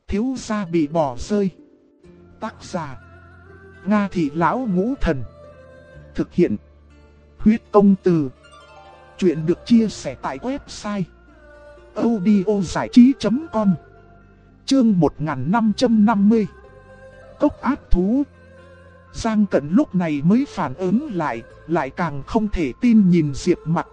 Thiếu gia bị bỏ rơi. Tác giả: Nga Thị Lão Ngũ Thần. Thực hiện: Huyết Công Từ. Chuyện được chia sẻ tại website audiozảichí.com. Chương 1550. Cốc ác thú. Giang Cận lúc này mới phản ứng lại càng không thể tin nhìn Diệp Mặc.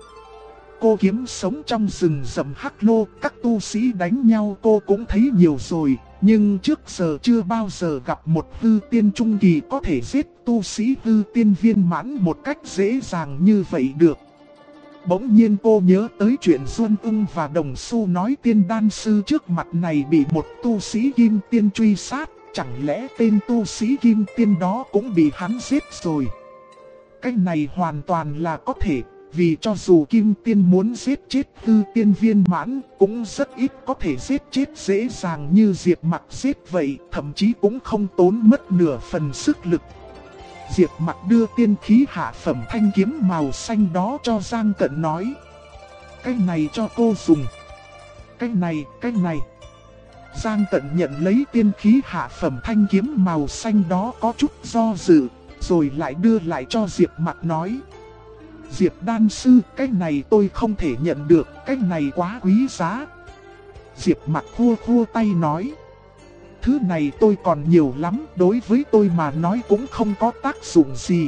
Cô kiếm sống trong rừng rậm Hắc Lô, các tu sĩ đánh nhau cô cũng thấy nhiều rồi, nhưng trước giờ chưa bao giờ gặp một hư tiên trung kỳ có thể giết tu sĩ hư tiên viên mãn một cách dễ dàng như vậy được. Bỗng nhiên cô nhớ tới chuyện Duân Ưng và Đồng Xu nói tiên đan sư trước mặt này bị một tu sĩ kim tiên truy sát, chẳng lẽ tên tu sĩ kim tiên đó cũng bị hắn giết rồi? Cái này hoàn toàn là có thể, vì cho dù kim tiên muốn giết chết hư tiên viên mãn, cũng rất ít có thể giết chết dễ dàng như Diệp Mặc giết vậy, thậm chí cũng không tốn mất nửa phần sức lực. Diệp Mặc đưa tiên khí hạ phẩm thanh kiếm màu xanh đó cho Giang Cận nói: cái này cho cô dùng. Cái này. Giang Cận nhận lấy tiên khí hạ phẩm thanh kiếm màu xanh đó có chút do dự, rồi lại đưa lại cho Diệp Mặc nói: Diệp đan sư, cái này tôi không thể nhận được, cái này quá quý giá. Diệp Mặc khua tay nói: thứ này tôi còn nhiều lắm, đối với tôi mà nói cũng không có tác dụng gì.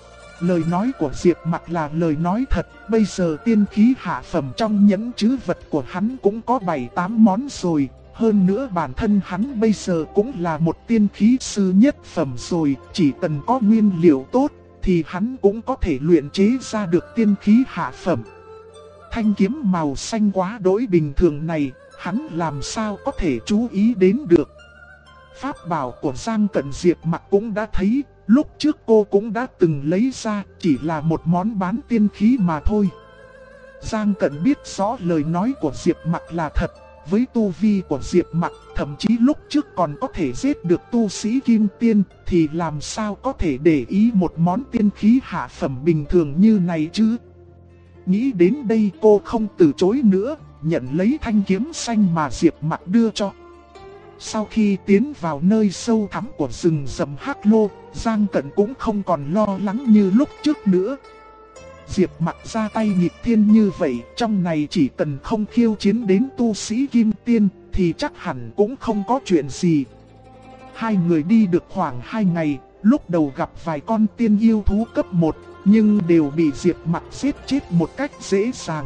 Lời nói của Diệp Mặc là lời nói thật, bây giờ tiên khí hạ phẩm trong nhẫn trữ vật của hắn cũng có 7-8 món rồi. Hơn nữa bản thân hắn bây giờ cũng là một tiên khí sư nhất phẩm rồi, chỉ cần có nguyên liệu tốt thì hắn cũng có thể luyện chế ra được tiên khí hạ phẩm. Thanh kiếm màu xanh quá đỗi bình thường này, hắn làm sao có thể chú ý đến được. Pháp bảo của Giang Cận Diệp Mặc cũng đã thấy, lúc trước cô cũng đã từng lấy ra, chỉ là một món bán tiên khí mà thôi. Giang Cận biết rõ lời nói của Diệp Mặc là thật, với tu vi của Diệp Mặc, thậm chí lúc trước còn có thể giết được tu sĩ kim tiên, thì làm sao có thể để ý một món tiên khí hạ phẩm bình thường như này chứ. Nghĩ đến đây cô không từ chối nữa, nhận lấy thanh kiếm xanh mà Diệp Mặc đưa cho. Sau khi tiến vào nơi sâu thẳm của rừng rậm Hắc Lô, Giang Cận cũng không còn lo lắng như lúc trước nữa. Diệp Mặc ra tay nghịch thiên như vậy, trong này chỉ cần không khiêu chiến đến tu sĩ kim tiên thì chắc hẳn cũng không có chuyện gì. Hai người đi được khoảng 2 ngày, lúc đầu gặp vài con tiên yêu thú cấp 1, nhưng đều bị Diệp Mặc giết chết một cách dễ dàng.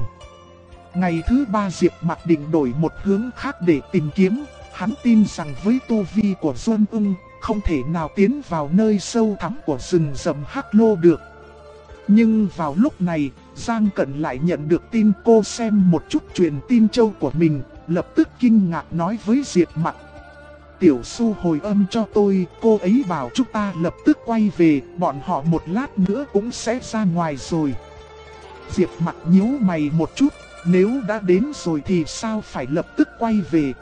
Ngày thứ 3 Diệp Mặc định đổi một hướng khác để tìm kiếm. Hắn tin rằng với tu vi của Duân Ưng, không thể nào tiến vào nơi sâu thẳm của rừng rậm Hắc Lô được. Nhưng vào lúc này, Giang Cận lại nhận được tin. Cô xem một chút truyền tin châu của mình, lập tức kinh ngạc nói với Diệp Mặc: Tiểu Su hồi âm cho tôi, cô ấy bảo chúng ta lập tức quay về, bọn họ một lát nữa cũng sẽ ra ngoài rồi. Diệp Mặc nhíu mày một chút, nếu đã đến rồi thì sao phải lập tức quay về?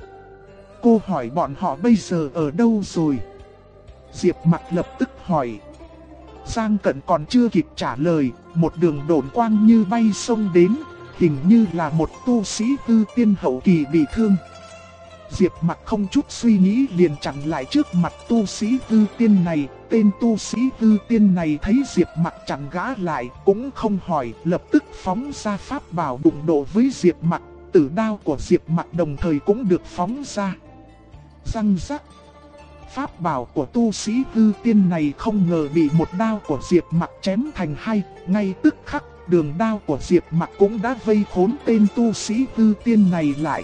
Cô hỏi bọn họ bây giờ ở đâu rồi? Diệp Mặc lập tức hỏi. Giang Cận còn chưa kịp trả lời, một đường độn quang như bay xông đến, hình như là một tu sĩ hư tiên hậu kỳ bị thương. Diệp Mặc không chút suy nghĩ liền chặn lại trước mặt tu sĩ hư tiên này. Tên tu sĩ hư tiên này thấy Diệp Mặc chặn gã lại, cũng không hỏi, lập tức phóng ra pháp bảo đụng độ với Diệp Mặc. Tử đao của Diệp Mặc đồng thời cũng được phóng ra. Răng rắc. Pháp bảo của tu sĩ hư tiên này không ngờ bị một đao của Diệp Mặc chém thành hai. Ngay tức khắc, đường đao của Diệp Mặc cũng đã vây khốn tên tu sĩ hư tiên này lại.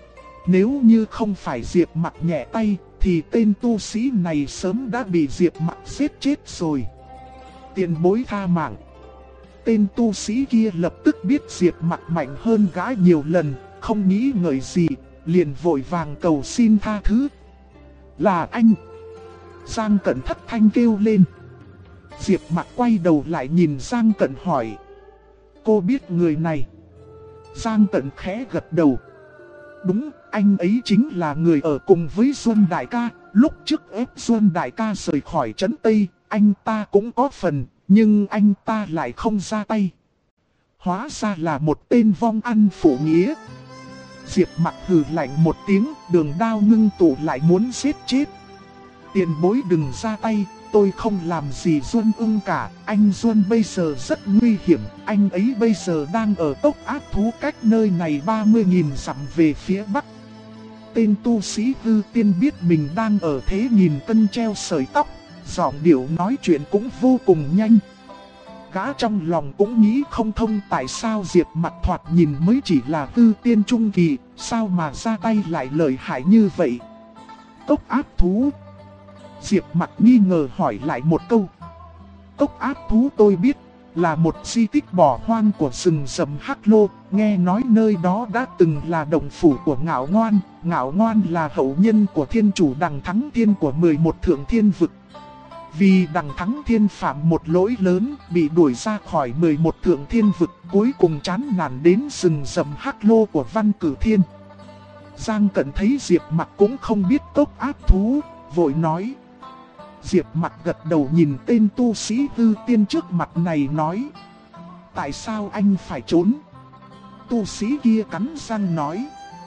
Nếu như không phải Diệp Mặc nhẹ tay, thì tên tu sĩ này sớm đã bị Diệp Mặc giết chết rồi. Tiền bối tha mạng. Tên tu sĩ kia lập tức biết Diệp Mặc mạnh hơn gã nhiều lần, không nghĩ ngợi gì, liền vội vàng cầu xin tha thứ. Là anh! Giang Cận thất thanh kêu lên. Diệp Mặc quay đầu lại nhìn Giang Cận hỏi: cô biết người này? Giang Cận khẽ gật đầu. Đúng, anh ấy chính là người ở cùng với Duân Đại ca. Lúc trước ép Duân Đại ca rời khỏi trấn Tây, anh ta cũng có phần, nhưng anh ta lại không ra tay. Hóa ra là một tên vong ăn phụ nghĩa. Diệp Mặc hừ lạnh một tiếng, đường đao ngưng tụ lại muốn giết chết. Tiền bối đừng ra tay, tôi không làm gì Duân Ưng cả, anh Duân bây giờ rất nguy hiểm, anh ấy bây giờ đang ở cốc ác thú cách nơi này 30.000 dặm về phía bắc. Tên tu sĩ hư tiên biết mình đang ở thế nghìn cân treo sợi tóc, giọng điệu nói chuyện cũng vô cùng nhanh. Gã trong lòng cũng nghĩ không thông tại sao Diệp Mặc thoạt nhìn mới chỉ là hư tiên trung kỳ, sao mà ra tay lại lợi hại như vậy. Cốc ác thú. Diệp Mặc nghi ngờ hỏi lại một câu. Cốc ác thú tôi biết là một di tích bỏ hoang của rừng rậm Hắc Lô, nghe nói nơi đó đã từng là động phủ của Ngạo Ngoan. Ngạo Ngoan là hậu nhân của thiên chủ Đằng Thắng Thiên của 11 thượng thiên vực. Vì Đằng Thắng Thiên phạm một lỗi lớn, bị đuổi ra khỏi 11 thượng thiên vực, cuối cùng chán nản đến rừng rậm Hắc Lô của Văn Cử Thiên. Giang Cẩn thấy Diệp Mặc cũng không biết cốc ác thú, vội nói. Diệp Mặc gật đầu nhìn tên tu sĩ hư tiên trước mặt này nói. Tại sao anh phải trốn? Tu sĩ kia cắn răng nói.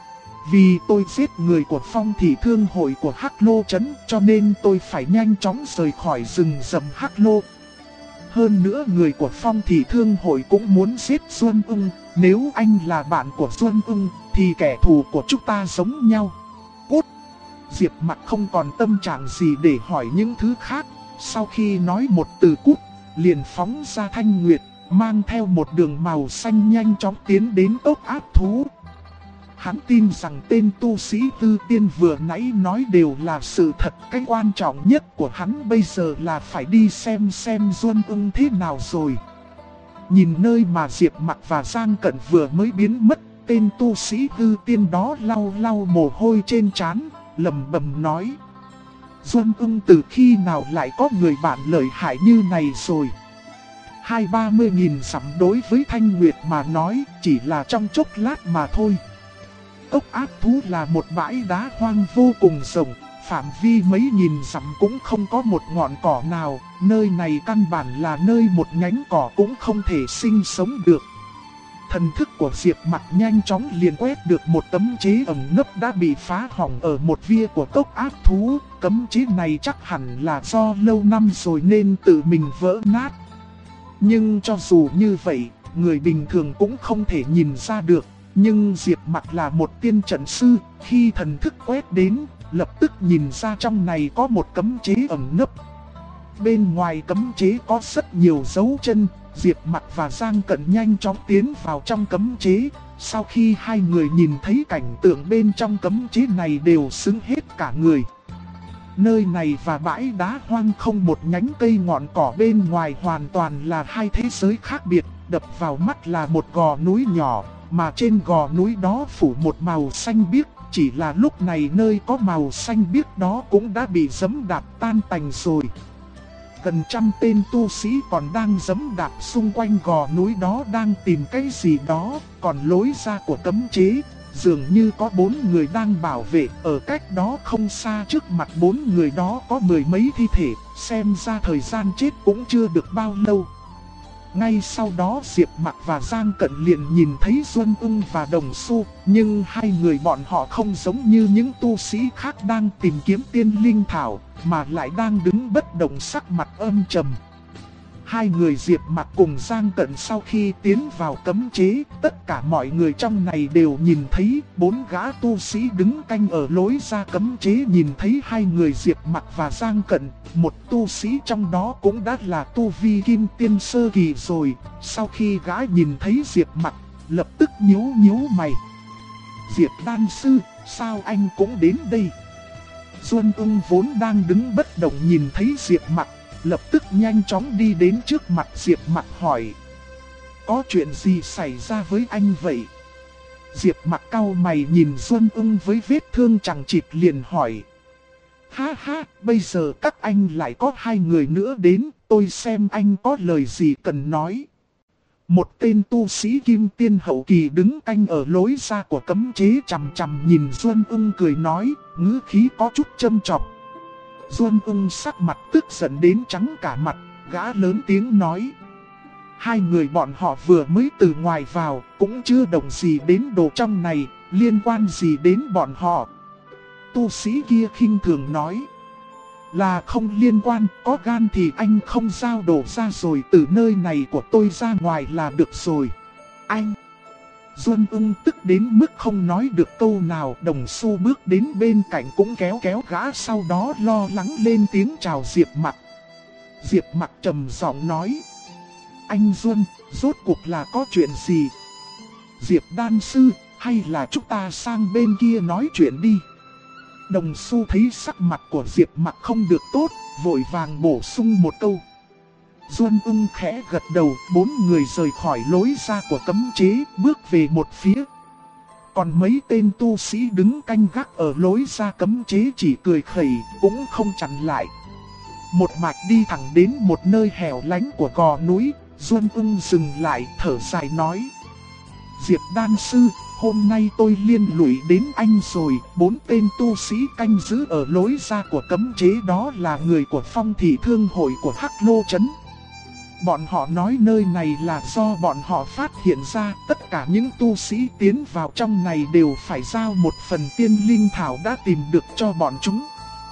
Vì tôi giết người của Phong Thị Thương hội của Hắc Lô Trấn, cho nên tôi phải nhanh chóng rời khỏi rừng rậm Hắc Lô. Hơn nữa người của Phong Thị Thương hội cũng muốn giết Duân Ưng. Nếu anh là bạn của Duân Ưng thì kẻ thù của chúng ta giống nhau. Cút! Diệp Mặc không còn tâm trạng gì để hỏi những thứ khác. Sau khi nói một từ cút, liền phóng ra thanh nguyệt, mang theo một đường màu xanh nhanh chóng tiến đến cốc ác thú. Hắn tin rằng tên tu sĩ tư tiên vừa nãy nói đều là sự thật. Cái quan trọng nhất của hắn bây giờ là phải đi xem Duân Ưng thế nào rồi. Nhìn nơi mà Diệp Mặc và Giang Cẩn vừa mới biến mất, tên tu sĩ tư tiên đó lau lau mồ hôi trên trán, lẩm bẩm nói. Duân Ưng từ khi nào lại có người bạn lợi hại như này rồi. 20-30.000 dặm đối với Thanh Nguyệt mà nói chỉ là trong chốc lát mà thôi. Cốc ác thú là một bãi đá hoang vô cùng rộng, phạm vi mấy nghìn dặm cũng không có một ngọn cỏ nào, nơi này căn bản là nơi một nhánh cỏ cũng không thể sinh sống được. Thần thức của Diệp Mặc nhanh chóng liền quét được một cấm chế ẩn nấp đã bị phá hỏng ở một via của cốc ác thú. Cấm chế này chắc hẳn là do lâu năm rồi nên tự mình vỡ nát. Nhưng cho dù như vậy, người bình thường cũng không thể nhìn ra được. Nhưng Diệp Mặc là một tiên trận sư, khi thần thức quét đến, lập tức nhìn ra trong này có một cấm chế ẩn nấp. Bên ngoài cấm chế có rất nhiều dấu chân. Diệp Mặc và Giang Cẩn nhanh chóng tiến vào trong cấm chế. Sau khi hai người nhìn thấy cảnh tượng bên trong cấm chế này đều sững hết cả người. Nơi này và bãi đá hoang không một nhánh cây ngọn cỏ bên ngoài, hoàn toàn là hai thế giới khác biệt. Đập vào mắt là một gò núi nhỏ, mà trên gò núi đó phủ một màu xanh biếc. Chỉ là lúc này nơi có màu xanh biếc đó cũng đã bị giẫm đạp tan tành rồi. Gần trăm tên tu sĩ còn đang giẫm đạp xung quanh gò núi đó đang tìm cái gì đó. Còn lối ra của cấm chế, dường như có 4 người đang bảo vệ. Ở cách đó không xa, trước mặt 4 người đó có 10 mấy thi thể, xem ra thời gian chết cũng chưa được bao lâu. Ngay sau đó Diệp Mặc và Giang Cẩn liền nhìn thấy Duân Ưng và Đồng Xu, nhưng hai người bọn họ không giống như những tu sĩ khác đang tìm kiếm tiên linh thảo, mà lại đang đứng bất động, sắc mặt âm trầm. Hai người Diệp Mặc cùng Giang Cẩn sau khi tiến vào cấm chế, tất cả mọi người trong này đều nhìn thấy 4 gã tu sĩ đứng canh ở lối ra cấm chế. Nhìn thấy hai người Diệp Mặc và Giang Cẩn, một tu sĩ trong đó cũng đã là tu vi kim tiên sơ kỳ rồi. Sau khi gã nhìn thấy Diệp Mặc, lập tức nhíu mày. Diệp đan sư, sao anh cũng đến đây? Duân Ưng vốn đang đứng bất động nhìn thấy Diệp Mặc, lập tức nhanh chóng đi đến trước mặt Diệp Mặc hỏi. Có chuyện gì xảy ra với anh vậy? Diệp Mặc cau mày nhìn Duân Ưng với vết thương chằng chịt liền hỏi. Ha ha, bây giờ các anh lại có 2 người nữa đến, tôi xem anh có lời gì cần nói. Một tên tu sĩ kim tiên hậu kỳ đứng canh ở lối ra của cấm chế chằm chằm nhìn Duân Ưng cười nói, ngữ khí có chút châm chọc. Duân Ưng sắc mặt tức giận đến trắng cả mặt, gã lớn tiếng nói. 2 người bọn họ vừa mới từ ngoài vào, cũng chưa động gì đến đồ trong này, liên quan gì đến bọn họ? Tu sĩ kia khinh thường nói. Là không liên quan, có gan thì anh không giao đổ ra rồi từ nơi này của tôi ra ngoài là được rồi. Anh! Duân Ưng tức đến mức không nói được câu nào. Đồng Xu bước đến bên cạnh cũng kéo kéo gã, sau đó lo lắng lên tiếng chào Diệp Mặc. Diệp Mặc trầm giọng nói. Anh Duân, rốt cuộc là có chuyện gì? Diệp đan sư, hay là chúng ta sang bên kia nói chuyện đi? Đồng Xu thấy sắc mặt của Diệp Mặc không được tốt, vội vàng bổ sung một câu. Duân Ưng khẽ gật đầu, 4 người rời khỏi lối ra của cấm chế, bước về một phía. Còn mấy tên tu sĩ đứng canh gác ở lối ra cấm chế chỉ cười khẩy, cũng không chặn lại. Một mạch đi thẳng đến một nơi hẻo lánh của gò núi, Duân Ưng dừng lại thở dài nói. Diệp đan sư, hôm nay tôi liên lụy đến anh rồi. 4 tên tu sĩ canh giữ ở lối ra của cấm chế đó là người của Phong Thị Thương Hội của Hắc Lô Trấn. Bọn họ nói nơi này là do bọn họ phát hiện ra. Tất cả những tu sĩ tiến vào trong này đều phải giao một phần tiên linh thảo đã tìm được cho bọn chúng.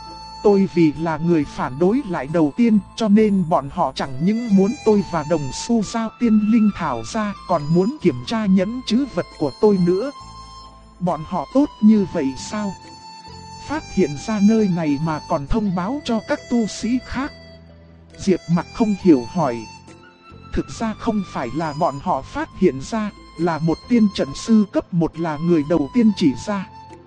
Tôi vì là người phản đối lại đầu tiên, cho nên bọn họ chẳng những muốn tôi và Đồng Xu giao tiên linh thảo ra, còn muốn kiểm tra nhẫn trữ vật của tôi nữa. Bọn họ tốt như vậy sao? Phát hiện ra nơi này mà còn thông báo cho các tu sĩ khác. Diệp Mặc không hiểu hỏi. Thực ra không phải là bọn họ phát hiện ra, là một tiên trận sư cấp 1 là người đầu tiên chỉ ra.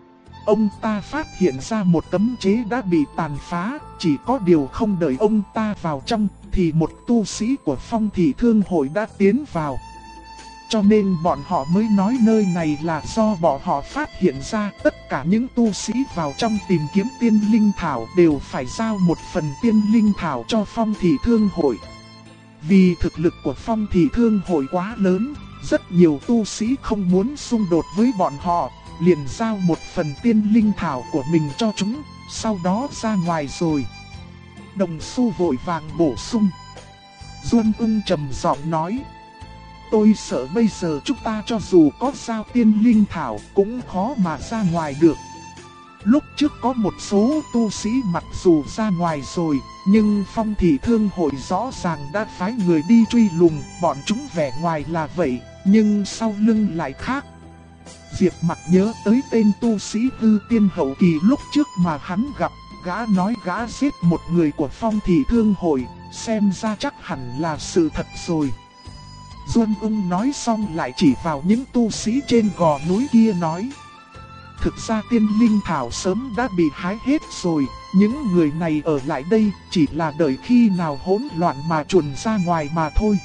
Ông ta phát hiện ra một cấm chế đã bị tàn phá, chỉ có điều không đợi ông ta vào trong, thì một tu sĩ của Phong Thị Thương Hội đã tiến vào. Cho nên bọn họ mới nói nơi này là do bọn họ phát hiện ra. Tất cả những tu sĩ vào trong tìm kiếm tiên linh thảo đều phải giao một phần tiên linh thảo cho Phong Thị Thương Hội. Vì thực lực của Phong Thị Thương Hội quá lớn, rất nhiều tu sĩ không muốn xung đột với bọn họ, liền giao một phần tiên linh thảo của mình cho chúng, sau đó ra ngoài rồi. Đồng Xu vội vàng bổ sung. Duân Ưng trầm giọng nói. Tôi sợ bây giờ chúng ta cho dù có giao tiên linh thảo cũng khó mà ra ngoài được. Lúc trước có một số tu sĩ mặc dù ra ngoài rồi, nhưng Phong Thị Thương Hội rõ ràng đã phái người đi truy lùng, bọn chúng vẻ ngoài là vậy, nhưng sau lưng lại khác. Diệp Mặc nhớ tới tên tu sĩ hư tiên hậu kỳ lúc trước mà hắn gặp, gã nói gã giết một người của Phong Thị Thương Hội, xem ra chắc hẳn là sự thật rồi. Duân Ưng nói xong lại chỉ vào những tu sĩ trên gò núi kia nói. Thực ra tiên linh thảo sớm đã bị hái hết rồi, những người này ở lại đây chỉ là đợi khi nào hỗn loạn mà chuồn ra ngoài mà thôi.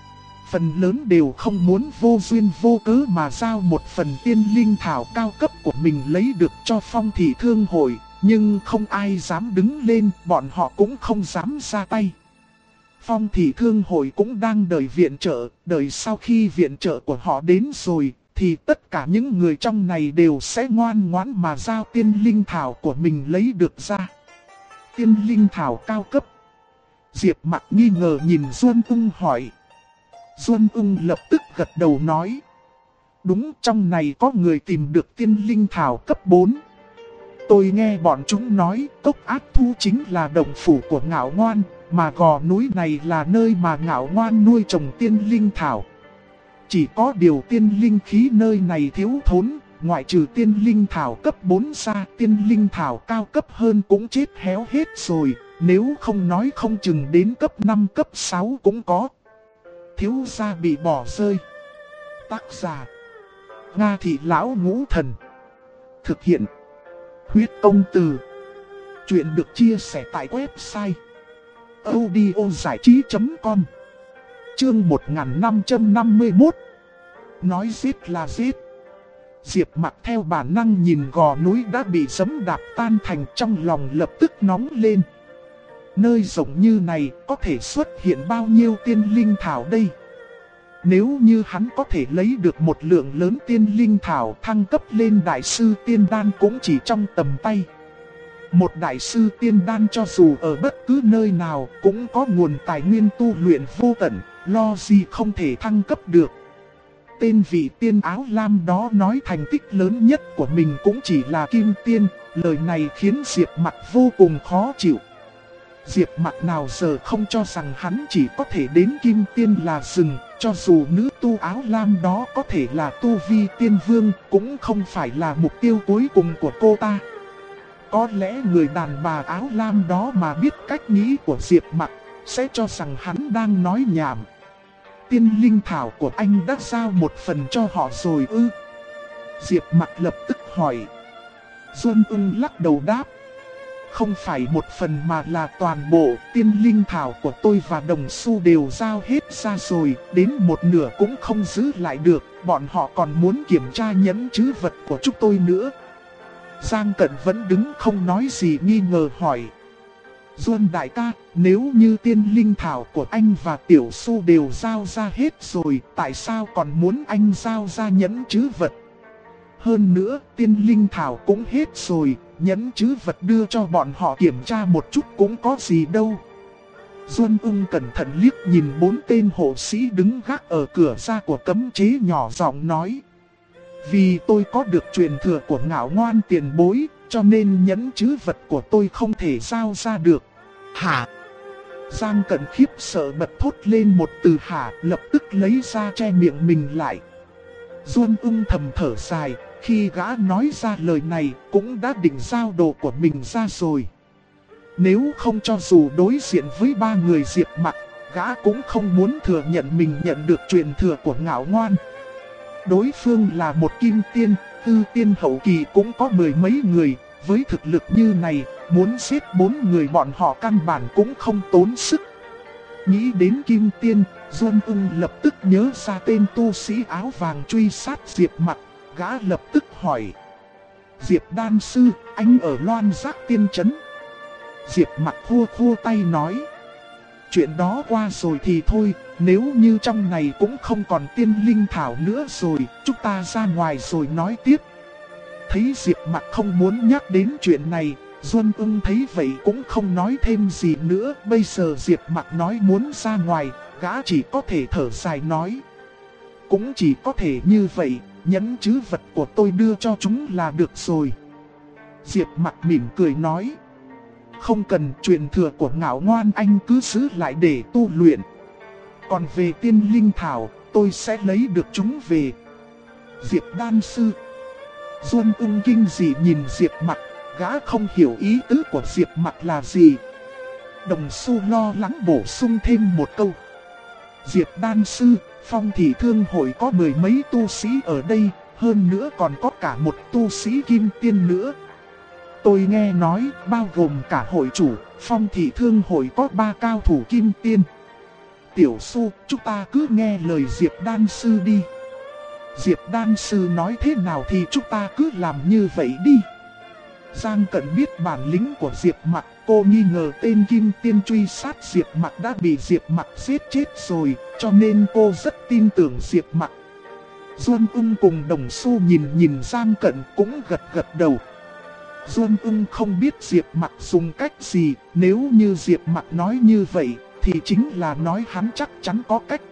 Phần lớn đều không muốn vô duyên vô cớ mà giao một phần tiên linh thảo cao cấp của mình lấy được cho Phong Thị Thương Hội, nhưng không ai dám đứng lên, bọn họ cũng không dám ra tay. Phong Thị Thương Hội cũng đang đợi viện trợ, đợi sau khi viện trợ của họ đến rồi, thì tất cả những người trong này đều sẽ ngoan ngoãn mà giao tiên linh thảo của mình lấy được ra. Tiên linh thảo cao cấp. Diệp Mặc nghi ngờ nhìn Duân Ưng hỏi. Duân Ưng lập tức gật đầu nói. Đúng, trong này có người tìm được tiên linh thảo cấp 4. Tôi nghe bọn chúng nói Cốc Ác Thu chính là động phủ của Ngạo Ngoan, mà gò núi này là nơi mà Ngạo Ngoan nuôi trồng tiên linh thảo. Chỉ có điều tiên linh khí nơi này thiếu thốn, ngoại trừ tiên linh thảo cấp 4 ra, tiên linh thảo cao cấp hơn cũng chết héo hết rồi, nếu không nói không chừng đến cấp 5 cấp 6 cũng có. Thiếu gia bị bỏ rơi. Tác giả Nga Thị Lão Ngũ Thần. Thực hiện Huyết Công Từ. Chuyện được chia sẻ tại website audiozảichí.com. Chương 1551. Nói giết là giết. Diệp Mặc theo bản năng nhìn gò núi đã bị giẫm đạp tan thành, trong lòng lập tức nóng lên. Nơi rộng như này có thể xuất hiện bao nhiêu tiên linh thảo đây? Nếu như hắn có thể lấy được một lượng lớn tiên linh thảo thăng cấp lên đại sư tiên đan cũng chỉ trong tầm tay. Một đại sư tiên đan cho dù ở bất cứ nơi nào cũng có nguồn tài nguyên tu luyện vô tận, lo gì không thể thăng cấp được. tên vị tiên áo lam đó nói thành tích lớn nhất của mình cũng chỉ là kim tiên, lời này khiến Diệp Mặc vô cùng khó chịu. Diệp Mặc nào giờ không cho rằng hắn chỉ có thể đến kim tiên là dừng, cho dù nữ tu áo lam đó có thể là tu vi tiên vương cũng không phải là mục tiêu cuối cùng của cô ta. Có lẽ người đàn bà áo lam đó mà biết cách nghĩ của Diệp Mặc sẽ cho rằng hắn đang nói nhảm. Tiên linh thảo của anh đã giao một phần cho họ rồi ư? Diệp Mặc lập tức hỏi. Duân Ưng lắc đầu đáp. Không phải một phần mà là toàn bộ, tiên linh thảo của tôi và Đồng Xu đều giao hết ra rồi, đến một nửa cũng không giữ lại được, bọn họ còn muốn kiểm tra nhẫn trữ vật của chúng tôi nữa. Giang Cận vẫn đứng không nói gì nghi ngờ hỏi. Duân đại ca, nếu như tiên linh thảo của anh và Tiểu Xu đều giao ra hết rồi, tại sao còn muốn anh giao ra nhẫn trữ vật? Hơn nữa, tiên linh thảo cũng hết rồi, nhẫn trữ vật đưa cho bọn họ kiểm tra một chút cũng có gì đâu. Duân Ưng cẩn thận liếc nhìn 4 tên hộ sĩ đứng gác ở cửa ra của cấm chế, nhỏ giọng nói. Vì tôi có được truyền thừa của Ngạo Ngoan tiền bối, cho nên nhẫn trữ vật của tôi không thể giao ra được. Hả? Giang Cận khiếp sợ bật thốt lên một từ hả, lập tức lấy ra che miệng mình lại. Duân Ưng thầm thở dài, khi gã nói ra lời này cũng đã định giao đồ của mình ra rồi. Nếu không cho dù đối diện với 3 người Diệp Mặc, gã cũng không muốn thừa nhận mình nhận được truyền thừa của Ngạo Ngoan. Đối phương là một kim tiên, tư tiên hậu kỳ cũng có 10 mấy người, với thực lực như này, muốn giết 4 người bọn họ căn bản cũng không tốn sức. Nghĩ đến kim tiên, Duân Ưng lập tức nhớ ra tên tu sĩ áo vàng truy sát Diệp Mặc, gã lập tức hỏi. Diệp đan sư, anh ở Loan Giác Tiên Trấn. Diệp Mặc khua khua tay nói. Chuyện đó qua rồi thì thôi, nếu như trong này cũng không còn tiên linh thảo nữa rồi, chúng ta ra ngoài rồi nói tiếp. Thấy Diệp Mặc không muốn nhắc đến chuyện này, Duân Ưng thấy vậy cũng không nói thêm gì nữa. Bây giờ Diệp Mặc nói muốn ra ngoài, gã chỉ có thể thở dài nói. Cũng chỉ có thể như vậy, nhẫn trữ vật của tôi đưa cho chúng là được rồi. Diệp Mặc mỉm cười nói. Không cần, truyền thừa của Ngạo Ngoan anh cứ giữ lại để tu luyện. Còn về tiên linh thảo, tôi sẽ lấy được chúng về. Diệp đan sư. Duân Ưng kinh dị nhìn Diệp Mặc, gã không hiểu ý tứ của Diệp Mặc là gì. Đồng Xu lo lắng bổ sung thêm một câu. Diệp đan sư, Phong Thị Thương Hội có 10 mấy tu sĩ ở đây, hơn nữa còn có cả một tu sĩ kim tiên nữa. Tôi nghe nói, bao gồm cả hội chủ, Phong Thị Thương Hội có 3 cao thủ kim tiên. Tiểu Xu, chúng ta cứ nghe lời Diệp đan sư đi. Diệp đan sư nói thế nào thì chúng ta cứ làm như vậy đi. Giang Cận biết bản lĩnh của Diệp Mặc, cô nghi ngờ tên kim tiên truy sát Diệp Mặc đã bị Diệp Mặc giết chết rồi, cho nên cô rất tin tưởng Diệp Mặc. Duân Ưng cùng Đồng Xu nhìn Giang Cận cũng gật gật đầu. Duân Ưng không biết Diệp Mặc dùng cách gì, nếu như Diệp Mặc nói như vậy thì chính là nói hắn chắc chắn có cách.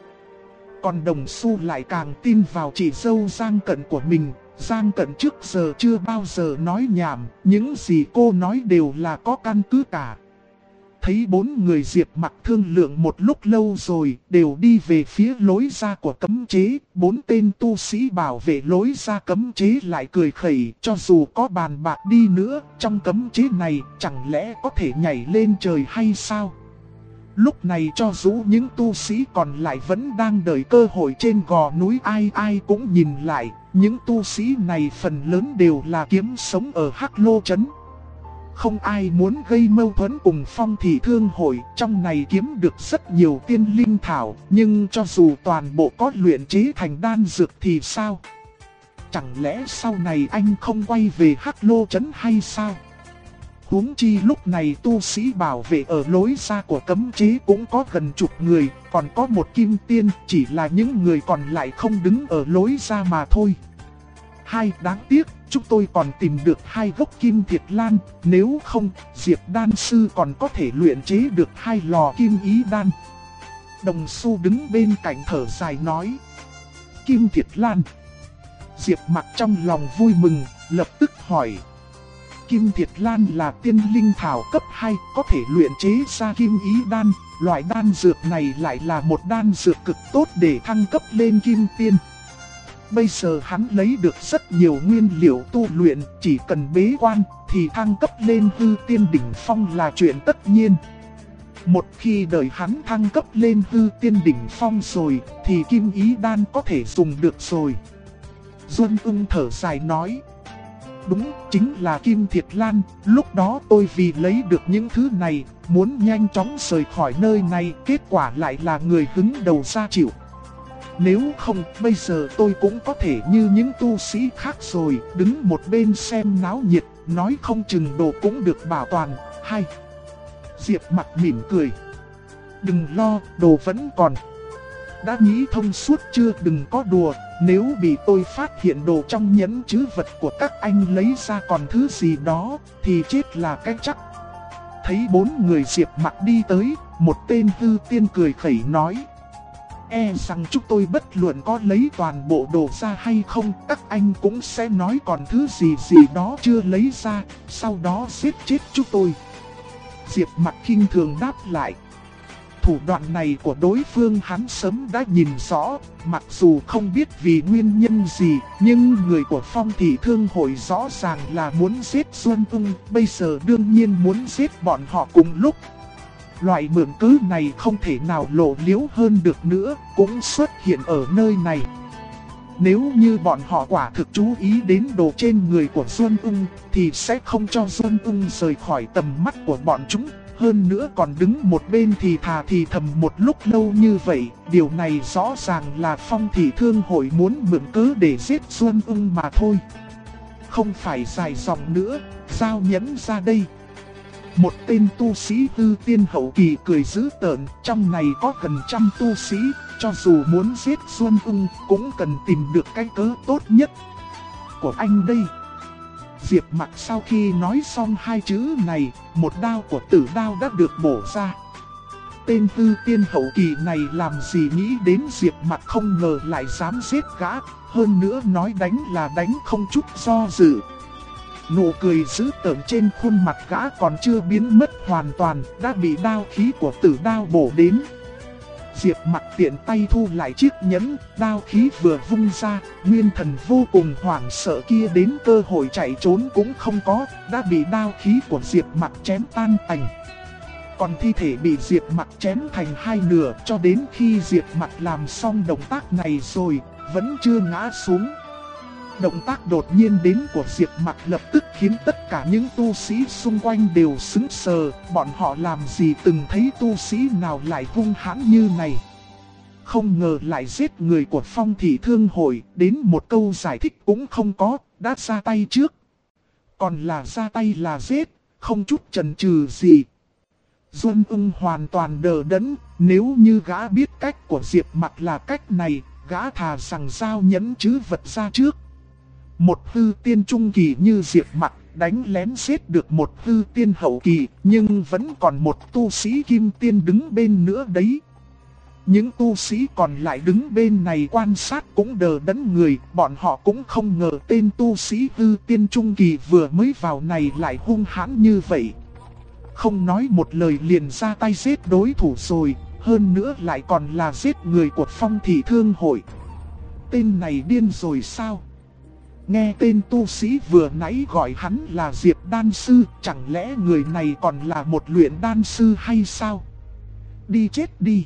Còn Đồng Xu lại càng tin vào chị dâu Giang Cận của mình. Giang Cận trước giờ chưa bao giờ nói nhảm, những gì cô nói đều là có căn cứ cả. Thấy 4 người Diệp Mặc thương lượng một lúc lâu rồi, đều đi về phía lối ra của cấm chế. 4 tên tu sĩ bảo vệ lối ra cấm chế lại cười khẩy, cho dù có bàn bạc đi nữa, trong cấm chế này chẳng lẽ có thể nhảy lên trời hay sao? Lúc này cho dù những tu sĩ còn lại vẫn đang đợi cơ hội trên gò núi, ai cũng nhìn lại. Những tu sĩ này phần lớn đều là kiếm sống ở Hắc Lô Trấn. Không ai muốn gây mâu thuẫn cùng Phong Thị Thương Hội. Trong này kiếm được rất nhiều tiên linh thảo, nhưng cho dù toàn bộ có luyện chế thành đan dược thì sao? Chẳng lẽ sau này anh không quay về Hắc Lô Trấn hay sao? Huống chi lúc này tu sĩ bảo vệ ở lối ra của cấm chế cũng có gần chục người, còn có một kim tiên, chỉ là những người còn lại không đứng ở lối ra mà thôi. Đáng tiếc, chúng tôi còn tìm được 2 gốc kim thiệt lan, nếu không, Diệp đan sư còn có thể luyện chế được 2 lò kim ý đan. Đồng Xu đứng bên cạnh thở dài nói. Kim Thiệt Lan. Diệp Mặc trong lòng vui mừng, lập tức hỏi. Kim Thiệt Lan là tiên linh thảo cấp 2, có thể luyện chế ra kim ý đan. Loại đan dược này lại là một đan dược cực tốt để thăng cấp lên kim tiên. Bây giờ hắn lấy được rất nhiều nguyên liệu tu luyện, chỉ cần bế quan thì thăng cấp lên hư tiên đỉnh phong là chuyện tất nhiên. Một khi đợi hắn thăng cấp lên hư tiên đỉnh phong rồi thì kim ý đan có thể dùng được rồi. Duân Ưng thở dài nói. Đúng, chính là Kim Thiệt Lan, lúc đó tôi vì lấy được những thứ này, muốn nhanh chóng rời khỏi nơi này, kết quả lại là người hứng đầu ra chịu. Nếu không, bây giờ tôi cũng có thể như những tu sĩ khác rồi, đứng một bên xem náo nhiệt, nói không chừng đồ cũng được bảo toàn. Hay. Diệp Mặc mỉm cười. Đừng lo, đồ vẫn còn. Đã nghĩ thông suốt chưa, đừng có đùa, nếu bị tôi phát hiện đồ trong nhẫn trữ vật của các anh lấy ra còn thứ gì đó, thì chết là cái chắc. Thấy 4 người Diệp Mặc đi tới, một tên hư tiên cười khẩy nói. E rằng chúng tôi bất luận có lấy toàn bộ đồ ra hay không, các anh cũng sẽ nói còn thứ gì đó chưa lấy ra, sau đó giết chết chúng tôi. Diệp Mặc khinh thường đáp lại. Thủ đoạn này của đối phương hắn sớm đã nhìn rõ, mặc dù không biết vì nguyên nhân gì, nhưng người của Phong Thị Thương Hội rõ ràng là muốn giết Duân Ưng, bây giờ đương nhiên muốn giết bọn họ cùng lúc. Loại mượn cớ này không thể nào lộ liễu hơn được nữa, cũng xuất hiện ở nơi này. Nếu như bọn họ quả thực chú ý đến đồ trên người của Duân Ưng, thì sẽ không cho Duân Ưng rời khỏi tầm mắt của bọn chúng. Hơn nữa còn đứng một bên thì thà thì thầm một lúc lâu như vậy, điều này rõ ràng là Phong Thị Thương Hội muốn mượn cớ để giết Duân Ưng mà thôi. Không phải dài dòng nữa, giao nhẫn ra đây. Một tên tu sĩ hư tiên hậu kỳ cười dữ tợn, trong này có gần 100 tu sĩ, cho dù muốn giết Duân Ưng cũng cần tìm được cái cớ tốt nhất. Của anh đây. Diệp Mặc sau khi nói xong hai chữ này, một đao của Tử Đao đã được bổ ra. Tên hư tiên hậu kỳ này làm gì nghĩ đến Diệp Mặc không ngờ lại dám giết gã, hơn nữa nói đánh là đánh không chút do dự. Nụ cười dữ tợn trên khuôn mặt gã còn chưa biến mất hoàn toàn, đã bị đao khí của Tử Đao bổ đến. Diệp Mặc tiện tay thu lại chiếc nhẫn, đao khí vừa vung ra, nguyên thần vô cùng hoảng sợ kia đến cơ hội chạy trốn cũng không có, đã bị đao khí của Diệp Mặc chém tan tành. Còn thi thể bị Diệp Mặc chém thành hai nửa, cho đến khi Diệp Mặc làm xong động tác này rồi, vẫn chưa ngã xuống. Động tác đột nhiên đến của Diệp Mặc lập tức khiến tất cả những tu sĩ xung quanh đều sững sờ, bọn họ làm gì từng thấy tu sĩ nào lại hung hãn như này. Không ngờ lại giết người của Phong Thị Thương Hội, đến một câu giải thích cũng không có, đã ra tay trước. Còn là ra tay là giết, không chút chần chừ gì. Duân Ưng hoàn toàn đờ đẫn, nếu như gã biết cách của Diệp Mặc là cách này, gã thà rằng giao nhẫn trữ vật ra trước. Một hư tiên trung kỳ như Diệp Mặc đánh lén giết được một hư tiên hậu kỳ, nhưng vẫn còn một tu sĩ kim tiên đứng bên nữa đấy. Những tu sĩ còn lại đứng bên này quan sát cũng đờ đẫn người, bọn họ cũng không ngờ tên tu sĩ hư tiên trung kỳ vừa mới vào này lại hung hãn như vậy. Không nói một lời liền ra tay giết đối thủ rồi, hơn nữa lại còn là giết người của Phong Thị Thương Hội. Tên này điên rồi sao? Nghe tên tu sĩ vừa nãy gọi hắn là Diệp Đan Sư, chẳng lẽ người này còn là một luyện đan sư hay sao? Đi chết đi!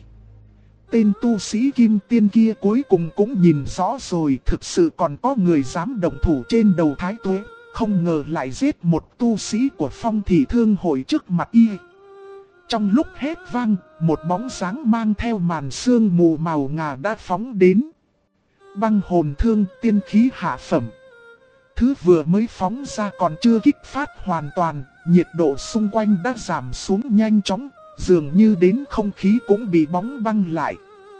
Tên tu sĩ kim tiên kia cuối cùng cũng nhìn rõ rồi, thực sự còn có người dám động thủ trên đầu Thái Tuế, không ngờ lại giết một tu sĩ của Phong Thị Thương Hội trước mặt y. Trong lúc hét vang, một bóng dáng mang theo màn sương mù màu ngà đã phóng đến. Băng hồn thương tiên khí hạ phẩm. Thứ vừa mới phóng ra còn chưa kích phát hoàn toàn, nhiệt độ xung quanh đã giảm xuống nhanh chóng, dường như đến không khí cũng bị bóng băng lại.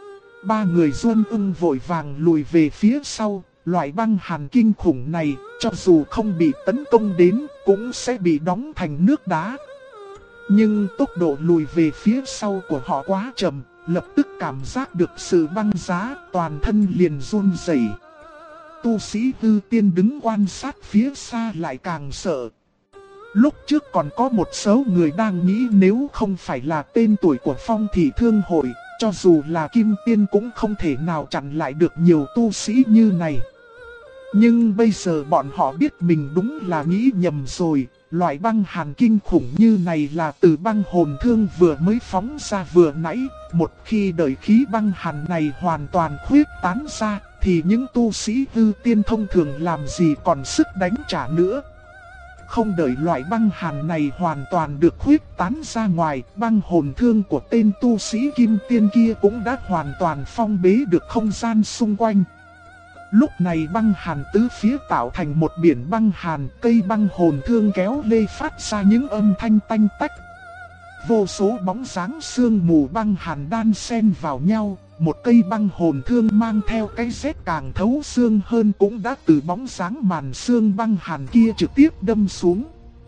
Ba người Duân Ưng vội vàng lùi về phía sau, loại băng hàn kinh khủng này, cho dù không bị tấn công đến, cũng sẽ bị đóng thành nước đá. Nhưng tốc độ lùi về phía sau của họ quá chậm, lập tức cảm giác được sự băng giá, toàn thân liền run rẩy. Tu sĩ Hư Tiên đứng quan sát phía xa lại càng sợ. Lúc trước còn có một số người đang nghĩ nếu không phải là tên tuổi của Phong Thị Thương Hội, cho dù là Kim Tiên cũng không thể nào chặn lại được nhiều tu sĩ như này. Nhưng bây giờ bọn họ biết mình đúng là nghĩ nhầm rồi, loại băng hàn kinh khủng như này là từ băng hồn thương vừa mới phóng ra vừa nãy. Một khi đợi khí băng hàn này hoàn toàn khuyết tán ra, thì những tu sĩ Hư Tiên thông thường làm gì còn sức đánh trả nữa. Không đợi loại băng hàn này hoàn toàn được khuyết tán ra ngoài, băng hồn thương của tên tu sĩ Kim Tiên kia cũng đã hoàn toàn phong bế được không gian xung quanh. Lúc này băng hàn tứ phía tạo thành một biển băng hàn, cây băng hồn thương kéo lê phát ra những âm thanh tanh tách. Vô số bóng dáng sương mù băng hàn đan xen vào nhau, một cây băng hồn thương mang theo cái rét càng thấu xương hơn cũng đã từ bóng dáng màn sương băng hàn kia trực tiếp đâm xuống.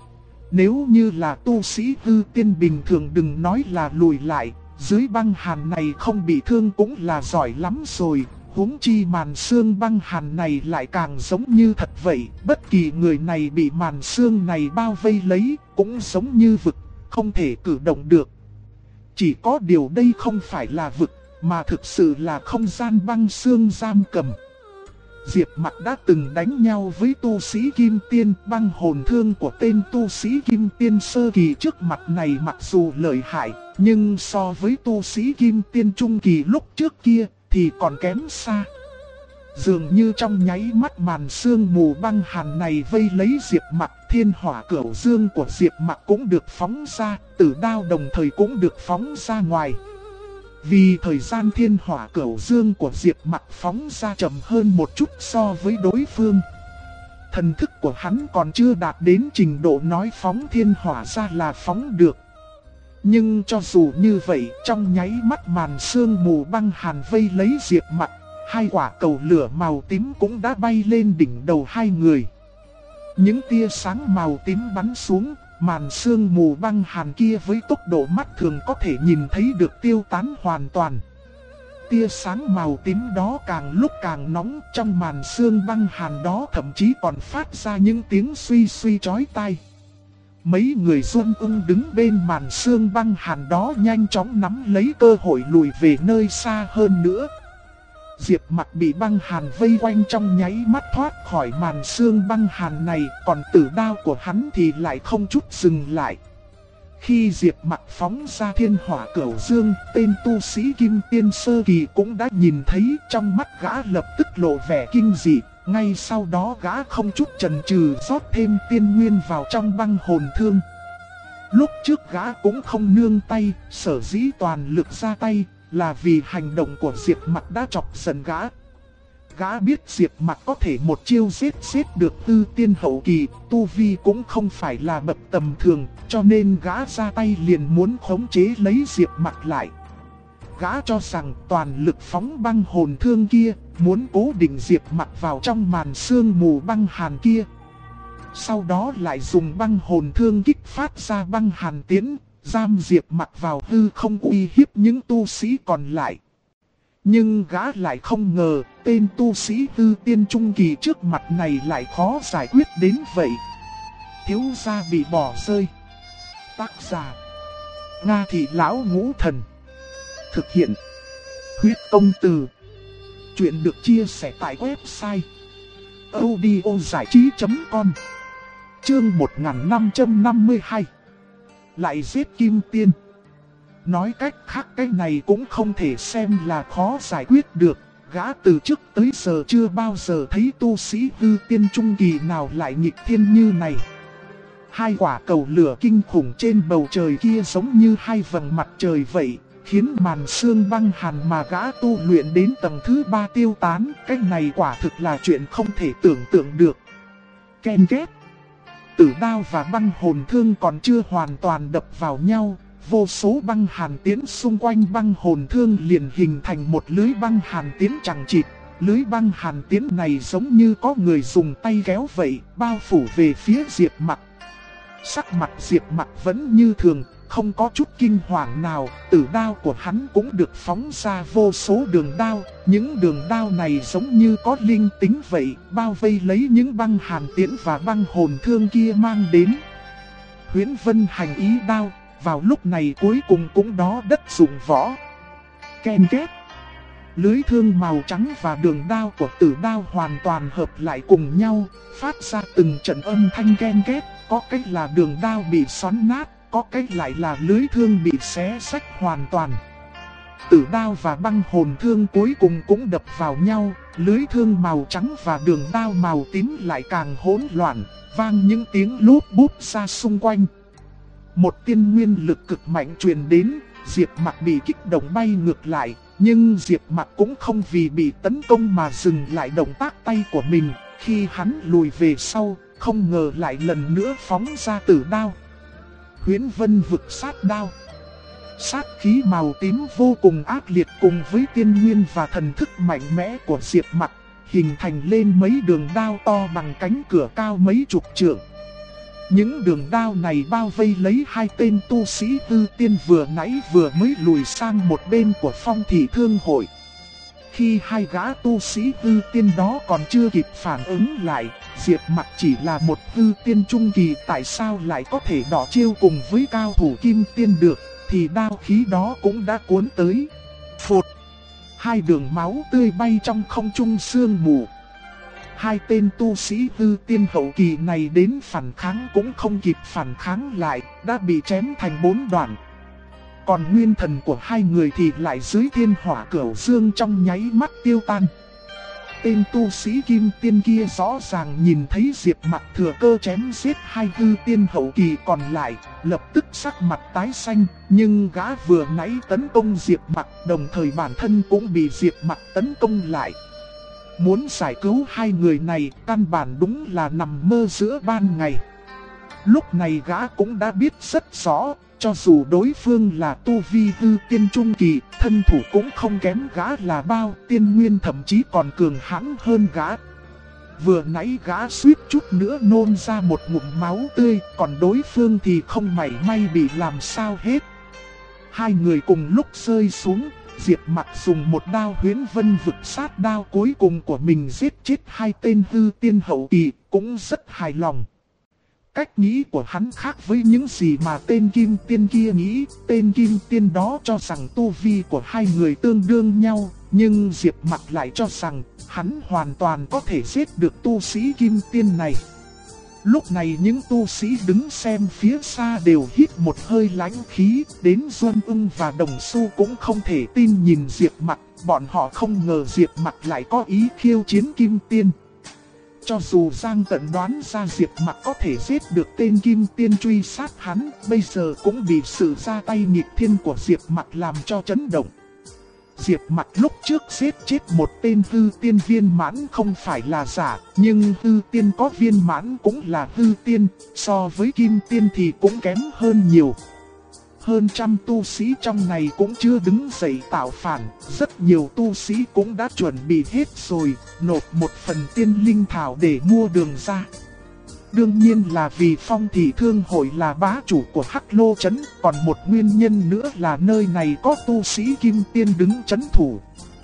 Nếu như là tu sĩ Hư Tiên bình thường đừng nói là lùi lại, dưới băng hàn này không bị thương cũng là giỏi lắm rồi. Huống chi màn sương băng hàn này lại càng giống như thật vậy, bất kỳ người này bị màn sương này bao vây lấy, cũng giống như vực, không thể cử động được. Chỉ có điều đây không phải là vực, mà thực sự là không gian băng sương giam cầm. Diệp Mặc đã từng đánh nhau với tu sĩ Kim Tiên, băng hồn thương của tên tu sĩ Kim Tiên sơ kỳ trước mặt này mặc dù lợi hại, nhưng so với tu sĩ Kim Tiên trung kỳ lúc trước kia thì còn kém xa. Dường như trong nháy mắt màn sương mù băng hàn này vây lấy Diệp Mặc, thiên hỏa cửu dương của Diệp Mặc cũng được phóng ra, tử đao đồng thời cũng được phóng ra ngoài. Vì thời gian thiên hỏa cửu dương của Diệp Mặc phóng ra chậm hơn một chút so với đối phương. Thần thức của hắn còn chưa đạt đến trình độ nói phóng thiên hỏa ra là phóng được. Nhưng cho dù như vậy, trong nháy mắt màn sương mù băng hàn vây lấy Diệp Mặc, hai quả cầu lửa màu tím cũng đã bay lên đỉnh đầu hai người. Những tia sáng màu tím bắn xuống, màn sương mù băng hàn kia với tốc độ mắt thường có thể nhìn thấy được tiêu tán hoàn toàn. Tia sáng màu tím đó càng lúc càng nóng, trong màn sương băng hàn đó thậm chí còn phát ra những tiếng suy suy chói tai. Mấy người Xuân Ưng đứng bên màn sương băng hàn đó nhanh chóng nắm lấy cơ hội lùi về nơi xa hơn nữa. Diệp Mặc bị băng hàn vây quanh trong nháy mắt thoát khỏi màn sương băng hàn này, còn tử đao của hắn thì lại không chút dừng lại. Khi Diệp Mặc phóng ra thiên hỏa cửu dương, tên tu sĩ Kim Tiên sơ kỳ cũng đã nhìn thấy, trong mắt gã lập tức lộ vẻ kinh dị. Ngay sau đó gã không chút chần chừ rót thêm tiên nguyên vào trong băng hồn thương. Lúc trước gã cũng không nương tay, sở dĩ toàn lực ra tay là vì hành động của Diệp Mặc đã chọc giận gã. Gã biết Diệp Mặc có thể một chiêu giết được Hư Tiên hậu kỳ, tu vi cũng không phải là bậc tầm thường, cho nên gã ra tay liền muốn khống chế lấy Diệp Mặc lại. Gã cho rằng toàn lực phóng băng hồn thương kia, muốn cố định Diệp Mặc vào trong màn sương mù băng hàn kia. Sau đó lại dùng băng hồn thương kích phát ra băng hàn tiễn, giam Diệp Mặc vào hư không uy hiếp những tu sĩ còn lại. Nhưng gã lại không ngờ, tên tu sĩ Hư Tiên trung kỳ trước mặt này lại khó giải quyết đến vậy. Thiếu gia bị bỏ rơi. Tác giả: Nga Thị Lão Ngũ Thần. Thực hiện: Huyết Công Từ. Chuyện được chia sẻ tại website audiozảichí.com. Chương 1552. Lại giết Kim Tiên. Nói cách khác, cái này cũng không thể xem là khó giải quyết được. Gã từ trước tới giờ chưa bao giờ thấy tu sĩ Hư Tiên trung kỳ nào lại nghịch thiên như này. Hai quả cầu lửa kinh khủng trên bầu trời kia giống như hai vầng mặt trời vậy, khiến màn sương băng hàn mà gã tu luyện đến tầng thứ 3 tiêu tán. Cái này quả thực là chuyện không thể tưởng tượng được. Ken két. Tử đao và băng hồn thương còn chưa hoàn toàn đập vào nhau, vô số băng hàn tiến xung quanh băng hồn thương liền hình thành một lưới băng hàn tiến chằng chịt. Lưới băng hàn tiến này giống như có người dùng tay kéo vậy, bao phủ về phía Diệp Mặc. Sắc mặt Diệp Mặc vẫn như thường, không có chút kinh hoàng nào, tử đao của hắn cũng được phóng ra vô số đường đao. Những đường đao này giống như có linh tính vậy, bao vây lấy những băng hàn tiễn và băng hồn thương kia mang đến. Huyễn Vân hành ý đao, vào lúc này cuối cùng cũng đó đất dụng võ. Ken két. Lưới thương màu trắng và đường đao của tử đao hoàn toàn hợp lại cùng nhau, phát ra từng trận âm thanh ken két. Có cách là đường đao bị xoắn nát, có cách lại là lưới thương bị xé rách hoàn toàn. Tử đao và băng hồn thương cuối cùng cũng đập vào nhau, lưới thương màu trắng và đường đao màu tím lại càng hỗn loạn, vang những tiếng lốp búp ra xung quanh. Một tiên nguyên lực cực mạnh truyền đến, Diệp Mặc bị kích động bay ngược lại, nhưng Diệp Mặc cũng không vì bị tấn công mà dừng lại động tác tay của mình. Khi hắn lùi về sau, không ngờ lại lần nữa phóng ra tử đao. Huyễn Vân vực sát đao. Sát khí màu tím vô cùng ác liệt cùng với tiên nguyên và thần thức mạnh mẽ của Diệp Mặc, hình thành lên mấy đường đao to bằng cánh cửa cao mấy chục trượng. Những đường đao này bao vây lấy hai tên tu sĩ hư tiên vừa nãy vừa mới lùi sang một bên của Phong Thị Thương Hội. Khi hai gã tu sĩ hư tiên đó còn chưa kịp phản ứng lại, Diệp Mặc chỉ là một hư tiên trung kỳ, tại sao lại có thể đỏ chiêu cùng với cao thủ kim tiên được, thì đao khí đó cũng đã cuốn tới. Phụt! Hai đường máu tươi bay trong không trung sương mù. Hai tên tu sĩ hư tiên hậu kỳ này đến phản kháng cũng không kịp phản kháng lại, đã bị chém thành 4 đoạn. Còn nguyên thần của hai người thì lại dưới thiên hỏa cửu dương trong nháy mắt tiêu tan. Tên tu sĩ kim tiên kia rõ ràng nhìn thấy Diệp Mặc thừa cơ chém giết hai hư tiên hậu kỳ còn lại, lập tức sắc mặt tái xanh, nhưng gã vừa nãy tấn công Diệp Mặc, đồng thời bản thân cũng bị Diệp Mặc tấn công lại. Muốn giải cứu hai người này, căn bản đúng là nằm mơ giữa ban ngày. Lúc này gã cũng đã biết rất rõ, cho dù đối phương là tu vi hư tiên trung kỳ, thân thủ cũng không kém gã là bao, tiên nguyên thậm chí còn cường hãn hơn gã. Vừa nãy gã suýt chút nữa nôn ra một ngụm máu tươi, còn đối phương thì không mảy may bị làm sao hết. Hai người cùng lúc rơi xuống, Diệp Mặc dùng một đao Huyễn Vân vực sát đao cuối cùng của mình giết chết hai tên hư tiên hậu kỳ, cũng rất hài lòng. Cách nghĩ của hắn khác với những gì mà tên kim tiên kia nghĩ. Tên kim tiên đó cho rằng tu vi của hai người tương đương nhau, nhưng Diệp Mặc lại cho rằng hắn hoàn toàn có thể giết được tu sĩ kim tiên này. Lúc này những tu sĩ đứng xem phía xa đều hít một hơi lãnh khí, đến Duân Ưng và Đồng Xu cũng không thể tin nhìn Diệp Mặc, bọn họ không ngờ Diệp Mặc lại có ý khiêu chiến kim tiên. Cho dù Giang Cận đoán ra Diệp Mặc có thể giết được tên kim tiên truy sát hắn, bây giờ cũng bị sự ra tay nghịch thiên của Diệp Mặc làm cho chấn động. Diệp Mặc lúc trước giết chết một tên hư tiên viên mãn không phải là giả, nhưng hư tiên có viên mãn cũng là hư tiên, so với kim tiên thì cũng kém hơn nhiều. Hơn trăm tu sĩ trong này cũng chưa đứng dậy tạo phản, rất nhiều tu sĩ cũng đã chuẩn bị hết rồi, nộp một phần tiên linh thảo để mua đường ra. Đương nhiên là vì Phong Thị Thương Hội là bá chủ của Hắc Lô Trấn, còn một nguyên nhân nữa là nơi này có tu sĩ kim tiên đứng trấn thủ.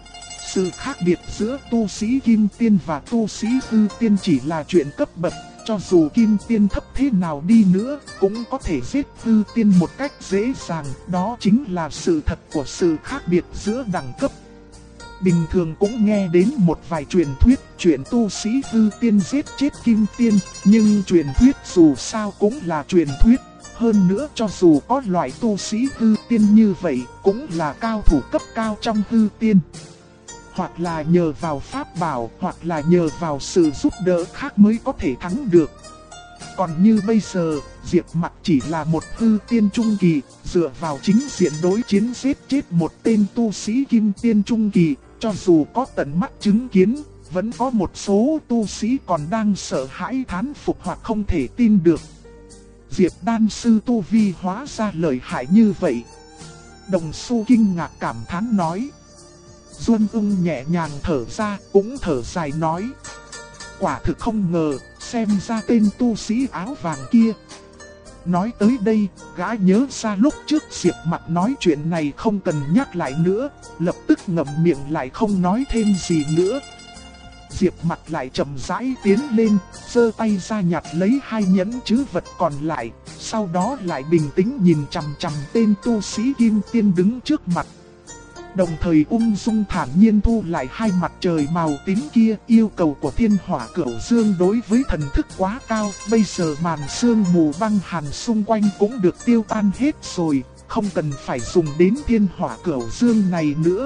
Sự khác biệt giữa tu sĩ kim tiên và tu sĩ hư tiên chỉ là chuyện cấp bậc. Cho dù kim tiên thấp thế nào đi nữa, cũng có thể giết hư tiên một cách dễ dàng. Đó chính là sự thật của sự khác biệt giữa đẳng cấp. Bình thường cũng nghe đến một vài truyền thuyết chuyện tu sĩ hư tiên giết chết kim tiên, nhưng truyền thuyết dù sao cũng là truyền thuyết. Hơn nữa cho dù có loại tu sĩ hư tiên như vậy, cũng là cao thủ cấp cao trong hư tiên. Hoặc là nhờ vào pháp bảo, hoặc là nhờ vào sự giúp đỡ khác mới có thể thắng được. Còn như bây giờ, Diệp Mặc chỉ là một hư tiên trung kỳ, dựa vào chính diện đối chiến giết chết một tên tu sĩ kim tiên trung kỳ, cho dù có tận mắt chứng kiến, vẫn có một số tu sĩ còn đang sợ hãi thán phục hoặc không thể tin được. Diệp đan sư tu vi hóa ra lợi hại như vậy. Đồng Xu kinh ngạc cảm thán nói. Duân Ưng nhẹ nhàng thở ra, cũng thở dài nói. Quả thực không ngờ, xem ra tên tu sĩ áo vàng kia Nói tới đây, gã nhớ ra lúc trước Diệp Mặc nói chuyện này không cần nhắc lại nữa, lập tức ngậm miệng lại không nói thêm gì nữa. Diệp Mặc lại chậm rãi tiến lên, giơ tay ra nhặt lấy 2 nhẫn trữ vật còn lại, sau đó lại bình tĩnh nhìn chằm chằm tên tu sĩ kim tiên đứng trước mặt. Đồng thời ung dung thản nhiên thu lại 2 mặt trời màu tím kia. Yêu cầu của Thiên Hỏa Cửu Dương đối với thần thức quá cao, bây giờ màn sương mù băng hàn xung quanh cũng được tiêu tan hết rồi, không cần phải dùng đến Thiên Hỏa Cửu Dương này nữa.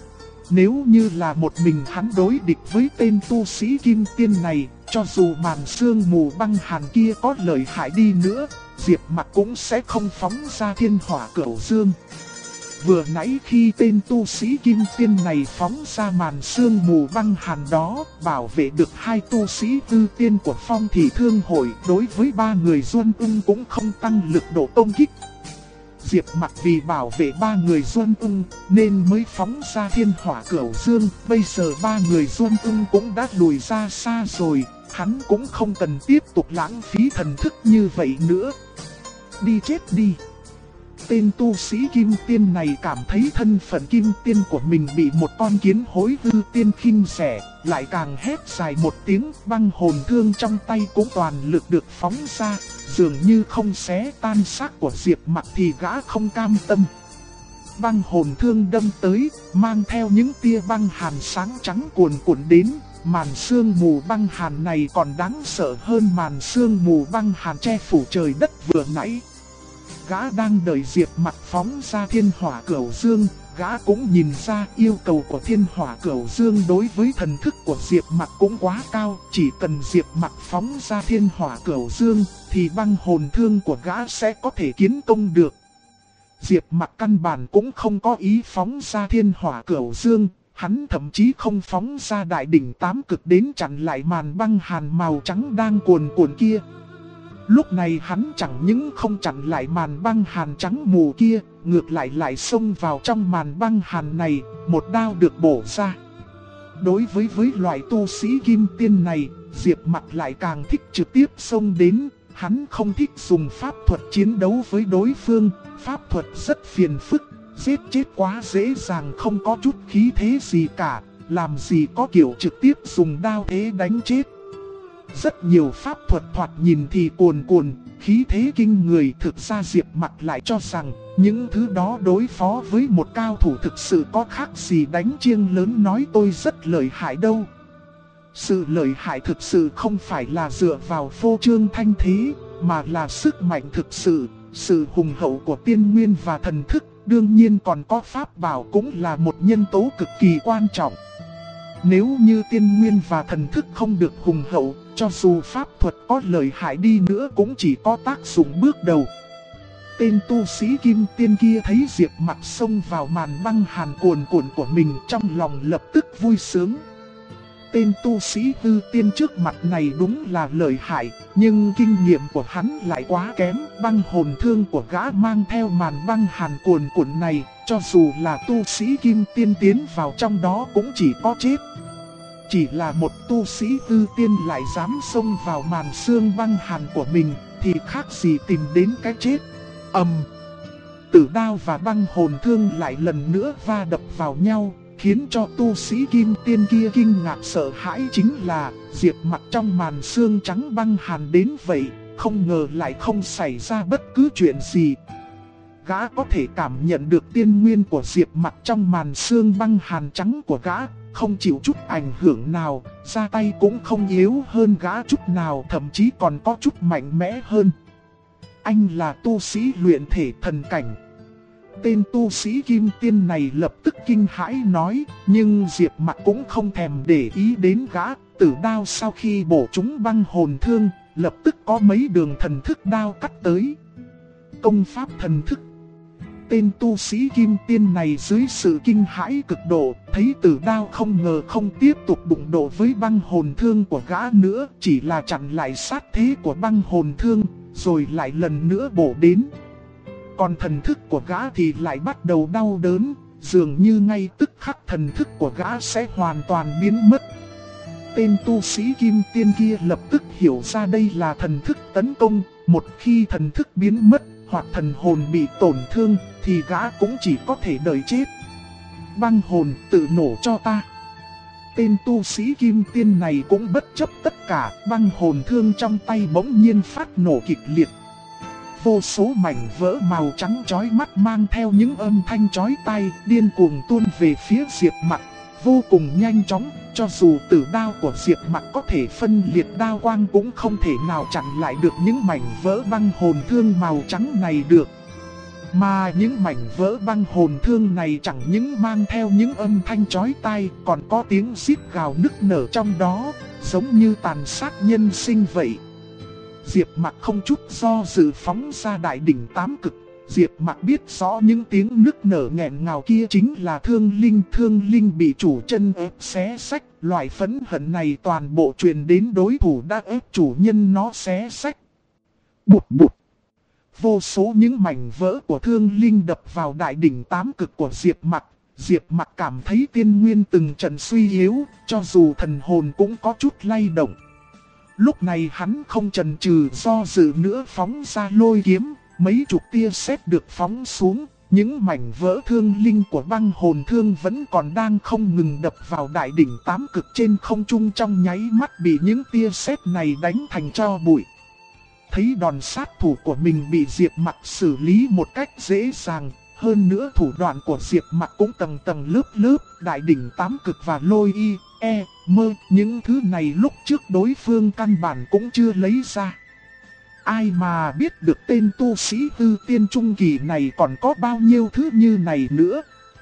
Nếu như là một mình hắn đối địch với tên tu sĩ kim tiên này, cho dù màn sương mù băng hàn kia có lợi hại đi nữa, Diệp Mặc cũng sẽ không phóng ra Thiên Hỏa Cửu Dương. Vừa nãy khi tên tu sĩ kim tiên này phóng ra màn sương mù băng hàn đó, bảo vệ được 2 tu sĩ hư tiên của Phong Thị Thương Hội, đối với 3 người Duân Ưng cũng không tăng lực độ công kích. Diệp Mặc vì bảo vệ 3 người Duân Ưng nên mới phóng ra Thiên Hỏa Cửu Dương, bây giờ 3 người Duân Ưng cũng đã lùi ra xa rồi, hắn cũng không cần tiếp tục lãng phí thần thức như vậy nữa. Đi chết đi! Tên tu sĩ kim tiên này cảm thấy thân phận kim tiên của mình bị một con kiến hối hư tiên khinh rẻ, lại càng hét dài một tiếng. Băng hồn thương trong tay cũng toàn lực được phóng ra, dường như không xé tan xác của Diệp Mặc thì gã không cam tâm. Băng hồn thương đâm tới, mang theo những tia băng hàn sáng trắng cuồn cuộn đến. Màn sương mù băng hàn này còn đáng sợ hơn màn sương mù băng hàn che phủ trời đất vừa nãy. Gã đang đợi Diệp Mặc phóng ra Thiên Hỏa Cửu Dương, gã cũng nhìn ra yêu cầu của Thiên Hỏa Cửu Dương đối với thần thức của Diệp Mặc cũng quá cao. Chỉ cần Diệp Mặc phóng ra Thiên Hỏa Cửu Dương thì băng hồn thương của gã sẽ có thể kiến công được. Diệp Mặc căn bản cũng không có ý phóng ra Thiên Hỏa Cửu Dương, hắn thậm chí không phóng ra Đại Đỉnh 8 Cực đến chặn lại màn băng hàn màu trắng đang cuồn cuộn kia. Lúc này hắn chẳng những không chặn lại màn băng hàn trắng mù kia, ngược lại xông vào trong màn băng hàn này, một đao được bổ ra. Đối với loại tu sĩ kim tiên này, Diệp Mặc lại càng thích trực tiếp xông đến, hắn không thích dùng pháp thuật chiến đấu với đối phương, pháp thuật rất phiền phức, giết chết quá dễ dàng không có chút khí thế gì cả, làm gì có kiểu trực tiếp dùng đao thế đánh chết. Rất nhiều pháp thuật thoạt nhìn thì cuồn cuộn, khí thế kinh người, thực ra Diệp Mặc lại cho rằng những thứ đó đối phó với một cao thủ thực sự có khác gì đánh chiêng lớn nói tôi rất lợi hại đâu. Sự lợi hại thực sự không phải là dựa vào phô trương thanh thế, mà là sức mạnh thực sự, sự hùng hậu của tiên nguyên và thần thức, đương nhiên còn có pháp bảo cũng là một nhân tố cực kỳ quan trọng. Nếu như tiên nguyên và thần thức không được hùng hậu, cho dù pháp thuật có lợi hại đi nữa cũng chỉ có tác dụng bước đầu. Tên tu sĩ kim tiên kia thấy Diệp Mặc xông vào màn băng hàn cuồn cuộn của mình, trong lòng lập tức vui sướng. Tên tu sĩ hư tiên trước mặt này đúng là lợi hại, nhưng kinh nghiệm của hắn lại quá kém. Băng hồn thương của gã mang theo màn băng hàn cuồn cuộn này, cho dù là tu sĩ kim tiên tiến vào trong đó cũng chỉ có chết. Chỉ là một tu sĩ hư tiên lại dám xông vào màn sương băng hàn của mình, thì khác gì tìm đến cái chết. Tử đao và băng hồn thương lại lần nữa va đập vào nhau, khiến cho tu sĩ kim tiên kia kinh ngạc sợ hãi. Chính là Diệp Mặc trong màn sương trắng băng hàn đến vậy, không ngờ lại không xảy ra bất cứ chuyện gì. Gã có thể cảm nhận được tiên nguyên của Diệp Mặc trong màn sương băng hàn trắng của gã, không chịu chút ảnh hưởng nào, ra tay cũng không yếu hơn gã chút nào, thậm chí còn có chút mạnh mẽ hơn. Anh là tu sĩ luyện thể thần cảnh. Tên tu sĩ kim tiên này lập tức kinh hãi nói, nhưng Diệp Mặc cũng không thèm để ý đến gã. Tử đao sau khi bổ trúng băng hồn thương, lập tức có mấy đường thần thức đao cắt tới. Công pháp thần thức. Tên tu sĩ kim tiên này dưới sự kinh hãi cực độ, thấy tử đao không ngờ không tiếp tục đụng độ với băng hồn thương của gã nữa, chỉ là chặn lại sát thế của băng hồn thương, rồi lại lần nữa bổ đến. Còn thần thức của gã thì lại bắt đầu đau đớn, dường như ngay tức khắc thần thức của gã sẽ hoàn toàn biến mất. Tên tu sĩ kim tiên kia lập tức hiểu ra đây là thần thức tấn công, Một khi thần thức biến mất hoặc thần hồn bị tổn thương thì gã cũng chỉ có thể đợi chết. Băng hồn, tự nổ cho ta. Tên tu sĩ kim tiên này cũng bất chấp tất cả, băng hồn thương trong tay bỗng nhiên phát nổ kịch liệt. Vô số mảnh vỡ màu trắng chói mắt mang theo những âm thanh chói tai điên cuồng tuôn về phía Diệp Mặc, vô cùng nhanh chóng. Cho dù tử đao của Diệp Mặc có thể phân liệt đao quang cũng không thể nào chặn lại được những mảnh vỡ băng hồn thương màu trắng này được. Mà những mảnh vỡ băng hồn thương này chẳng những mang theo những âm thanh chói tai, còn có tiếng rít gào nức nở trong đó, giống như tàn sát nhân sinh vậy. Diệp Mặc không chút do dự phóng ra đại đỉnh tám cực. Diệp Mặc biết rõ những tiếng nức nở nghẹn ngào kia chính là thương linh bị chủ chân ép xé xách. Loại phẫn hận này toàn bộ truyền đến đối thủ đã ép chủ nhân nó xé xách. Bụt bụt. Vô số những mảnh vỡ của thương linh đập vào đại đỉnh tám cực của Diệp Mặc. Diệp Mặc cảm thấy tiên nguyên từng trận suy yếu, cho dù thần hồn cũng có chút lay động. Lúc này hắn không chần chừ do dự nữa phóng ra lôi kiếm, mấy chục tia sét được phóng xuống. Những mảnh vỡ thương linh của băng hồn thương vẫn còn đang không ngừng đập vào đại đỉnh tám cực trên không trung, trong nháy mắt bị những tia sét này đánh thành tro bụi. Thấy đòn sát thủ của mình bị Diệp Mặc xử lý một cách dễ dàng, hơn nữa thủ đoạn của Diệp Mặc cũng tầng tầng lớp lớp, đại đỉnh tám cực và lôi mơ, những thứ này lúc trước đối phương căn bản cũng chưa lấy ra. Ai mà biết được tên tu sĩ hư tiên trung kỳ này còn có bao nhiêu thứ như này nữa.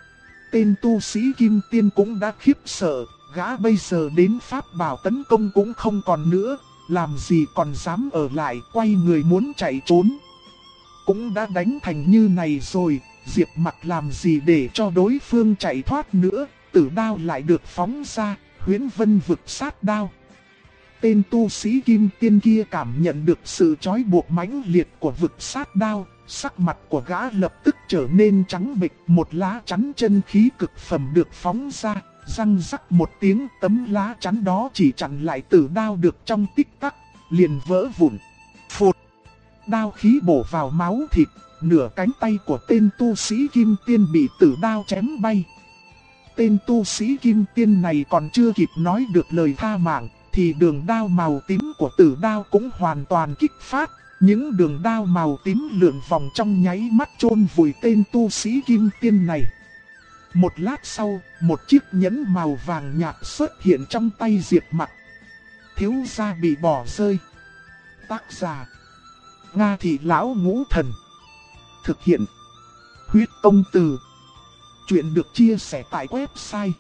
Tên tu sĩ kim tiên cũng đã khiếp sợ, gã bây giờ đến pháp bảo tấn công cũng không còn nữa, làm gì còn dám ở lại, quay người muốn chạy trốn. Cũng đã đánh thành như này rồi, Diệp Mặc làm gì để cho đối phương chạy thoát nữa, tử đao lại được phóng ra, huyễn vân vực sát đao. Tên tu sĩ kim tiên kia cảm nhận được sự trói buộc mãnh liệt của vực sát đao, sắc mặt của gã lập tức trở nên trắng bệch, một lá chắn chân khí cực phẩm được phóng ra, răng rắc một tiếng, tấm lá chắn đó chỉ chặn lại tử đao được trong tích tắc, liền vỡ vụn. Phụt! Đao khí bổ vào máu thịt, nửa cánh tay của tên tu sĩ kim tiên bị tử đao chém bay. Tên tu sĩ kim tiên này còn chưa kịp nói được lời tha mạng, thì đường đao màu tím của tử đao cũng hoàn toàn kích phát. Những đường đao màu tím lượn vòng trong nháy mắt chôn vùi tên tu sĩ kim tiên này. Một lát sau, một chiếc nhẫn màu vàng nhạt xuất hiện trong tay Diệp Mặc. Thiếu gia bị bỏ rơi. Tác giả: Nga Thị Lão Ngũ Thần. Thực hiện: Huyết Tông Từ. Chuyện được chia sẻ tại website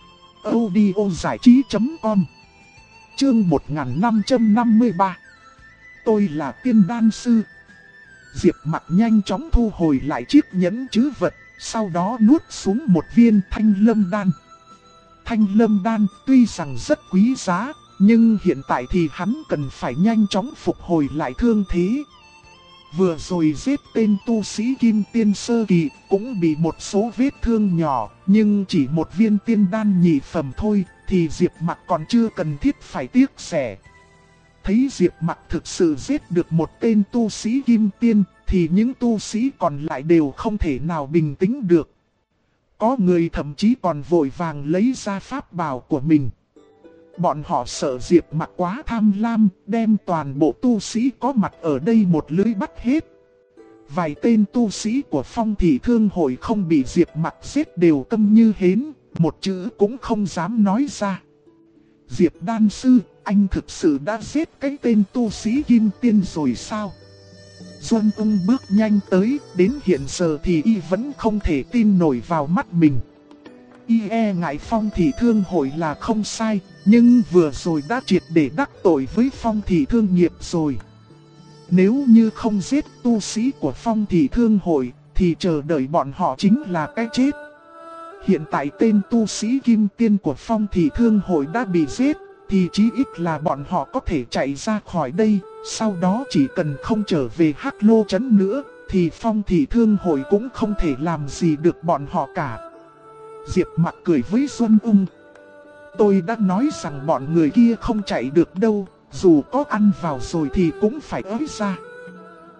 audiozảichí.com. Chương 1553. Tôi là tiên đan sư. Diệp Mặc nhanh chóng thu hồi lại chiếc nhẫn trữ vật, sau đó nuốt xuống một viên thanh lâm đan. Thanh lâm đan tuy rằng rất quý giá, nhưng hiện tại thì hắn cần phải nhanh chóng phục hồi lại thương thế. Vừa rồi giết tên tu sĩ kim tiên sơ kỳ, cũng bị một số vết thương nhỏ, nhưng chỉ một viên tiên đan nhị phẩm thôi, thì Diệp Mặc còn chưa cần thiết phải tiếc rẻ. Thấy Diệp Mặc thực sự giết được một tên tu sĩ kim tiên, thì những tu sĩ còn lại đều không thể nào bình tĩnh được. Có người thậm chí còn vội vàng lấy ra pháp bảo của mình. Bọn họ sợ Diệp Mặc quá tham lam, đem toàn bộ tu sĩ có mặt ở đây một lưới bắt hết. Vài tên tu sĩ của Phong Thị Thương Hội không bị Diệp Mặc giết đều câm như hến, một chữ cũng không dám nói ra. Diệp đan sư, anh thực sự đã giết cái tên tu sĩ kim tiên rồi sao? Duân Ung bước nhanh tới, đến hiện giờ thì y vẫn không thể tin nổi vào mắt mình. Y e ngại Phong Thị Thương Hội là không sai, nhưng vừa rồi đã triệt để đắc tội với Phong Thị Thương nghiệp rồi. Nếu như không giết tu sĩ của Phong Thị Thương Hội, thì chờ đợi bọn họ chính là cái chết. Hiện tại tên tu sĩ kim tiên của Phong Thị Thương Hội đã bị giết, thì chí ít là bọn họ có thể chạy ra khỏi đây. Sau đó chỉ cần không trở về Hắc Lô Trấn nữa, thì Phong Thị Thương Hội cũng không thể làm gì được bọn họ cả. Diệp Mặc cười với Duân Ung. Tôi đã nói rằng bọn người kia không chạy được đâu, dù có ăn vào rồi thì cũng phải ới ra.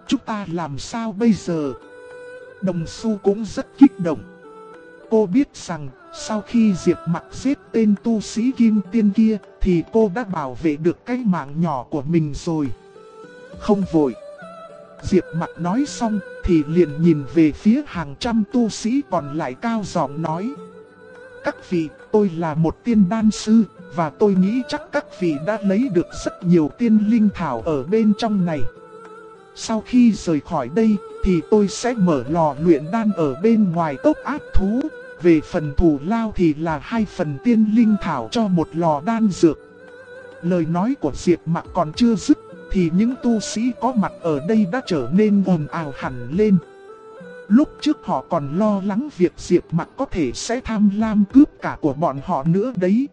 chúng ta làm sao bây giờ? Đồng Xu cũng rất kích động. Cô biết rằng sau khi Diệp Mặc giết tên tu sĩ kim tiên kia thì cô đã bảo vệ được cái mạng nhỏ của mình rồi. Không vội. Diệp Mặc nói xong thì liền nhìn về phía hàng trăm tu sĩ còn lại, cao giọng nói: các vị, tôi là một tiên đan sư, và tôi nghĩ chắc các vị đã lấy được rất nhiều tiên linh thảo ở bên trong này. Sau khi rời khỏi đây thì tôi sẽ mở lò luyện đan ở bên ngoài cốc ác thú. Về phần thù lao thì là 2 phần tiên linh thảo cho một lò đan dược. Lời nói của Diệp Mặc còn chưa dứt thì những tu sĩ có mặt ở đây đã trở nên ồn ào hẳn lên. Lúc trước họ còn lo lắng việc Diệp Mặc có thể sẽ tham lam cướp cả của bọn họ nữa đấy.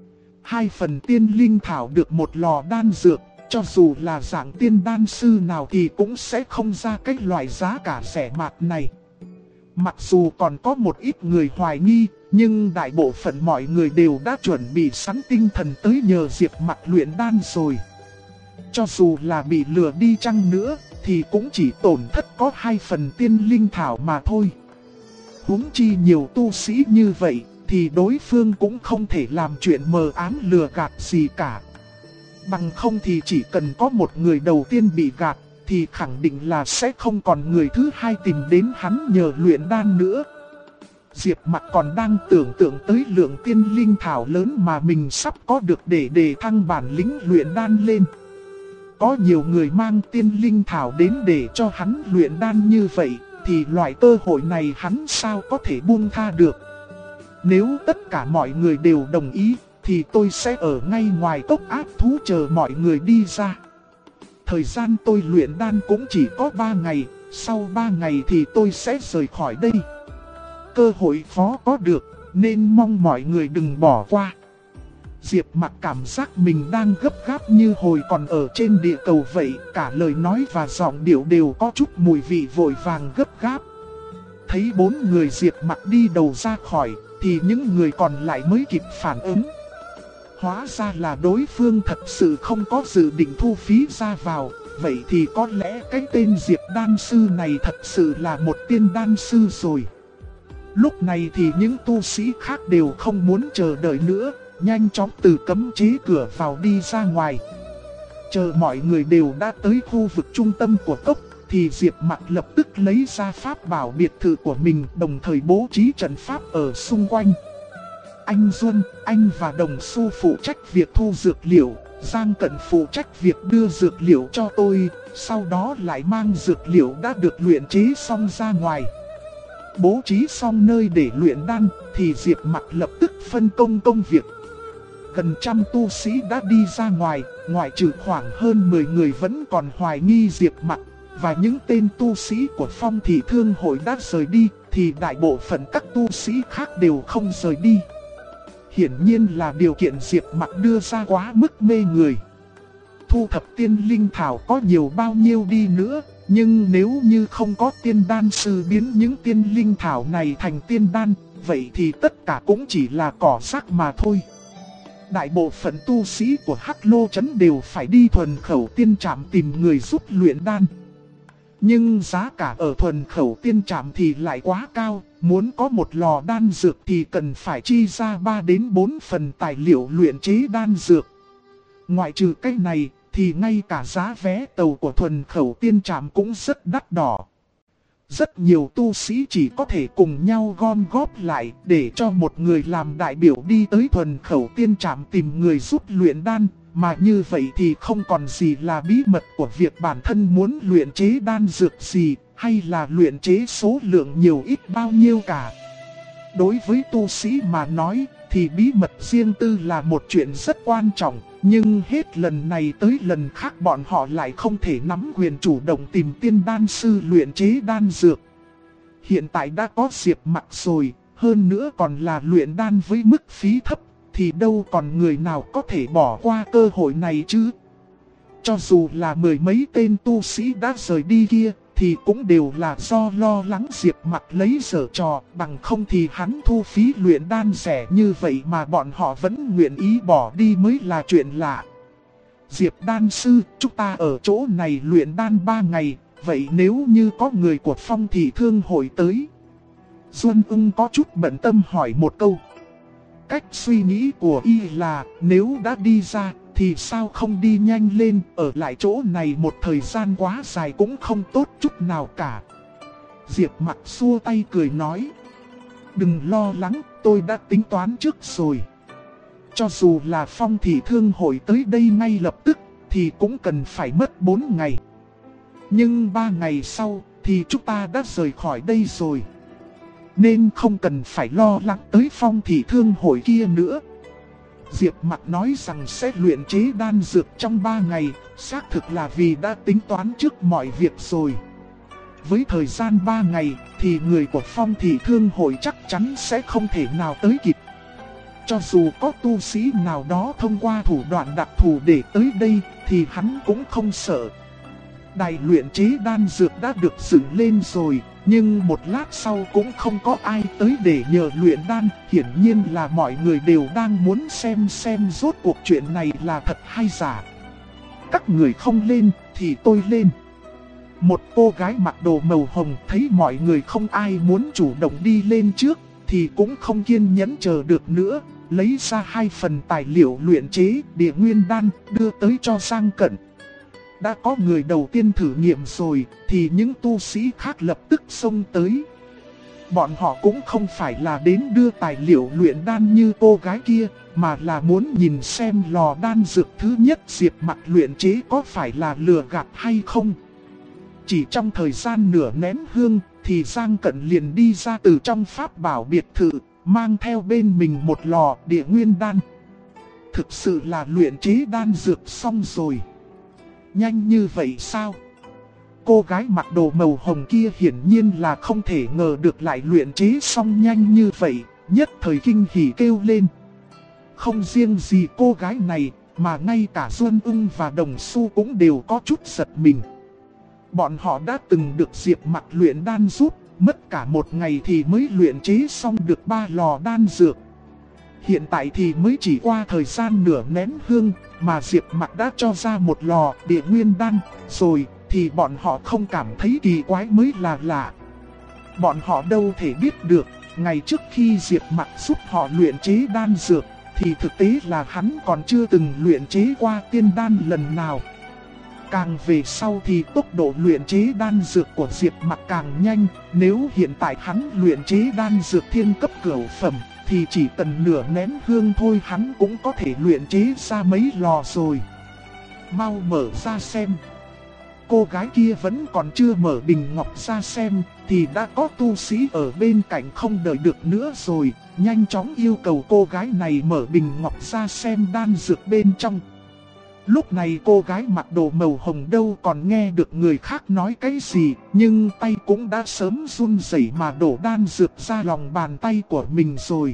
2 phần tiên linh thảo được một lò đan dược, cho dù là dạng tiên đan sư nào thì cũng sẽ không ra cái loại giá cả rẻ mạt này. Mặc dù còn có một ít người hoài nghi, nhưng đại bộ phận mọi người đều đã chuẩn bị sẵn tinh thần tới nhờ Diệp Mặc luyện đan rồi. Cho dù là bị lừa đi chăng nữa thì cũng chỉ tổn thất có 2 phần tiên linh thảo mà thôi. Huống chi nhiều tu sĩ như vậy thì đối phương cũng không thể làm chuyện mờ ám lừa gạt gì cả. Bằng không thì chỉ cần có một người đầu tiên bị gạt thì khẳng định là sẽ không còn người thứ hai tìm đến hắn nhờ luyện đan nữa. Diệp Mặc còn đang tưởng tượng tới lượng tiên linh thảo lớn mà mình sắp có được để đề thăng bản lĩnh luyện đan lên. Có nhiều người mang tiên linh thảo đến để cho hắn luyện đan như vậy thì loại cơ hội này hắn sao có thể buông tha được. Nếu tất cả mọi người đều đồng ý thì tôi sẽ ở ngay ngoài cốc ác thú chờ mọi người đi ra. Thời gian tôi luyện đan cũng chỉ có 3 ngày, sau 3 ngày thì tôi sẽ rời khỏi đây. Cơ hội khó có được, nên mong mọi người đừng bỏ qua. Diệp Mặc cảm giác mình đang gấp gáp như hồi còn ở trên địa cầu vậy, cả lời nói và giọng điệu đều có chút mùi vị vội vàng gấp gáp. Thấy 4 người Diệp Mặc đi đầu ra khỏi, thì những người còn lại mới kịp phản ứng. Hóa ra là đối phương thật sự không có dự định thu phí ra vào, vậy thì có lẽ cái tên Diệp đan sư này thật sự là một tiên đan sư rồi. Lúc này thì những tu sĩ khác đều không muốn chờ đợi nữa, nhanh chóng từ cấm chế cửa vào đi ra ngoài. Chờ mọi người đều đã tới khu vực trung tâm của cốc, thì Diệp Mặc lập tức lấy ra pháp bảo biệt thự của mình, đồng thời bố trí trận pháp ở xung quanh. Anh Duân, anh và Đồng Xu phụ trách việc thu dược liệu, Giang Cận phụ trách việc đưa dược liệu cho tôi, sau đó lại mang dược liệu đã được luyện chế xong ra ngoài. Bố trí xong nơi để luyện đan, thì Diệp Mặc lập tức phân công công việc. Gần trăm tu sĩ đã đi ra ngoài, ngoại trừ khoảng hơn 10 người vẫn còn hoài nghi Diệp Mặc, và những tên tu sĩ của Phong Thị Thương hội đã rời đi, thì đại bộ phận các tu sĩ khác đều không rời đi. Hiển nhiên là điều kiện Diệp Mặc đưa ra quá mức mê người. Thu thập tiên linh thảo có nhiều bao nhiêu đi nữa, nhưng nếu như không có tiên đan sư biến những tiên linh thảo này thành tiên đan, vậy thì tất cả cũng chỉ là cỏ rác mà thôi. Đại bộ phận tu sĩ của Hắc Lô Trấn đều phải đi thuần khẩu tiên trạm tìm người giúp luyện đan. Nhưng giá cả ở thuần khẩu tiên trạm thì lại quá cao, muốn có một lò đan dược thì cần phải chi ra 3 đến 4 phần tài liệu luyện chế đan dược. Ngoại trừ cái này thì ngay cả giá vé tàu của thuần khẩu tiên trạm cũng rất đắt đỏ. Rất nhiều tu sĩ chỉ có thể cùng nhau gom góp lại để cho một người làm đại biểu đi tới thuần khẩu tiên trạm tìm người giúp luyện đan. Mà như vậy thì không còn gì là bí mật của việc bản thân muốn luyện chế đan dược gì, hay là luyện chế số lượng nhiều ít bao nhiêu cả. Đối với tu sĩ mà nói thì bí mật riêng tư là một chuyện rất quan trọng, nhưng hết lần này tới lần khác bọn họ lại không thể nắm quyền chủ động tìm tiên đan sư luyện chế đan dược. Hiện tại đã có Diệp Mặc rồi, hơn nữa còn là luyện đan với mức phí thấp, thì đâu còn người nào có thể bỏ qua cơ hội này chứ. Cho dù là 10 mấy tên tu sĩ đã rời đi kia, thì cũng đều là do lo lắng Diệp Mặc lấy giở trò, bằng không thì hắn thu phí luyện đan rẻ như vậy mà bọn họ vẫn nguyện ý bỏ đi mới là chuyện lạ. Diệp đan sư, chúng ta ở chỗ này luyện đan 3 ngày, Vậy nếu như có người của Phong Thị Thương hội tới? Duân Ưng có chút bận tâm hỏi một câu. Cách suy nghĩ của y là nếu đã đi ra thì sao không đi nhanh lên, ở lại chỗ này một thời gian quá dài cũng không tốt chút nào cả. Diệp Mặc xua tay cười nói. Đừng lo lắng, tôi đã tính toán trước rồi. Cho dù là Phong Thị Thương hội tới đây ngay lập tức thì cũng cần phải mất 4 ngày. Nhưng 3 ngày sau thì chúng ta đã rời khỏi đây rồi, nên không cần phải lo lắng tới Phong Thị Thương hội kia nữa. Diệp Mặc nói rằng sẽ luyện chế đan dược trong 3 ngày, xác thực là vì đã tính toán trước mọi việc rồi. Với thời gian 3 ngày thì người của Phong Thị Thương hội chắc chắn sẽ không thể nào tới kịp. Cho dù có tu sĩ nào đó thông qua thủ đoạn đặc thù để tới đây thì hắn cũng không sợ. Đài luyện chế đan dược đã được dựng lên rồi, nhưng một lát sau cũng không có ai tới để nhờ luyện đan. Hiển nhiên là mọi người đều đang muốn xem rốt cuộc chuyện này là thật hay giả. Các người không lên thì tôi lên. Một cô gái mặc đồ màu hồng thấy mọi người không ai muốn chủ động đi lên trước thì cũng không kiên nhẫn chờ được nữa, lấy ra 2 phần tài liệu luyện chế địa nguyên đan đưa tới cho Giang Cẩn. Đã có người đầu tiên thử nghiệm rồi thì những tu sĩ khác lập tức xông tới. Bọn họ cũng không phải là đến đưa tài liệu luyện đan như cô gái kia, mà là muốn nhìn xem lò đan dược thứ nhất Diệp Mặc luyện chế có phải là lừa gạt hay không. Chỉ trong thời gian nửa nén hương thì Giang Cẩn liền đi ra từ trong pháp bảo biệt thự, mang theo bên mình một lò địa nguyên đan. Thực sự là luyện chế đan dược xong rồi. Nhanh như vậy sao? Cô gái mặc đồ màu hồng kia hiển nhiên là không thể ngờ được lại luyện chế xong nhanh như vậy, nhất thời kinh hỉ kêu lên. Không riêng gì cô gái này, mà ngay cả Duân Ưng và Đồng Xu cũng đều có chút giật mình. Bọn họ đã từng được Diệp Mặc luyện đan giúp, mất cả một ngày thì mới luyện chế xong được 3 lò đan dược. Hiện tại thì mới chỉ qua thời gian nửa nén hương mà Diệp Mặc đã cho ra một lò địa nguyên đan rồi, thì bọn họ không cảm thấy kỳ quái mới là lạ. Bọn họ đâu thể biết được, ngày trước khi Diệp Mặc giúp họ luyện chế đan dược thì thực tế là hắn còn chưa từng luyện chế qua tiên đan lần nào. Càng về sau thì tốc độ luyện chế đan dược của Diệp Mặc càng nhanh. Nếu hiện tại hắn luyện chế đan dược thiên cấp cửu phẩm thì chỉ cần nửa nén hương thôi hắn cũng có thể luyện chế ra mấy lò rồi. Mau mở ra xem. Cô gái kia vẫn còn chưa mở bình ngọc ra xem thì đã có tu sĩ ở bên cạnh không đợi được nữa rồi, nhanh chóng yêu cầu cô gái này mở bình ngọc ra xem đan dược bên trong. Lúc này cô gái mặc đồ màu hồng đâu còn nghe được người khác nói cái gì, nhưng tay cũng đã sớm run rẩy mà đổ đan dược ra lòng bàn tay của mình rồi.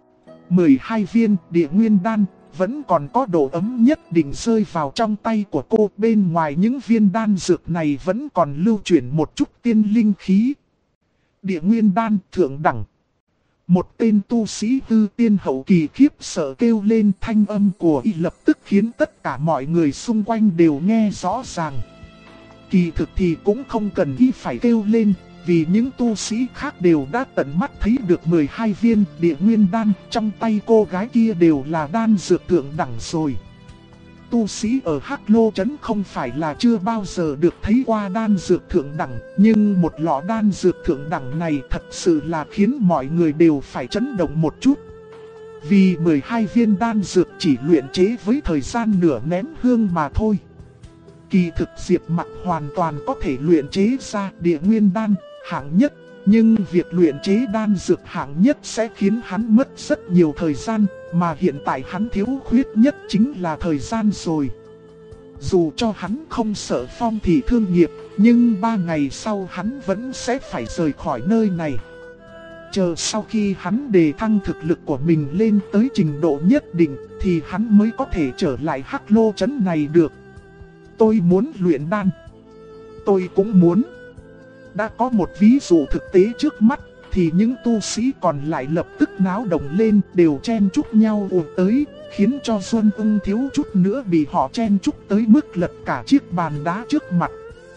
12 viên địa nguyên đan, vẫn còn có độ ấm nhất định rơi vào trong tay của cô. Bên ngoài những viên đan dược này vẫn còn lưu chuyển một chút tiên linh khí. Địa nguyên đan thượng đẳng. Một tên tu sĩ hư tiên hậu kỳ khiếp sợ kêu lên, thanh âm của y lập tức khiến tất cả mọi người xung quanh đều nghe rõ ràng. Kỳ thực thì cũng không cần y phải kêu lên, vì những tu sĩ khác đều đã tận mắt thấy được 12 viên địa nguyên đan trong tay cô gái kia đều là đan dược thượng đẳng rồi. Tu sĩ ở Hắc Lô Trấn không phải là chưa bao giờ được thấy qua đan dược thượng đẳng, nhưng một lọ đan dược thượng đẳng này thật sự là khiến mọi người đều phải chấn động một chút. Vì 12 viên đan dược chỉ luyện chế với thời gian nửa nén hương mà thôi. Kỳ thực Diệp Mặc hoàn toàn có thể luyện chế ra địa nguyên đan hạng nhất, nhưng việc luyện chế đan dược hạng nhất sẽ khiến hắn mất rất nhiều thời gian, mà hiện tại hắn thiếu khuyết nhất chính là thời gian rồi. Dù cho hắn không sợ Phong Thị Thương nghiệp, nhưng 3 ngày sau hắn vẫn sẽ phải rời khỏi nơi này. Chờ sau khi hắn đề thăng thực lực của mình lên tới trình độ nhất định thì hắn mới có thể trở lại Hắc Lô Trấn này được. Tôi muốn luyện đan. Tôi cũng muốn. Đã có một ví dụ thực tế trước mắt thì những tu sĩ còn lại lập tức náo động lên, đều chen chúc nhau ùa tới, khiến cho Duân Ưng thiếu chút nữa bị họ chen chúc tới mức lật cả chiếc bàn đá trước mặt.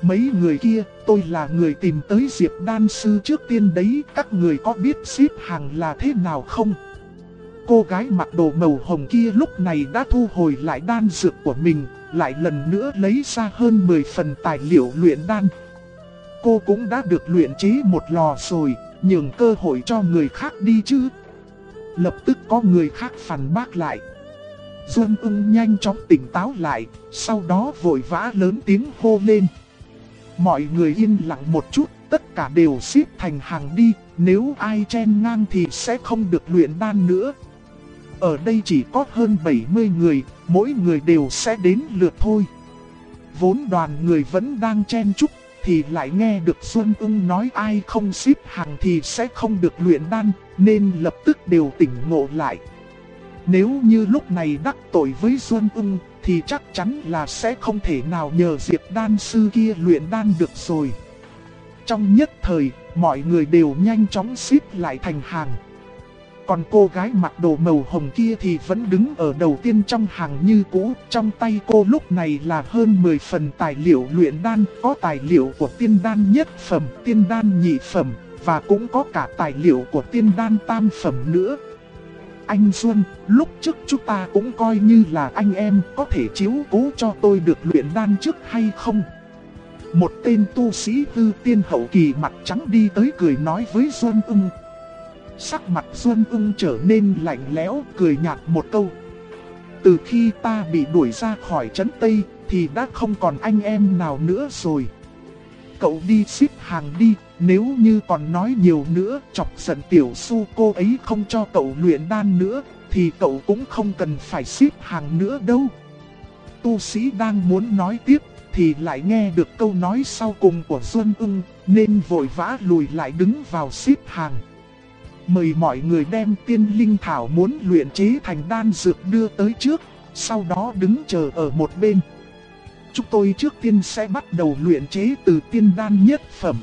Mấy người kia, tôi là người tìm tới Diệp đan sư trước tiên đấy, các người có biết xếp hàng là thế nào không? Cô gái mặc đồ màu hồng kia lúc này đã thu hồi lại đan dược của mình, lại lần nữa lấy ra hơn 10 phần tài liệu luyện đan. Cô cũng đã được luyện chế một lò rồi, nhường cơ hội cho người khác đi chứ. Lập tức có người khác phản bác lại. Duân Ưng nhanh chóng tỉnh táo lại, sau đó vội vã lớn tiếng hô lên. Mọi người yên lặng một chút, tất cả đều xếp thành hàng đi, nếu ai chen ngang thì sẽ không được luyện đan nữa. Ở đây chỉ có hơn 70 người, mỗi người đều sẽ đến lượt thôi. Vốn đoàn người vẫn đang chen chúc, thì lại nghe được Xuân Ưng nói ai không xếp hàng thì sẽ không được luyện đan, nên lập tức đều tỉnh ngộ lại. Nếu như lúc này đắc tội với Xuân Ưng, thì chắc chắn là sẽ không thể nào nhờ Diệp đan sư kia luyện đan được rồi. Trong nhất thời, mọi người đều nhanh chóng xếp lại thành hàng. Còn cô gái mặc đồ màu hồng kia thì vẫn đứng ở đầu tiên trong hàng như cũ. Trong tay cô lúc này là hơn 10 phần tài liệu luyện đan, có tài liệu của tiên đan nhất phẩm, tiên đan nhị phẩm, và cũng có cả tài liệu của tiên đan tam phẩm nữa. Anh Xuân, lúc trước chúng ta cũng coi như là anh em, có thể chiếu cố cho tôi được luyện đan trước hay không? Một tên tu sĩ hư tiên hậu kỳ mặt trắng đi tới cười nói với Xuân Ưng. Sắc mặt Xuân Ưng trở nên lạnh lẽo, cười nhạt một câu. Từ khi ta bị đuổi ra khỏi trấn Tây, thì đã không còn anh em nào nữa rồi. Cậu đi xếp hàng đi, nếu như còn nói nhiều nữa, chọc giận tiểu su cô ấy không cho cậu luyện đan nữa, thì cậu cũng không cần phải xếp hàng nữa đâu. Tu sĩ đang muốn nói tiếp, thì lại nghe được câu nói sau cùng của Xuân Ưng, nên vội vã lùi lại đứng vào xếp hàng. Mời mọi người đem tiên linh thảo muốn luyện chế thành đan dược đưa tới trước, sau đó đứng chờ ở một bên. Chúng tôi trước tiên sẽ bắt đầu luyện chế từ tiên đan nhất phẩm.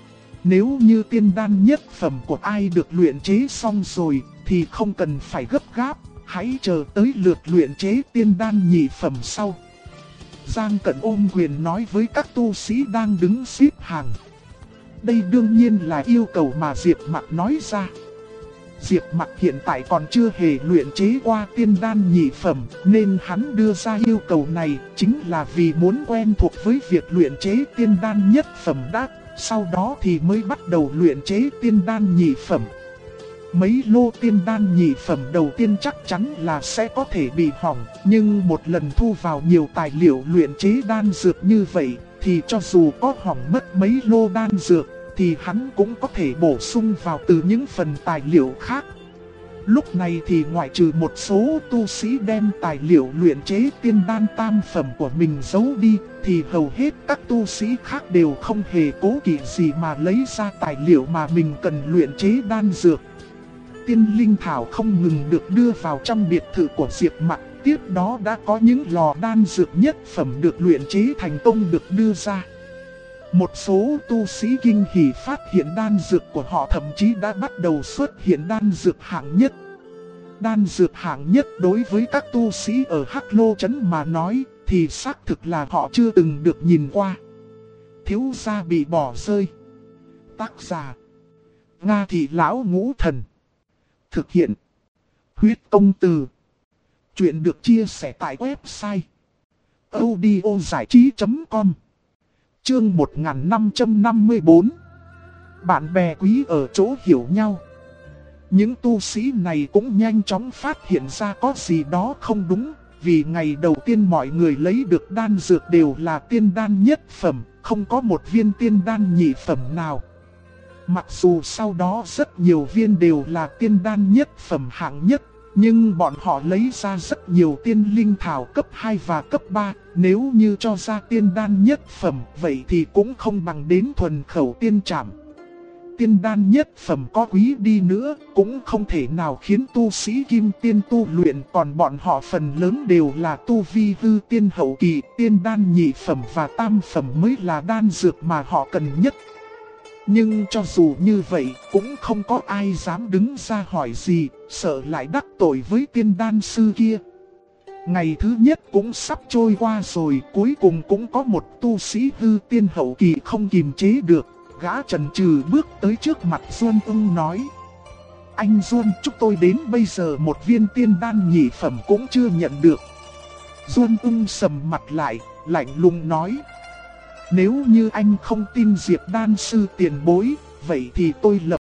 Nếu như tiên đan nhất phẩm của ai được luyện chế xong rồi, thì không cần phải gấp gáp, hãy chờ tới lượt luyện chế tiên đan nhị phẩm sau. Giang Cẩn ôm quyền nói với các tu sĩ đang đứng xếp hàng. Đây đương nhiên là yêu cầu mà Diệp Mặc nói ra. Diệp Mặc hiện tại còn chưa hề luyện chế qua tiên đan nhị phẩm, nên hắn đưa ra yêu cầu này chính là vì muốn quen thuộc với việc luyện chế tiên đan nhất phẩm đã, sau đó thì mới bắt đầu luyện chế tiên đan nhị phẩm. Mấy lô tiên đan nhị phẩm đầu tiên chắc chắn là sẽ có thể bị hỏng, nhưng một lần thu vào nhiều tài liệu luyện chế đan dược như vậy, thì cho dù có hỏng mất mấy lô đan dược, thì hắn cũng có thể bổ sung vào từ những phần tài liệu khác. Lúc này thì ngoại trừ một số tu sĩ đem tài liệu luyện chế tiên đan tam phẩm của mình giấu đi, thì hầu hết các tu sĩ khác đều không hề cố kỵ gì mà lấy ra tài liệu mà mình cần luyện chế đan dược. Tiên linh thảo không ngừng được đưa vào trong biệt thự của Diệp Mặc, tiếp đó đã có những lò đan dược nhất phẩm được luyện chế thành công được đưa ra. Một số tu sĩ kinh hỉ phát hiện đan dược của họ thậm chí đã bắt đầu xuất hiện đan dược hạng nhất. Đan dược hạng nhất đối với các tu sĩ ở Hắc Lô Trấn mà nói thì xác thực là họ chưa từng được nhìn qua. Thiếu gia bị bỏ rơi. Tác giả Nga Thị Lão Ngũ Thần. Thực hiện Huyết Công Từ. Chuyện được chia sẻ tại website audiozảichí.com. Chương 1554. Bạn bè quý ở chỗ hiểu nhau. Những tu sĩ này cũng nhanh chóng phát hiện ra có gì đó không đúng, vì ngày đầu tiên mọi người lấy được đan dược đều là tiên đan nhất phẩm, không có một viên tiên đan nhị phẩm nào. Mặc dù sau đó rất nhiều viên đều là tiên đan nhất phẩm hạng nhất, nhưng bọn họ lấy ra rất nhiều tiên linh thảo cấp 2 và cấp 3, nếu như cho ra tiên đan nhất phẩm, vậy thì cũng không bằng đến thuần khẩu tiên trảm. Tiên đan nhất phẩm có quý đi nữa, cũng không thể nào khiến tu sĩ kim tiên tu luyện, còn bọn họ phần lớn đều là tu vi hư tiên hậu kỳ, tiên đan nhị phẩm và tam phẩm mới là đan dược mà họ cần nhất. Nhưng cho dù như vậy, cũng không có ai dám đứng ra hỏi gì, sợ lại đắc tội với tiên đan sư kia. Ngày thứ nhất cũng sắp trôi qua rồi, cuối cùng cũng có một tu sĩ hư tiên hậu kỳ không kìm chế được. Gã chần chừ bước tới trước mặt Duân Ưng nói: Anh Duân, chúng tôi đến bây giờ một viên tiên đan nhị phẩm cũng chưa nhận được. Duân Ưng sầm mặt lại, lạnh lùng nói: Nếu như anh không tin Diệp đan sư tiền bối, vậy thì tôi lập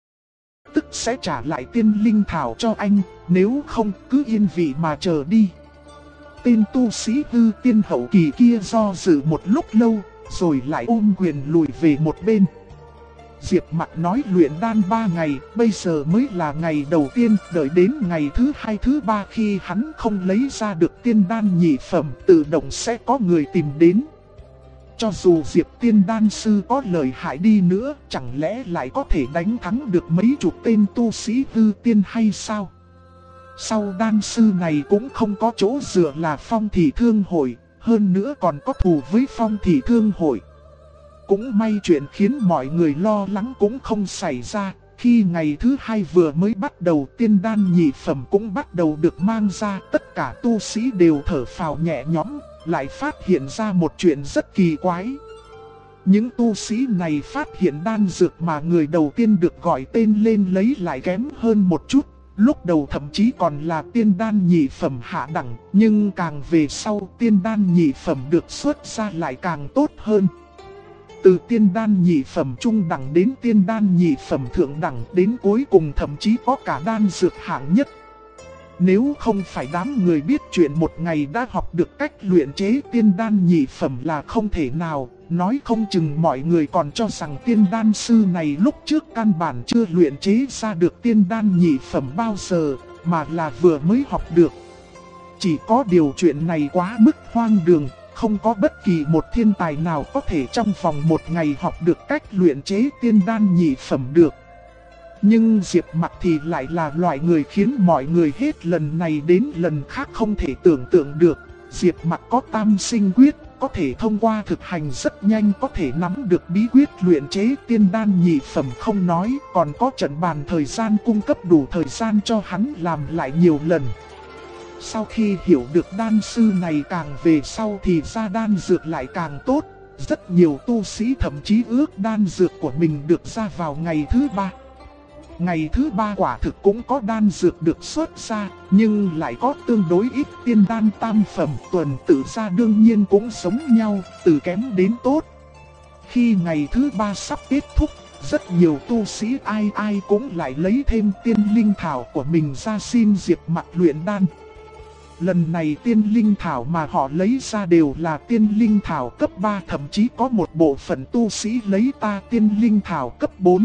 tức sẽ trả lại tiên linh thảo cho anh, nếu không cứ yên vị mà chờ đi. Tên tu sĩ hư tiên hậu kỳ kia do dự một lúc lâu, rồi lại ôm quyền lùi về một bên. Diệp Mặc nói luyện đan 3 ngày, bây giờ mới là ngày đầu tiên, đợi đến ngày thứ 2 thứ 3 khi hắn không lấy ra được tiên đan nhị phẩm, tự động sẽ có người tìm đến. Cho dù Diệp tiên đan sư có lợi hại đi nữa, chẳng lẽ lại có thể đánh thắng được mấy chục tên tu sĩ hư tiên hay sao? Sau đan sư này cũng không có chỗ dựa là Phong Thị Thương Hội, hơn nữa còn có thù với Phong Thị Thương Hội. Cũng may chuyện khiến mọi người lo lắng cũng không xảy ra, khi ngày thứ 2 vừa mới bắt đầu tiên đan nhị phẩm cũng bắt đầu được mang ra, tất cả tu sĩ đều thở phào nhẹ nhõm, lại phát hiện ra một chuyện rất kỳ quái. Những tu sĩ này phát hiện đan dược mà người đầu tiên được gọi tên lên lấy lại kém hơn một chút. Lúc đầu thậm chí còn là tiên đan nhị phẩm hạ đẳng, nhưng càng về sau tiên đan nhị phẩm được xuất ra lại càng tốt hơn. Từ tiên đan nhị phẩm trung đẳng đến tiên đan nhị phẩm thượng đẳng, đến cuối cùng thậm chí có cả đan dược hạng nhất. Nếu không phải đám người biết chuyện một ngày đã học được cách luyện chế tiên đan nhị phẩm là không thể nào, nói không chừng mọi người còn cho rằng tiên đan sư này lúc trước căn bản chưa luyện chế ra được tiên đan nhị phẩm bao giờ, mà là vừa mới học được. Chỉ có điều chuyện này quá mức hoang đường, không có bất kỳ một thiên tài nào có thể trong vòng một ngày học được cách luyện chế tiên đan nhị phẩm được. Nhưng Diệp Mặc thì lại là loại người khiến mọi người hết lần này đến lần khác không thể tưởng tượng được. Diệp Mặc có tam sinh quyết, có thể thông qua thực hành rất nhanh có thể nắm được bí quyết luyện chế tiên đan nhị phẩm không nói, còn có trận bàn thời gian cung cấp đủ thời gian cho hắn làm lại nhiều lần. Sau khi hiểu được đan sư này càng về sau thì ra đan dược lại càng tốt, rất nhiều tu sĩ thậm chí ước đan dược của mình được ra vào ngày thứ 3. Ngày thứ 3 quả thực cũng có đan dược được xuất ra, nhưng lại có tương đối ít tiên đan tam phẩm, tuần tự ra đương nhiên cũng giống nhau, từ kém đến tốt. Khi ngày thứ 3 sắp kết thúc, rất nhiều tu sĩ ai ai cũng lại lấy thêm tiên linh thảo của mình ra xin Diệp Mặc luyện đan. Lần này tiên linh thảo mà họ lấy ra đều là tiên linh thảo cấp 3, thậm chí có một bộ phận tu sĩ lấy ta tiên linh thảo cấp 4.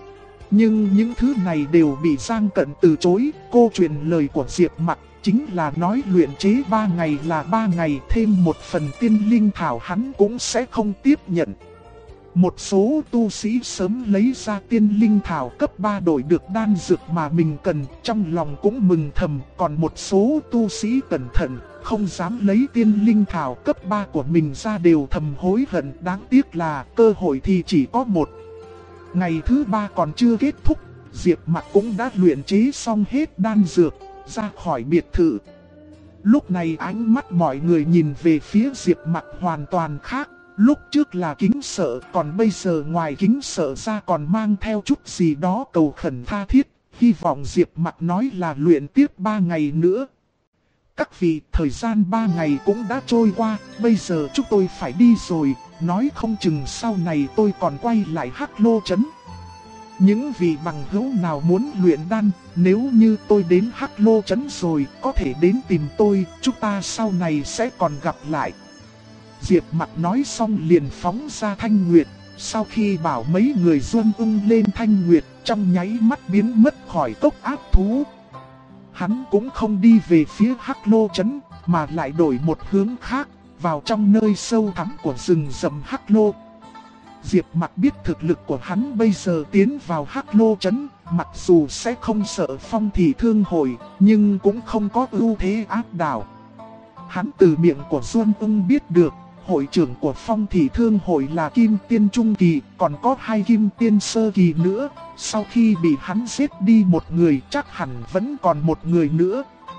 Nhưng những thứ này đều bị Giang Cận từ chối. Cô truyền lời của Diệp Mặc chính là nói luyện chế 3 ngày là 3 ngày, thêm một phần tiên linh thảo hắn cũng sẽ không tiếp nhận. Một số tu sĩ sớm lấy ra tiên linh thảo cấp 3 đổi được đan dược mà mình cần, trong lòng cũng mừng thầm. Còn một số tu sĩ cẩn thận, không dám lấy tiên linh thảo cấp 3 của mình ra đều thầm hối hận, đáng tiếc là cơ hội thì chỉ có một. Ngày thứ 3 còn chưa kết thúc, Diệp Mặc cũng đã luyện chế xong hết đan dược, ra khỏi biệt thự. Lúc này ánh mắt mọi người nhìn về phía Diệp Mặc hoàn toàn khác. Lúc trước là kính sợ, còn bây giờ ngoài kính sợ ra còn mang theo chút gì đó cầu khẩn tha thiết. Hy vọng Diệp Mặc nói là luyện tiếp 3 ngày nữa. Các vị, thời gian 3 ngày cũng đã trôi qua, bây giờ chúng tôi phải đi rồi. Nói không chừng sau này tôi còn quay lại Hắc Lô Trấn. Những vị bằng hữu nào muốn luyện đan, nếu như tôi đến Hắc Lô Trấn rồi, có thể đến tìm tôi, chúng ta sau này sẽ còn gặp lại. Diệp Mặc nói xong liền phóng ra Thanh Nguyệt, sau khi bảo mấy người Duân Ưng lên Thanh Nguyệt, trong nháy mắt biến mất khỏi cốc ác thú. Hắn cũng không đi về phía Hắc Lô Trấn, mà lại đổi một hướng khác, vào trong nơi sâu thẳm của rừng rậm Hắc Lô. Diệp Mặc biết thực lực của hắn bây giờ tiến vào Hắc Lô Trấn, mặc dù sẽ không sợ Phong Thị Thương Hội, nhưng cũng không có ưu thế áp đảo. Hắn từ miệng của Duân Ưng biết được, hội trưởng của Phong Thị Thương Hội là Kim Tiên Trung Kỳ, còn có 2 Kim Tiên Sơ Kỳ nữa. Sau khi bị hắn giết đi một người, chắc hẳn vẫn còn một người nữa.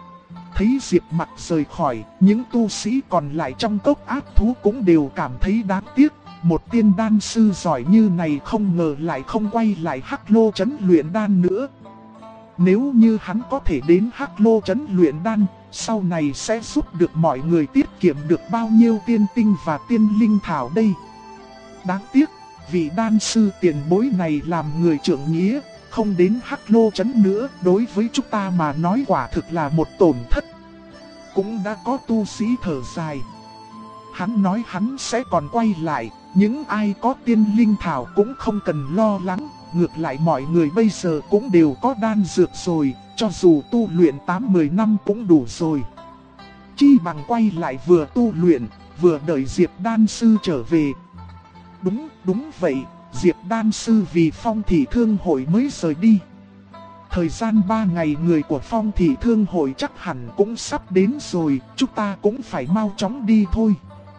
Thấy Diệp Mặc rời khỏi, những tu sĩ còn lại trong cốc ác thú cũng đều cảm thấy đáng tiếc. Một tiên đan sư giỏi như này không ngờ lại không quay lại Hắc Lô trấn luyện đan nữa. Nếu như hắn có thể đến Hắc Lô trấn luyện đan, sau này sẽ giúp được mọi người tiết kiệm được bao nhiêu tiên tinh và tiên linh thảo đây. Đáng tiếc, vị đan sư tiền bối này làm người trưởng nghĩa, không đến Hắc Lô trấn nữa, đối với chúng ta mà nói quả thực là một tổn thất. Cũng đã có tu sĩ thở dài. Hắn nói hắn sẽ còn quay lại, những ai có tiên linh thảo cũng không cần lo lắng, ngược lại mọi người bây giờ cũng đều có đan dược rồi, cho dù tu luyện 8-10 năm cũng đủ rồi. Chi bằng quay lại vừa tu luyện, vừa đợi Diệp đan sư trở về. Đúng vậy, Diệp đan sư vì Phong Thị Thương Hội mới rời đi. Thời gian 3 ngày người của Phong Thị Thương Hội chắc hẳn cũng sắp đến rồi, chúng ta cũng phải mau chóng đi thôi.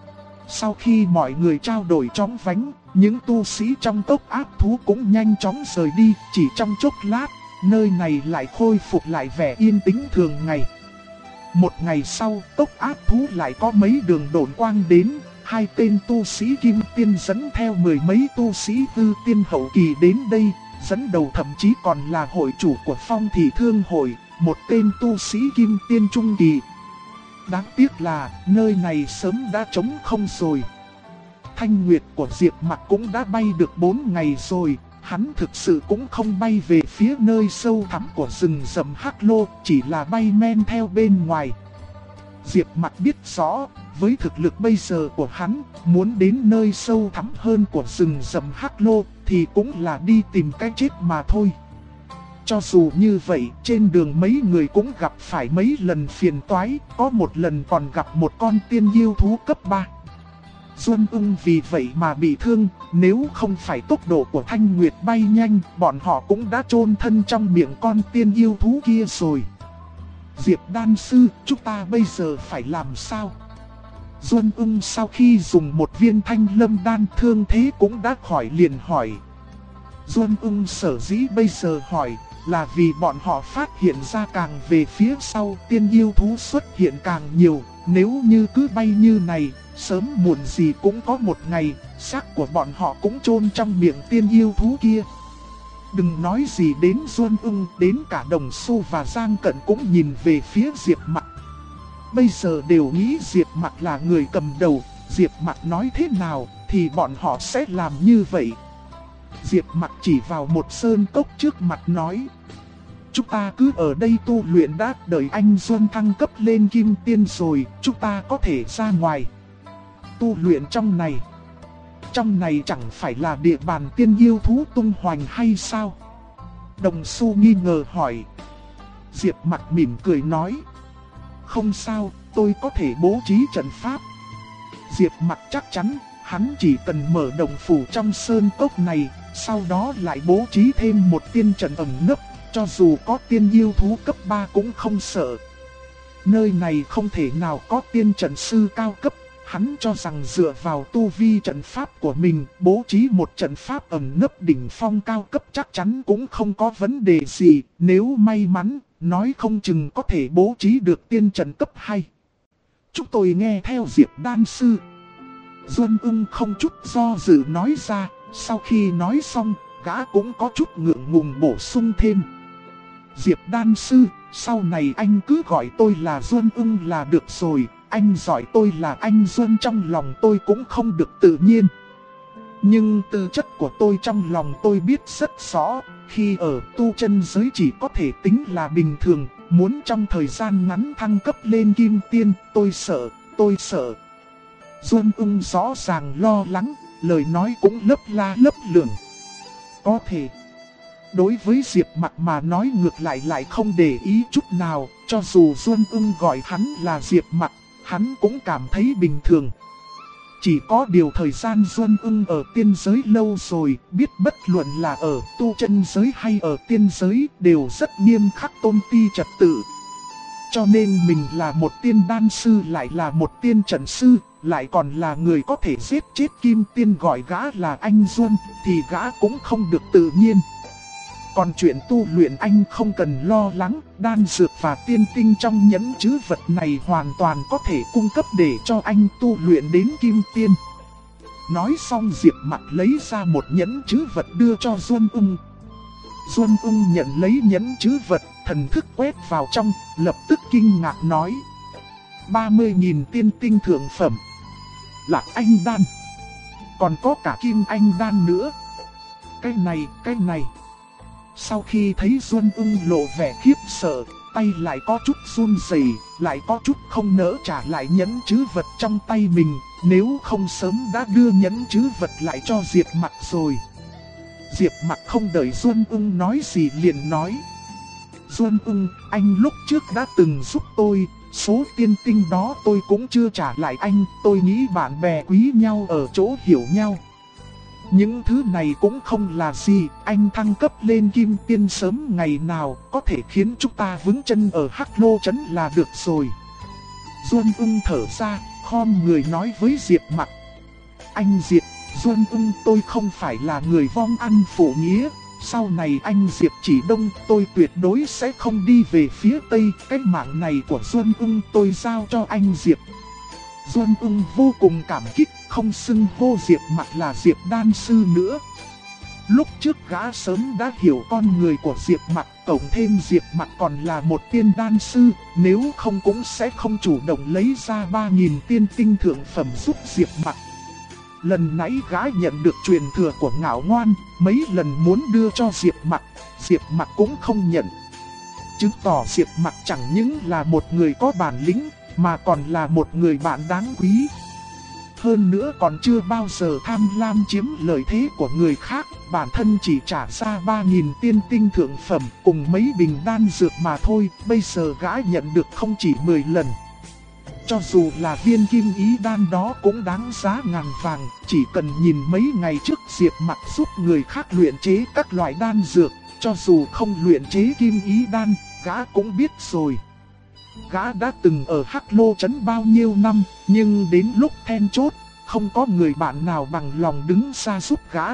Sau khi mọi người trao đổi chóng vánh, những tu sĩ trong cốc ác thú cũng nhanh chóng rời đi, chỉ trong chốc lát, nơi này lại khôi phục lại vẻ yên tĩnh thường ngày. Một ngày sau, cốc ác thú lại có mấy đường độn quang đến, 2 tên tu sĩ kim tiên dẫn theo 10 mấy tu sĩ hư tiên hậu kỳ đến đây, dẫn đầu thậm chí còn là hội chủ của Phong Thị Thương Hội, một tên tu sĩ kim tiên trung kỳ. Đáng tiếc là nơi này sớm đã trống không rồi. Thanh nguyệt của Diệp Mặc cũng đã bay được 4 ngày rồi, hắn thực sự cũng không bay về phía nơi sâu thẳm của rừng rậm Hắc Lô, chỉ là bay men theo bên ngoài. Diệp Mặc biết rõ, với thực lực bây giờ của hắn, muốn đến nơi sâu thẳm hơn của rừng rậm Hắc Lô thì cũng là đi tìm cái chết mà thôi. Cho dù như vậy, trên đường mấy người cũng gặp phải mấy lần phiền toái, có một lần còn gặp một con tiên yêu thú cấp 3. Duân Ưng vì vậy mà bị thương, nếu không phải tốc độ của Thanh Nguyệt bay nhanh, bọn họ cũng đã chôn thân trong miệng con tiên yêu thú kia rồi. Diệp đan sư, chúng ta bây giờ phải làm sao? Duân Ưng sau khi dùng một viên thanh lâm đan thương thế cũng đã khỏi liền hỏi. Duân Ưng sở dĩ bây giờ hỏi là vì bọn họ phát hiện ra càng về phía sau tiên yêu thú xuất hiện càng nhiều. Nếu như cứ bay như này, sớm muộn gì cũng có một ngày, xác của bọn họ cũng chôn trong miệng tiên yêu thú kia. Đừng nói gì đến Duân Ưng, đến cả Đồng Xu và Giang Cận cũng nhìn về phía Diệp Mặc. Bây giờ đều nghĩ Diệp Mặc là người cầm đầu, Diệp Mặc nói thế nào thì bọn họ sẽ làm như vậy. Diệp Mặc chỉ vào một sơn cốc trước mặt nói: chúng ta cứ ở đây tu luyện đã, đợi anh Duân thăng cấp lên kim tiên rồi, chúng ta có thể ra ngoài tu luyện trong này. Trong này chẳng phải là địa bàn tiên yêu thú tung hoành hay sao? Đồng Xu nghi ngờ hỏi. Diệp Mặc mỉm cười nói: không sao, tôi có thể bố trí trận pháp. Diệp Mặc chắc chắn, hắn chỉ cần mở đồng phủ trong sơn cốc này, sau đó lại bố trí thêm một tiên trận ẩn nấp, cho dù có tiên yêu thú cấp 3 cũng không sợ. Nơi này không thể nào có tiên trận sư cao cấp, hắn cho rằng dựa vào tu vi trận pháp của mình, bố trí một trận pháp ẩn nấp đỉnh phong cao cấp chắc chắn cũng không có vấn đề gì, nếu may mắn, nói không chừng có thể bố trí được tiên trận cấp 2. Chúng tôi nghe theo Diệp đan sư. Duân Ưng không chút do dự nói ra, sau khi nói xong, gã cũng có chút ngượng ngùng bổ sung thêm. Diệp đan sư, sau này anh cứ gọi tôi là Duân Ưng là được rồi, anh gọi tôi là anh Duân trong lòng tôi cũng không được tự nhiên. Nhưng tư chất của tôi trong lòng tôi biết rất rõ, khi ở tu chân giới chỉ có thể tính là bình thường, muốn trong thời gian ngắn thăng cấp lên kim tiên, tôi sợ. Duân Ưng rõ ràng lo lắng, lời nói cũng lấp la lấp lửng. Có thể, đối với Diệp Mặc mà nói ngược lại không để ý chút nào, cho dù Duân Ưng gọi hắn là Diệp Mặc, hắn cũng cảm thấy bình thường. Chỉ có điều thời gian Duân Ưng ở tiên giới lâu rồi, biết bất luận là ở tu chân giới hay ở tiên giới đều rất nghiêm khắc tôn ti trật tự. Cho nên mình là một tiên đan sư lại là một tiên trận sư, lại còn là người có thể giết chết kim tiên gọi gã là anh Duân, thì gã cũng không được tự nhiên. Còn chuyện tu luyện anh không cần lo lắng, đan dược và tiên tinh trong nhẫn trữ vật này hoàn toàn có thể cung cấp để cho anh tu luyện đến kim tiên. Nói xong Diệp Mặc lấy ra một nhẫn trữ vật đưa cho Duân Ung. Duân Ung nhận lấy nhẫn trữ vật, thần thức quét vào trong, lập tức kinh ngạc nói: 30.000 tiên tinh thượng phẩm, Lạc Anh đan, còn có cả Kim Anh đan nữa. Cái này. Sau khi thấy Duân Ung lộ vẻ khiếp sợ, tay lại có chút run rẩy, lại có chút không nỡ trả lại nhẫn trữ vật trong tay mình, nếu không sớm đã đưa nhẫn trữ vật lại cho Diệp Mặc rồi. Diệp Mặc không đợi Duân Ung nói gì liền nói: Duân Ung, anh lúc trước đã từng giúp tôi, số tiên tinh đó tôi cũng chưa trả lại anh, tôi nghĩ bạn bè quý nhau ở chỗ hiểu nhau. Những thứ này cũng không là gì, anh thăng cấp lên kim tiên sớm ngày nào có thể khiến chúng ta vững chân ở Hắc Lô Trấn là được rồi. Duân Ung thở ra, khom người nói với Diệp Mặc: Anh Diệp, Duân Ung, tôi không phải là người vong ân phụ nghĩa. Sau này anh Diệp chỉ đông, tôi tuyệt đối sẽ không đi về phía Tây. Cái mạng này của Duân Ung tôi giao cho anh Diệp. Duân Ung vô cùng cảm kích, không xưng hô Diệp Mặc là Diệp đan sư nữa. Lúc trước gã sớm đã hiểu con người của Diệp Mặc, cộng thêm Diệp Mặc còn là một tiên đan sư, nếu không cũng sẽ không chủ động lấy ra 3.000 tiên tinh thượng phẩm giúp Diệp Mặc. Lần nãy gã nhận được truyền thừa của Ngạo Ngoan, mấy lần muốn đưa cho Diệp Mặc cũng không nhận. Chứng tỏ Diệp Mặc chẳng những là một người có bản lĩnh, mà còn là một người bạn đáng quý. Hơn nữa còn chưa bao giờ tham lam chiếm lợi thế của người khác, bản thân chỉ trả ra 3.000 tiên tinh thượng phẩm cùng mấy bình đan dược mà thôi, bây giờ gã nhận được không chỉ 10 lần. Cho dù là viên kim ý đan đó cũng đáng giá ngàn vàng, chỉ cần nhìn mấy ngày trước Diệp Mặc giúp người khác luyện chế các loại đan dược, cho dù không luyện chế kim ý đan, gã cũng biết rồi. Gã đã từng ở Hắc Lô Trấn bao nhiêu năm, nhưng đến lúc then chốt, không có người bạn nào bằng lòng đứng ra giúp gã.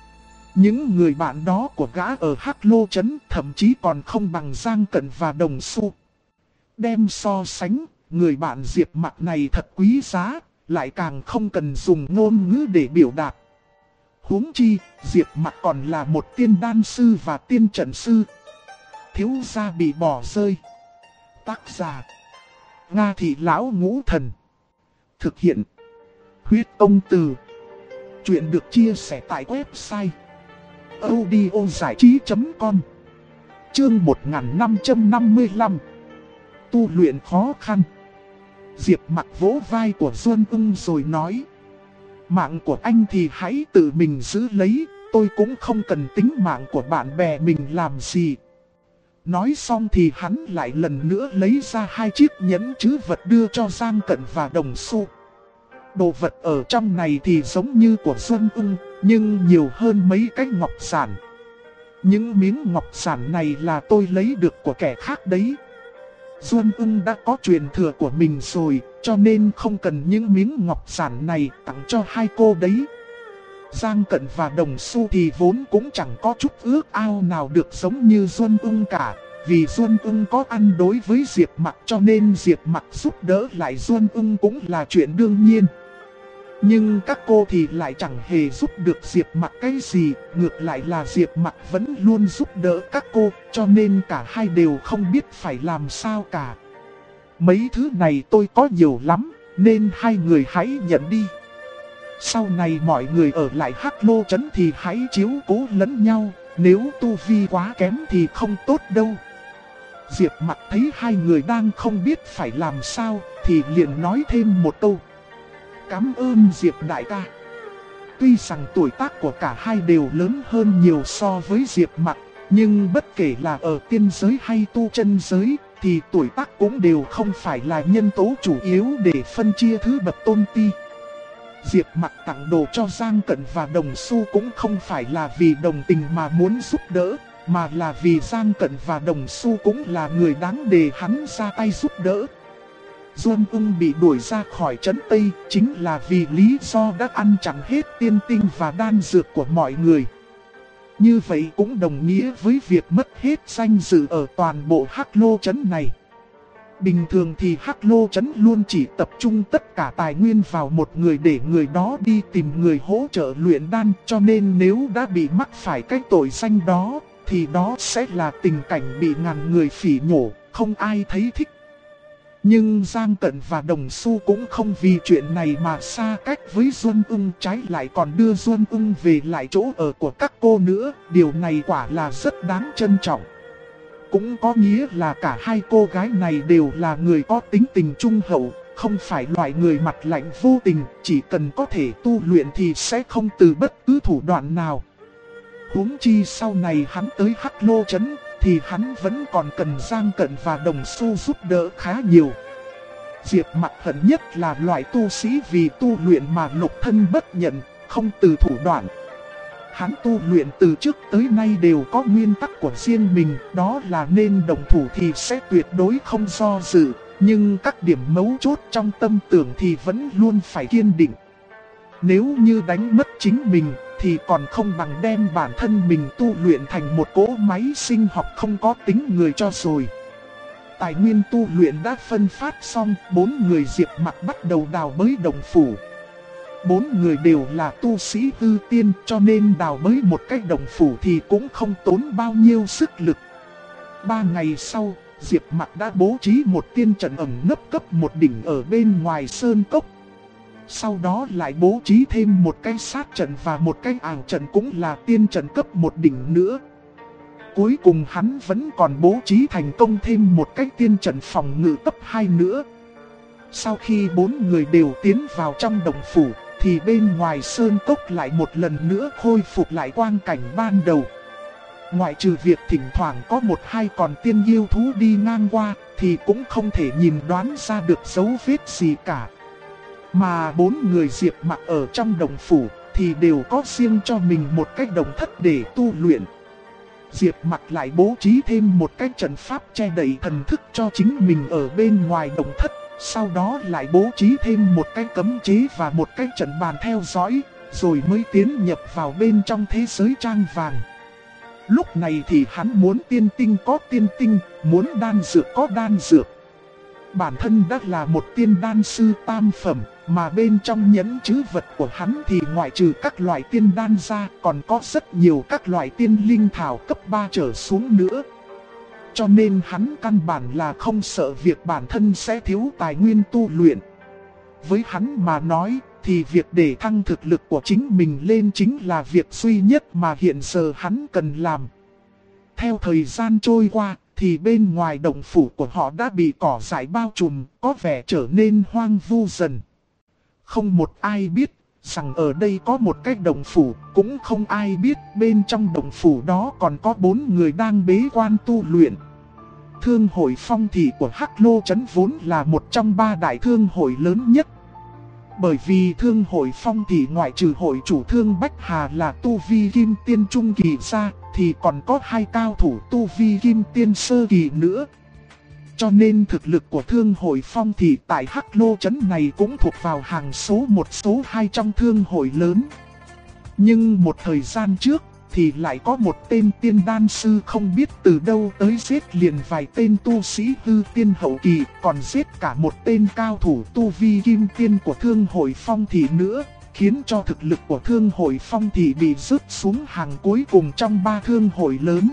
Những người bạn đó của gã ở Hắc Lô Trấn thậm chí còn không bằng Giang Cận và Đồng Xu. Đem so sánh, người bạn Diệp Mặc này thật quý giá, lại càng không cần dùng ngôn ngữ để biểu đạt. Huống chi, Diệp Mặc còn là một tiên đan sư và tiên trận sư. Thiếu gia bị bỏ rơi. Tác giả: Nga Thị Lão Ngũ Thần. Thực hiện: Huyết Ông Từ. Chuyện được chia sẻ tại website audiozảichí.com. Chương 1555. Tu luyện khó khăn. Diệp Mặc vỗ vai của Duân Ung rồi nói: Mạng của anh thì hãy tự mình giữ lấy, tôi cũng không cần tính mạng của bạn bè mình làm gì. Nói xong thì hắn lại lần nữa lấy ra 2 chiếc nhẫn trữ vật đưa cho Giang Cận và Đồng Xu. Đồ vật ở trong này thì giống như của Duân Ung, nhưng nhiều hơn mấy cái ngọc giản. Những miếng ngọc giản này là tôi lấy được của kẻ khác đấy. Duân Ung đã có truyền thừa của mình rồi, cho nên không cần những miếng ngọc giản này tặng cho 2 cô đấy. Giang Cận và Đồng Xu thì vốn cũng chẳng có chút ước ao nào được giống như Duân Ung cả. Vì Duân Ung có ăn đối với Diệp Mặc cho nên Diệp Mặc giúp đỡ lại Duân Ung cũng là chuyện đương nhiên. Nhưng các cô thì lại chẳng hề giúp được Diệp Mặc cái gì, ngược lại là Diệp Mặc vẫn luôn giúp đỡ các cô, cho nên cả hai đều không biết phải làm sao cả. Mấy thứ này tôi có nhiều lắm, nên hai người hãy nhận đi. Sau này mọi người ở lại Hắc Lô Trấn thì hãy chiếu cố lẫn nhau, nếu tu vi quá kém thì không tốt đâu. Diệp Mặc thấy hai người đang không biết phải làm sao, thì liền nói thêm một câu: Cảm ơn Diệp đại ca. Tuy rằng tuổi tác của cả hai đều lớn hơn nhiều so với Diệp Mặc, nhưng bất kể là ở tiên giới hay tu chân giới, thì tuổi tác cũng đều không phải là nhân tố chủ yếu để phân chia thứ bậc tôn ti. Diệp Mặc tặng đồ cho Giang Cận và Đồng Xu cũng không phải là vì đồng tình mà muốn giúp đỡ, mà là vì Giang Cận và Đồng Xu cũng là người đáng để hắn ra tay giúp đỡ. Duân Ung bị đuổi ra khỏi trấn Tây chính là vì lý do đã ăn chặn hết tiên tinh và đan dược của mọi người. Như vậy cũng đồng nghĩa với việc mất hết danh dự ở toàn bộ Hắc Lô Trấn này. Bình thường thì Hắc Lô Trấn luôn chỉ tập trung tất cả tài nguyên vào một người để người đó đi tìm người hỗ trợ luyện đan, cho nên nếu đã bị mắc phải cái tội danh đó, thì đó sẽ là tình cảnh bị ngàn người phỉ nhổ, không ai thấy thích. Nhưng Giang Cận và Đồng Xu cũng không vì chuyện này mà xa cách với Duân Ưng, trái lại còn đưa Duân Ưng về lại chỗ ở của các cô nữa, điều này quả là rất đáng trân trọng. Cũng có nghĩa là cả hai cô gái này đều là người có tính tình trung hậu, không phải loại người mặt lạnh vô tình, chỉ cần có thể tu luyện thì sẽ không từ bất cứ thủ đoạn nào. Huống chi sau này hắn tới Hắc Lô Trấn, thì hắn vẫn còn cần Giang Cận và Đồng Xu giúp đỡ khá nhiều. Diệp Mặc hận nhất là loại tu sĩ vì tu luyện mà lục thân bất nhận, không từ thủ đoạn. Hắn tu luyện từ trước tới nay đều có nguyên tắc của riêng mình, đó là nên đồng thủ thì sẽ tuyệt đối không do dự, nhưng các điểm mấu chốt trong tâm tưởng thì vẫn luôn phải kiên định. Nếu như đánh mất chính mình, thì còn không bằng đem bản thân mình tu luyện thành một cỗ máy sinh học không có tính người cho rồi. Tài nguyên tu luyện đã phân phát xong, 4 người Diệp Mặc bắt đầu đào bới đồng phủ. 4 người đều là tu sĩ hư tiên, cho nên đào bới một cái đồng phủ thì cũng không tốn bao nhiêu sức lực. 3 ngày sau, Diệp Mặc đã bố trí một tiên trận ẩn nấp cấp một đỉnh ở bên ngoài sơn cốc. Sau đó lại bố trí thêm một cái sát trận và một cái ảo trận cũng là tiên trận cấp một đỉnh nữa. Cuối cùng hắn vẫn còn bố trí thành công thêm một cái tiên trận phòng ngự cấp 2 nữa. Sau khi 4 người đều tiến vào trong đồng phủ, thì bên ngoài sơn cốc lại một lần nữa khôi phục lại quang cảnh ban đầu. Ngoại trừ việc thỉnh thoảng có một hai con tiên yêu thú đi ngang qua, thì cũng không thể nhìn đoán ra được dấu vết gì cả. Mà 4 người Diệp Mặc ở trong đồng phủ thì đều có riêng cho mình một cái đồng thất để tu luyện. Diệp Mặc lại bố trí thêm một cái trận pháp che đậy thần thức cho chính mình ở bên ngoài đồng thất. Sau đó lại bố trí thêm một cái cấm chế và một cái trận bàn theo dõi, rồi mới tiến nhập vào bên trong thế giới trang vàng. Lúc này thì hắn muốn tiên tinh có tiên tinh, muốn đan dược có đan dược. Bản thân đã là một tiên đan sư tam phẩm, mà bên trong nhẫn trữ vật của hắn thì ngoại trừ các loại tiên đan ra, còn có rất nhiều các loại tiên linh thảo cấp 3 trở xuống nữa. Cho nên hắn căn bản là không sợ việc bản thân sẽ thiếu tài nguyên tu luyện. Với hắn mà nói, thì việc để thăng thực lực của chính mình lên chính là việc duy nhất mà hiện giờ hắn cần làm. Theo thời gian trôi qua, thì bên ngoài động phủ của họ đã bị cỏ dại bao trùm, có vẻ trở nên hoang vu dần. Không một ai biết rằng ở đây có một cái động phủ, cũng không ai biết bên trong động phủ đó còn có 4 người đang bế quan tu luyện. Thương hội phong thị của Hắc Lô Trấn vốn là một trong 3 đại thương hội lớn nhất. Bởi vì thương hội phong thị ngoại trừ hội chủ Thương Bách Hà là tu vi kim tiên trung kỳ ra, thì còn có 2 cao thủ tu vi kim tiên sơ kỳ nữa. Cho nên thực lực của thương hội phong thị tại Hắc Lô Trấn này cũng thuộc vào hàng số 1 số 2 trong thương hội lớn. Nhưng một thời gian trước, thì lại có một tên tiên đan sư không biết từ đâu tới giết liền vài tên tu sĩ hư tiên hậu kỳ, còn giết cả một tên cao thủ tu vi kim tiên của thương hội phong thị nữa, khiến cho thực lực của thương hội phong thị bị rớt xuống hàng cuối cùng trong 3 thương hội lớn.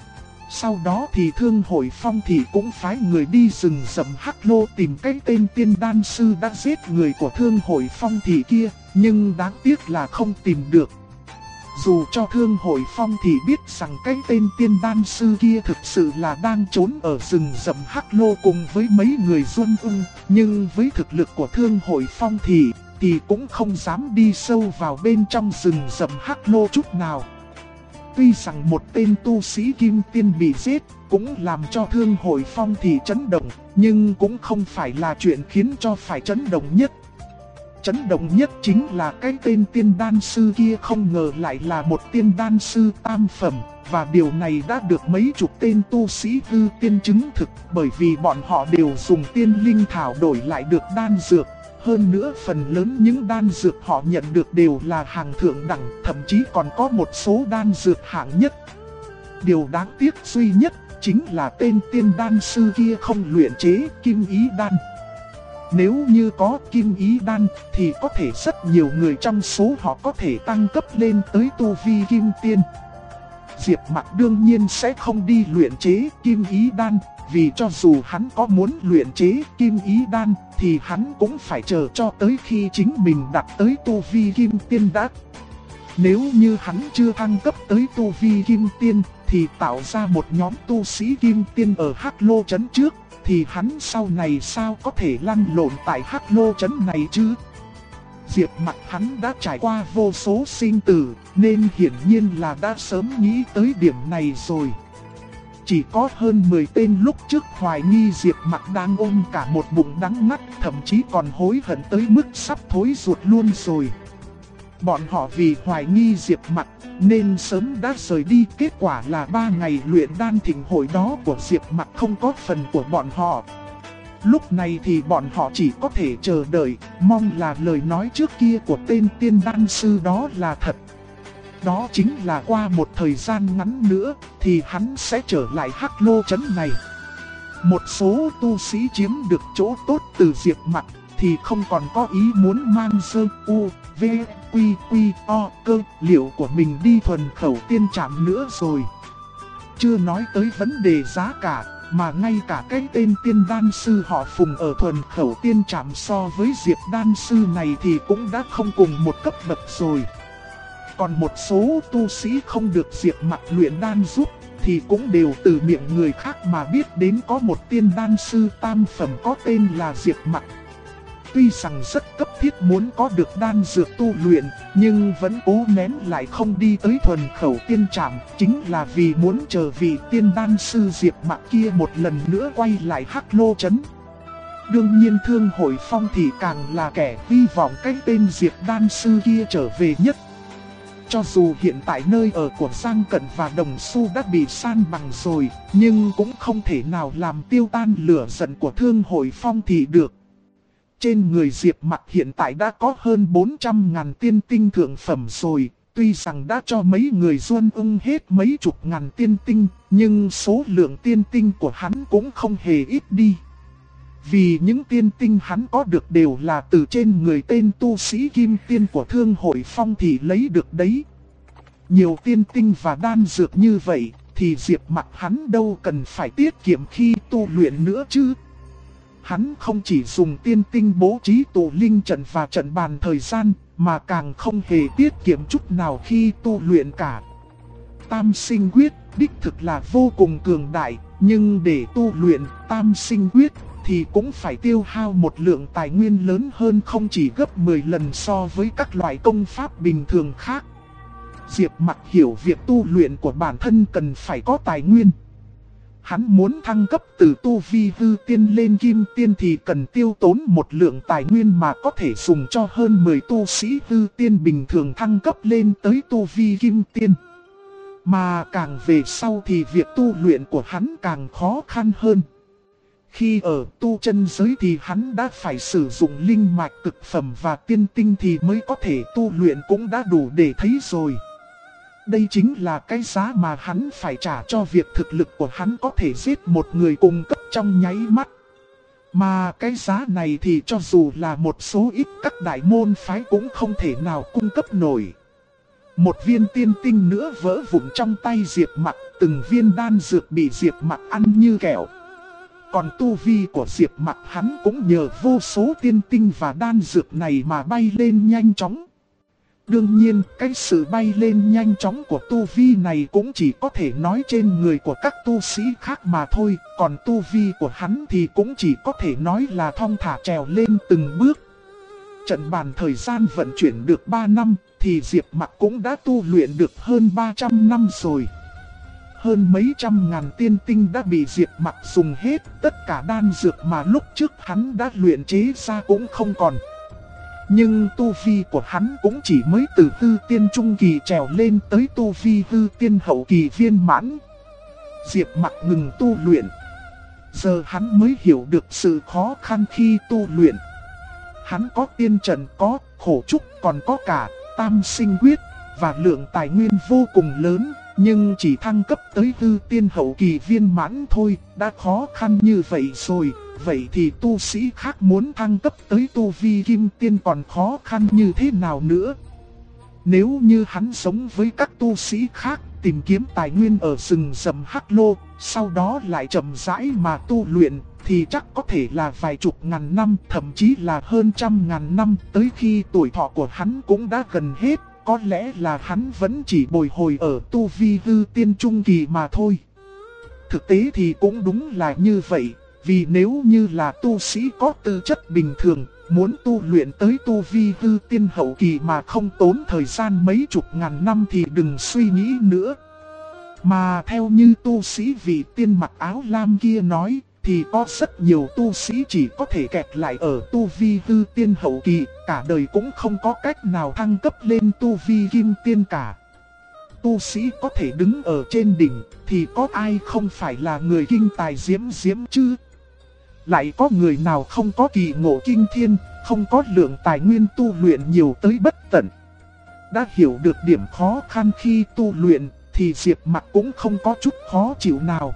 Sau đó thì thương hội phong thị cũng phái người đi rừng rậm Hắc Lô tìm cái tên tiên đan sư đã giết người của thương hội phong thị kia, nhưng đáng tiếc là không tìm được. Dù cho thương hội phong thị biết rằng cái tên tiên đan sư kia thực sự là đang trốn ở rừng rậm Hắc Lô cùng với mấy người Duân Ưng, nhưng với thực lực của thương hội phong thị thì cũng không dám đi sâu vào bên trong rừng rậm Hắc Lô chút nào. Tuy rằng một tên tu sĩ kim tiên bị giết cũng làm cho thương hội phong thị chấn động, nhưng cũng không phải là chuyện khiến cho phải chấn động nhất. Chấn động nhất chính là cái tên tiên đan sư kia không ngờ lại là một tiên đan sư tam phẩm, và điều này đã được mấy chục tên tu sĩ hư tiên chứng thực, bởi vì bọn họ đều dùng tiên linh thảo đổi lại được đan dược. Hơn nữa phần lớn những đan dược họ nhận được đều là hàng thượng đẳng, thậm chí còn có một số đan dược hạng nhất. Điều đáng tiếc duy nhất chính là tên tiên đan sư kia không luyện chế kim ý đan. Nếu như có kim ý đan thì có thể rất nhiều người trong số họ có thể tăng cấp lên tới tu vi kim tiên. Diệp Mặc đương nhiên sẽ không đi luyện chế kim ý đan, vì cho dù hắn có muốn luyện chế kim ý đan thì hắn cũng phải chờ cho tới khi chính mình đạt tới tu vi kim tiên đã. Nếu như hắn chưa thăng cấp tới tu vi kim tiên thì tạo ra một nhóm tu sĩ kim tiên ở Hắc Lô Trấn trước, thì hắn sau này sao có thể lăn lộn tại Hắc Lô Trấn này chứ? Diệp Mặc hắn đã trải qua vô số sinh tử, nên hiển nhiên là đã sớm nghĩ tới điểm này rồi. Chỉ có hơn 10 tên lúc trước hoài nghi Diệp Mặc đang ôm cả một bụng đắng ngắt, thậm chí còn hối hận tới mức sắp thối ruột luôn rồi. Bọn họ vì hoài nghi Diệp Mặc nên sớm đã rời đi, kết quả là 3 ngày luyện đan thịnh hội đó của Diệp Mặc không có phần của bọn họ. Lúc này thì bọn họ chỉ có thể chờ đợi, mong là lời nói trước kia của tên tiên đan sư đó là thật. Đó chính là qua một thời gian ngắn nữa thì hắn sẽ trở lại Hắc Lô Trấn này. Một số tu sĩ chiếm được chỗ tốt từ Diệp Mặc thì không còn có ý muốn mang sơ u, v, quy, quy, o, cơ liệu của mình đi thuần khẩu tiên trảm nữa rồi. Chưa nói tới vấn đề giá cả, mà ngay cả cái tên tiên đan sư họ Phùng ở thuần khẩu tiên trảm so với Diệp đan sư này thì cũng đã không cùng một cấp bậc rồi. Còn một số tu sĩ không được Diệp Mặc luyện đan giúp thì cũng đều từ miệng người khác mà biết đến có một tiên đan sư tam phẩm có tên là Diệp Mặc. Tuy rằng rất cấp thiết muốn có được đan dược tu luyện, nhưng vẫn cố nén lại không đi tới thuần khẩu tiên trảm, chính là vì muốn chờ vị tiên đan sư Diệp Mặc kia một lần nữa quay lại Hắc Lô Trấn. Đương nhiên Thương Hội Phong thì càng là kẻ hy vọng cái tên Diệp đan sư kia trở về nhất. Cho dù hiện tại nơi ở của Giang Cẩn và Đồng Xu đã bị san bằng rồi, nhưng cũng không thể nào làm tiêu tan lửa giận của Thương Hội Phong thì được. Trên người Diệp Mặc hiện tại đã có hơn 400.000 tiên tinh thượng phẩm rồi, tuy rằng đã cho mấy người Duân Ưng hết mấy chục ngàn tiên tinh, nhưng số lượng tiên tinh của hắn cũng không hề ít đi. Vì những tiên tinh hắn có được đều là từ trên người tên tu sĩ kim tiên của Thương Hội Phong thì lấy được đấy. Nhiều tiên tinh và đan dược như vậy thì Diệp Mặc hắn đâu cần phải tiết kiệm khi tu luyện nữa chứ. Hắn không chỉ dùng tiên tinh bố trí tụ linh trận và trận bàn thời gian, mà càng không hề tiết kiệm chút nào khi tu luyện cả. Tam sinh quyết đích thực là vô cùng cường đại, nhưng để tu luyện tam sinh quyết thì cũng phải tiêu hao một lượng tài nguyên lớn hơn không chỉ gấp 10 lần so với các loại công pháp bình thường khác. Diệp Mặc hiểu việc tu luyện của bản thân cần phải có tài nguyên. Hắn muốn thăng cấp từ tu vi hư tiên lên kim tiên thì cần tiêu tốn một lượng tài nguyên mà có thể dùng cho hơn 10 tu sĩ hư tiên bình thường thăng cấp lên tới tu vi kim tiên. Mà càng về sau thì việc tu luyện của hắn càng khó khăn hơn. Khi ở tu chân giới thì hắn đã phải sử dụng linh mạch cực phẩm và tiên tinh thì mới có thể tu luyện cũng đã đủ để thấy rồi. Đây chính là cái giá mà hắn phải trả cho việc thực lực của hắn có thể giết một người cùng cấp trong nháy mắt. Mà cái giá này thì cho dù là một số ít các đại môn phái cũng không thể nào cung cấp nổi. Một viên tiên tinh nữa vỡ vụn trong tay Diệp Mặc, từng viên đan dược bị Diệp Mặc ăn như kẹo. Còn tu vi của Diệp Mặc hắn cũng nhờ vô số tiên tinh và đan dược này mà bay lên nhanh chóng. Đương nhiên, cái sự bay lên nhanh chóng của tu vi này cũng chỉ có thể nói trên người của các tu sĩ khác mà thôi. Còn tu vi của hắn thì cũng chỉ có thể nói là thong thả trèo lên từng bước. Trận bàn thời gian vận chuyển được 3 năm, thì Diệp Mặc cũng đã tu luyện được hơn 300 năm rồi. Hơn mấy trăm ngàn tiên tinh đã bị Diệp Mặc dùng hết, tất cả đan dược mà lúc trước hắn đã luyện chế ra cũng không còn. Nhưng tu vi của hắn cũng chỉ mới từ hư tiên trung kỳ trèo lên tới tu vi hư tiên hậu kỳ viên mãn. Diệp Mặc ngừng tu luyện. Giờ hắn mới hiểu được sự khó khăn khi tu luyện. Hắn có tiên trận, có khổ trúc, còn có cả tam sinh quyết, và lượng tài nguyên vô cùng lớn. Nhưng chỉ thăng cấp tới hư tiên hậu kỳ viên mãn thôi, đã khó khăn như vậy rồi. Vậy thì tu sĩ khác muốn thăng cấp tới tu vi kim tiên còn khó khăn như thế nào nữa? Nếu như hắn sống với các tu sĩ khác, tìm kiếm tài nguyên ở rừng rậm Hắc Lô, sau đó lại chậm rãi mà tu luyện, thì chắc có thể là vài chục ngàn năm, thậm chí là hơn trăm ngàn năm, tới khi tuổi thọ của hắn cũng đã gần hết. Có lẽ là hắn vẫn chỉ bồi hồi ở tu vi hư tiên trung kỳ mà thôi. Thực tế thì cũng đúng là như vậy, vì nếu như là tu sĩ có tư chất bình thường, muốn tu luyện tới tu vi hư tiên hậu kỳ mà không tốn thời gian mấy chục ngàn năm thì đừng suy nghĩ nữa. Mà theo như tu sĩ vị tiên mặc áo lam kia nói, thì có rất nhiều tu sĩ chỉ có thể kẹt lại ở tu vi hư tiên hậu kỳ, cả đời cũng không có cách nào thăng cấp lên tu vi kim tiên cả. Tu sĩ có thể đứng ở trên đỉnh, thì có ai không phải là người kinh tài diễm chứ? Lại có người nào không có kỳ ngộ kinh thiên, không có lượng tài nguyên tu luyện nhiều tới bất tận? Đã hiểu được điểm khó khăn khi tu luyện, thì Diệp Mặc cũng không có chút khó chịu nào.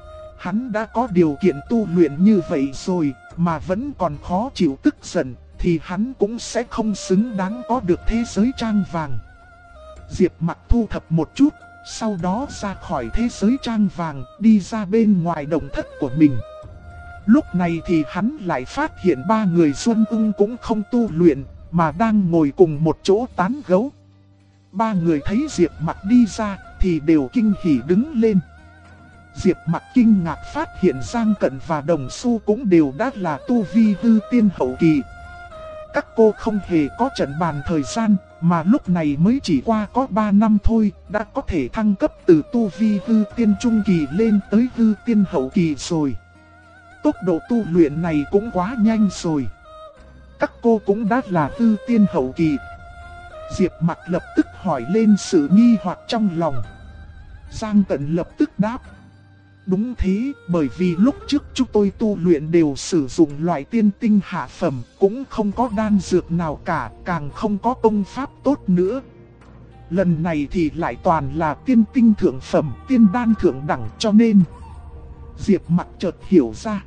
Hắn đã có điều kiện tu luyện như vậy rồi, mà vẫn còn khó chịu tức giận, thì hắn cũng sẽ không xứng đáng có được thế giới trang vàng. Diệp Mặc thu thập một chút, sau đó ra khỏi thế giới trang vàng, đi ra bên ngoài động thất của mình. Lúc này thì hắn lại phát hiện ba người Xuân Ưng cũng không tu luyện, mà đang ngồi cùng một chỗ tán gẫu. Ba người thấy Diệp Mặc đi ra, thì đều kinh hỉ đứng lên. Diệp Mặc kinh ngạc phát hiện Giang Cận và Đồng Xu cũng đều đã là tu vi hư tiên hậu kỳ. Các cô không hề có trận bàn thời gian, mà lúc này mới chỉ qua có 3 năm thôi, đã có thể thăng cấp từ tu vi hư tiên trung kỳ lên tới hư tiên hậu kỳ rồi. Tốc độ tu luyện này cũng quá nhanh rồi. Các cô cũng đã là hư tiên hậu kỳ. Diệp Mặc lập tức hỏi lên sự nghi hoặc trong lòng. Giang Cận lập tức đáp. Đúng thế, bởi vì lúc trước chúng tôi tu luyện đều sử dụng loại tiên tinh hạ phẩm, cũng không có đan dược nào cả, càng không có công pháp tốt nữa. Lần này thì lại toàn là tiên tinh thượng phẩm, tiên đan thượng đẳng, cho nên Diệp Mặc chợt hiểu ra.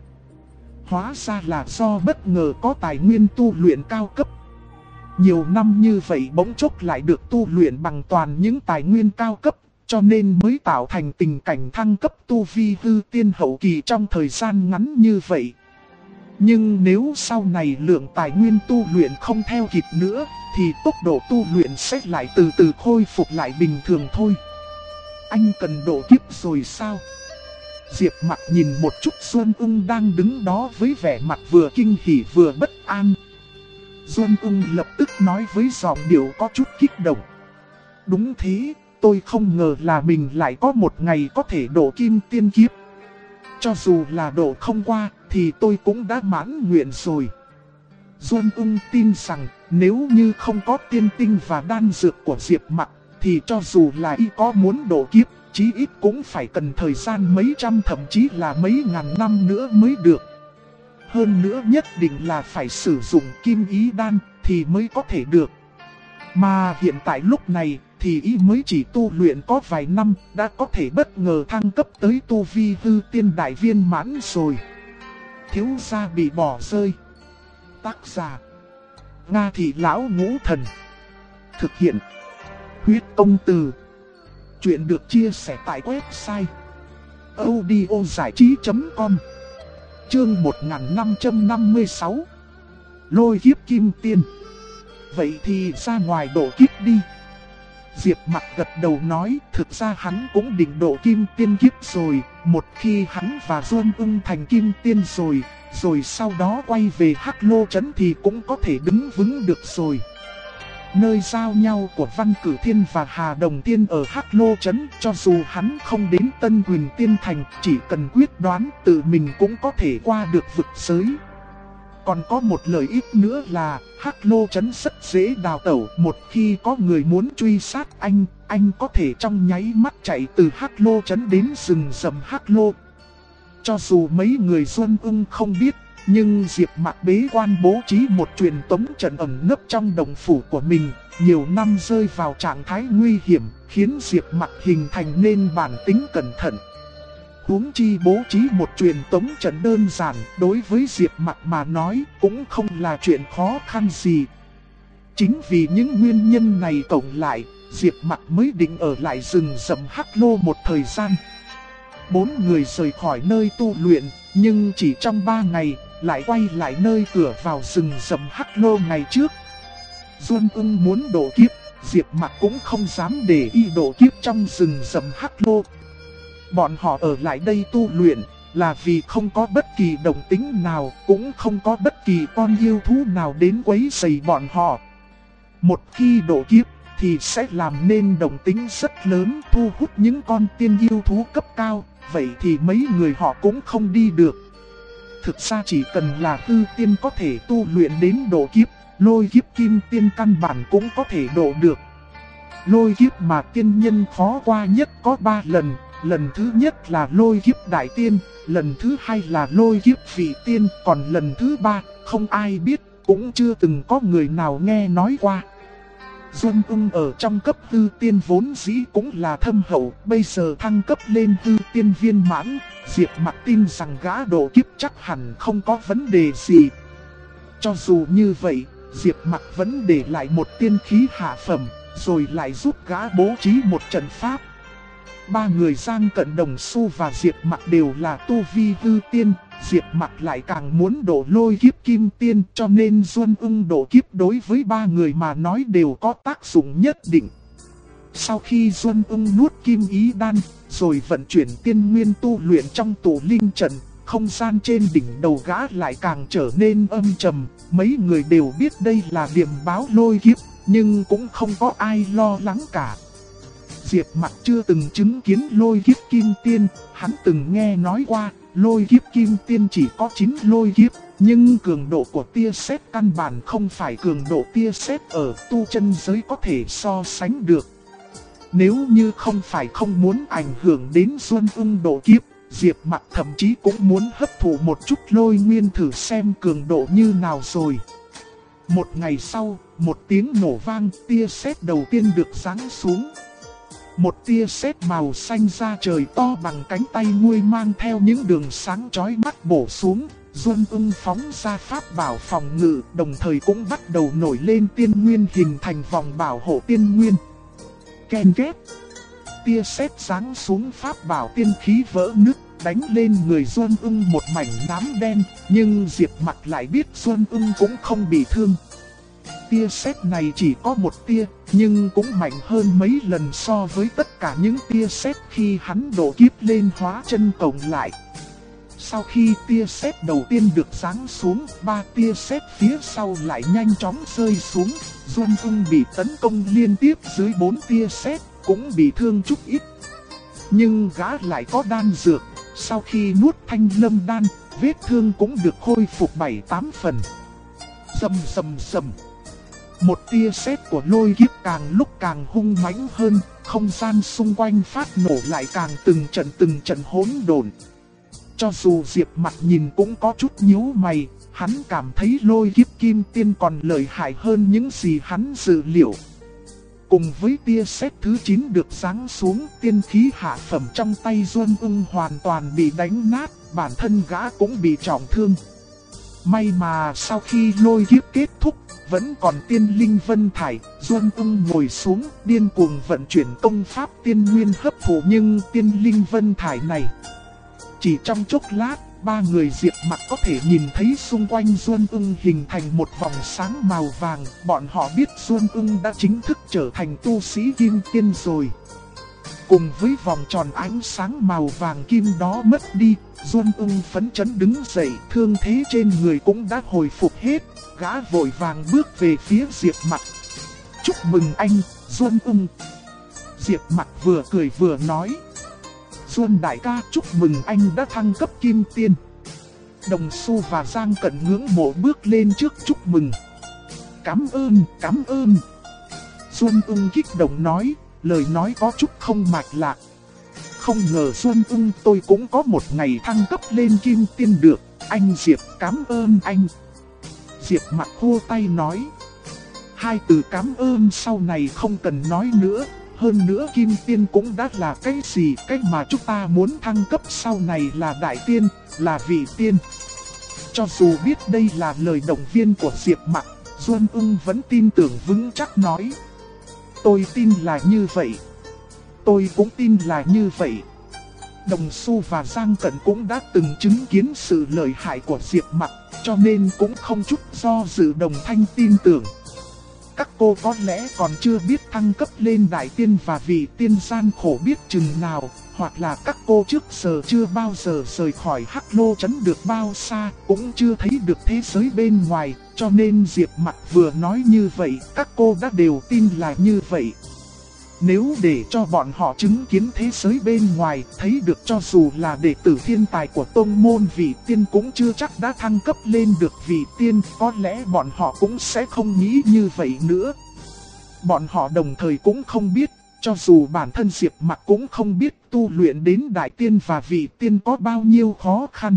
Hóa ra là do bất ngờ có tài nguyên tu luyện cao cấp. Nhiều năm như vậy bỗng chốc lại được tu luyện bằng toàn những tài nguyên cao cấp, cho nên mới tạo thành tình cảnh thăng cấp tu vi hư tiên hậu kỳ trong thời gian ngắn như vậy. Nhưng nếu sau này lượng tài nguyên tu luyện không theo kịp nữa, thì tốc độ tu luyện sẽ lại từ từ khôi phục lại bình thường thôi. Anh cần độ kiếp rồi sao? Diệp Mặc nhìn một chút Xuân Ưng đang đứng đó với vẻ mặt vừa kinh hỉ vừa bất an. Xuân Ưng lập tức nói với giọng điệu có chút kích động. Đúng thế, tôi không ngờ là mình lại có một ngày có thể độ kim tiên kiếp. Cho dù là độ không qua, thì tôi cũng đã mãn nguyện rồi. Xuân Ưng tin rằng, nếu như không có tiên tinh và đan dược của Diệp Mặc, thì cho dù là y có muốn độ kiếp, chí ít cũng phải cần thời gian mấy trăm thậm chí là mấy ngàn năm nữa mới được. Hơn nữa nhất định là phải sử dụng kim ý đan thì mới có thể được. Mà hiện tại lúc này thì y mới chỉ tu luyện có vài năm đã có thể bất ngờ thăng cấp tới tu vi hư tiên đại viên mãn rồi. Thiếu gia bị bỏ rơi. Tác giả Nga Thị Lão Ngũ Thần. Thực hiện Huyết Công Từ. Chuyện được chia sẻ tại website audiozảichí.com. Chương 1556. Lôi kiếp kim tiên. Vậy thì ra ngoài độ kiếp đi. Diệp Mặc gật đầu nói, thực ra hắn cũng định độ kim tiên kiếp rồi. Một khi hắn và Duân Ưng thành kim tiên rồi sau đó quay về Hắc Lô Trấn thì cũng có thể đứng vững được rồi. Nơi giao nhau của Văn Cử Thiên và Hà Đồng Tiên ở Hắc Lô Trấn, cho dù hắn không đến Tân Quỳnh Tiên Thành, chỉ cần quyết đoán tự mình cũng có thể qua được vực giới. Còn có một lợi ích nữa là Hắc Lô Trấn rất dễ đào tẩu. Một khi có người muốn truy sát anh có thể trong nháy mắt chạy từ Hắc Lô Trấn đến rừng rậm Hắc Lô. Cho dù mấy người Xuân Ưng không biết, Nhưng Diệp Mặc bế quan bố trí một truyền tống trận ẩn nấp trong đồng phủ của mình, nhiều năm rơi vào trạng thái nguy hiểm, khiến Diệp Mặc hình thành nên bản tính cẩn thận. Huống chi bố trí một truyền tống trận đơn giản, đối với Diệp Mặc mà nói cũng không là chuyện khó khăn gì. Chính vì những nguyên nhân này cộng lại, Diệp Mặc mới định ở lại rừng rậm Hắc Lô một thời gian. 4 người rời khỏi nơi tu luyện, nhưng chỉ trong 3 ngày, lại quay lại nơi cửa vào rừng rậm Hắc Lô ngày trước. Duân Ưng muốn độ kiếp, Diệp Mặc cũng không dám để y độ kiếp trong rừng rậm Hắc Lô. Bọn họ ở lại đây tu luyện là vì không có bất kỳ động tĩnh nào, cũng không có bất kỳ con yêu thú nào đến quấy rầy bọn họ. Một khi độ kiếp thì sẽ làm nên động tĩnh rất lớn, thu hút những con tiên yêu thú cấp cao, vậy thì mấy người họ cũng không đi được. Thực ra chỉ cần là hư tiên có thể tu luyện đến độ kiếp, lôi kiếp kim tiên căn bản cũng có thể độ được. Lôi kiếp mà tiên nhân khó qua nhất có 3 lần, lần thứ nhất là lôi kiếp đại tiên, lần thứ hai là lôi kiếp vị tiên, còn lần thứ 3 không ai biết, cũng chưa từng có người nào nghe nói qua. Duân Ưng ở trong cấp hư tiên vốn dĩ cũng là thâm hậu, bây giờ thăng cấp lên hư tiên viên mãn, Diệp Mặc tin rằng gã độ kiếp chắc hẳn không có vấn đề gì. Cho dù như vậy, Diệp Mặc vẫn để lại một tiên khí hạ phẩm, rồi lại giúp gã bố trí một trận pháp. 3 người Giang Cận, Đồng Xu và Diệp Mặc đều là tu vi hư tiên, Diệp Mặc lại càng muốn độ lôi kiếp kim tiên, cho nên Duân Ưng độ kiếp đối với 3 người mà nói đều có tác dụng nhất định. Sau khi Duân Ưng nuốt kim ý đan, rồi vận chuyển tiên nguyên tu luyện trong tụ linh trận, không gian trên đỉnh đầu gã lại càng trở nên âm trầm. Mấy người đều biết đây là điềm báo lôi kiếp, nhưng cũng không có ai lo lắng cả. Diệp Mặc chưa từng chứng kiến lôi kiếp kim tiên, hắn từng nghe nói qua, lôi kiếp kim tiên chỉ có 9 lôi kiếp, nhưng cường độ của tia sét căn bản không phải cường độ tia sét ở tu chân giới có thể so sánh được. Nếu như không phải không muốn ảnh hưởng đến Duân Ưng độ kiếp, Diệp Mặc thậm chí cũng muốn hấp thụ một chút lôi nguyên thử xem cường độ như nào rồi. Một ngày sau, một tiếng nổ vang, tia sét đầu tiên được giáng xuống. Một tia sét màu xanh da trời to bằng cánh tay nguôi mang theo những đường sáng chói mắt bổ xuống. Duân Ưng phóng ra pháp bảo phòng ngự, đồng thời cũng bắt đầu nổi lên tiên nguyên hình thành vòng bảo hộ tiên nguyên. Ken két. Tia sét giáng xuống pháp bảo tiên khí vỡ nứt, đánh lên người Duân Ưng một mảnh nám đen, nhưng Diệp Mặc lại biết Duân Ưng cũng không bị thương. Tia sét này chỉ có một tia, nhưng cũng mạnh hơn mấy lần so với tất cả những tia sét khi hắn độ kiếp lên hóa chân cộng lại. Sau khi tia sét đầu tiên được giáng xuống, 3 tia sét phía sau lại nhanh chóng rơi xuống. Duân Ưng bị tấn công liên tiếp dưới 4 tia sét, cũng bị thương chút ít. Nhưng gã lại có đan dược, sau khi nuốt thanh lâm đan, vết thương cũng được khôi phục 7-8 phần. Rầm rầm rầm. Một tia sét của lôi kiếp càng lúc càng hung mãnh hơn, không gian xung quanh phát nổ lại càng từng trận hỗn độn. Cho dù Diệp Mặc nhìn cũng có chút nhíu mày, hắn cảm thấy lôi kiếp kim tiên còn lợi hại hơn những gì hắn dự liệu. Cùng với tia sét thứ 9 được giáng xuống, tiên khí hạ phẩm trong tay Duân Ưng hoàn toàn bị đánh nát, bản thân gã cũng bị trọng thương. May mà sau khi lôi kiếp kết thúc, vẫn còn tiên linh vân thải, Duân Ưng ngồi xuống, điên cuồng vận chuyển công pháp tiên nguyên hấp thụ nhưng tiên linh vân thải này. Chỉ trong chốc lát, 3 người Diệp Mặc có thể nhìn thấy xung quanh Duân Ưng hình thành một vòng sáng màu vàng, bọn họ biết Duân Ưng đã chính thức trở thành tu sĩ kim tiên rồi. Cùng với vòng tròn ánh sáng màu vàng kim đó mất đi, Duân Ưng phấn chấn đứng dậy, thương thế trên người cũng đã hồi phục hết, gã vội vàng bước về phía Diệp Mặc. Chúc mừng anh, Duân Ưng. Diệp Mặc vừa cười vừa nói. Duân đại ca, chúc mừng anh đã thăng cấp kim tiên. Đồng Xu và Giang Cận ngưỡng mộ bước lên trước chúc mừng. Cảm ơn. Duân Ưng kích động nói, lời nói có chút không mạch lạc. Không ngờ Duân Ưng tôi cũng có một ngày thăng cấp lên kim tiên được, Anh Diệp, cảm ơn anh. Diệp Mặc khô tay nói. Hai từ cảm ơn sau này không cần nói nữa. Hơn nữa Kim Tiên cũng đã là cái gì, cái mà chúng ta muốn thăng cấp sau này là Đại Tiên, là Vị Tiên. Cho dù biết đây là lời động viên của Diệp Mặc, Duân Ưng vẫn tin tưởng vững chắc nói. Tôi tin là như vậy. Tôi cũng tin là như vậy. Đồng Xu và Giang Cẩn cũng đã từng chứng kiến sự lợi hại của Diệp Mặc, cho nên cũng không chút do dự đồng thanh tin tưởng. Các cô có lẽ còn chưa biết thăng cấp lên Đại Tiên và Vị Tiên gian khổ biết chừng nào, hoặc là các cô trước giờ chưa bao giờ rời khỏi Hắc Lô Trấn được bao xa, cũng chưa thấy được thế giới bên ngoài, cho nên Diệp Mặc vừa nói như vậy, các cô đã đều tin là như vậy. Nếu để cho bọn họ chứng kiến thế giới bên ngoài, thấy được cho dù là đệ tử thiên tài của tông môn Vị Tiên cũng chưa chắc đã thăng cấp lên được Vị Tiên, có lẽ bọn họ cũng sẽ không nghĩ như vậy nữa. Bọn họ đồng thời cũng không biết, cho dù bản thân Diệp Mặc cũng không biết tu luyện đến Đại Tiên và Vị Tiên có bao nhiêu khó khăn.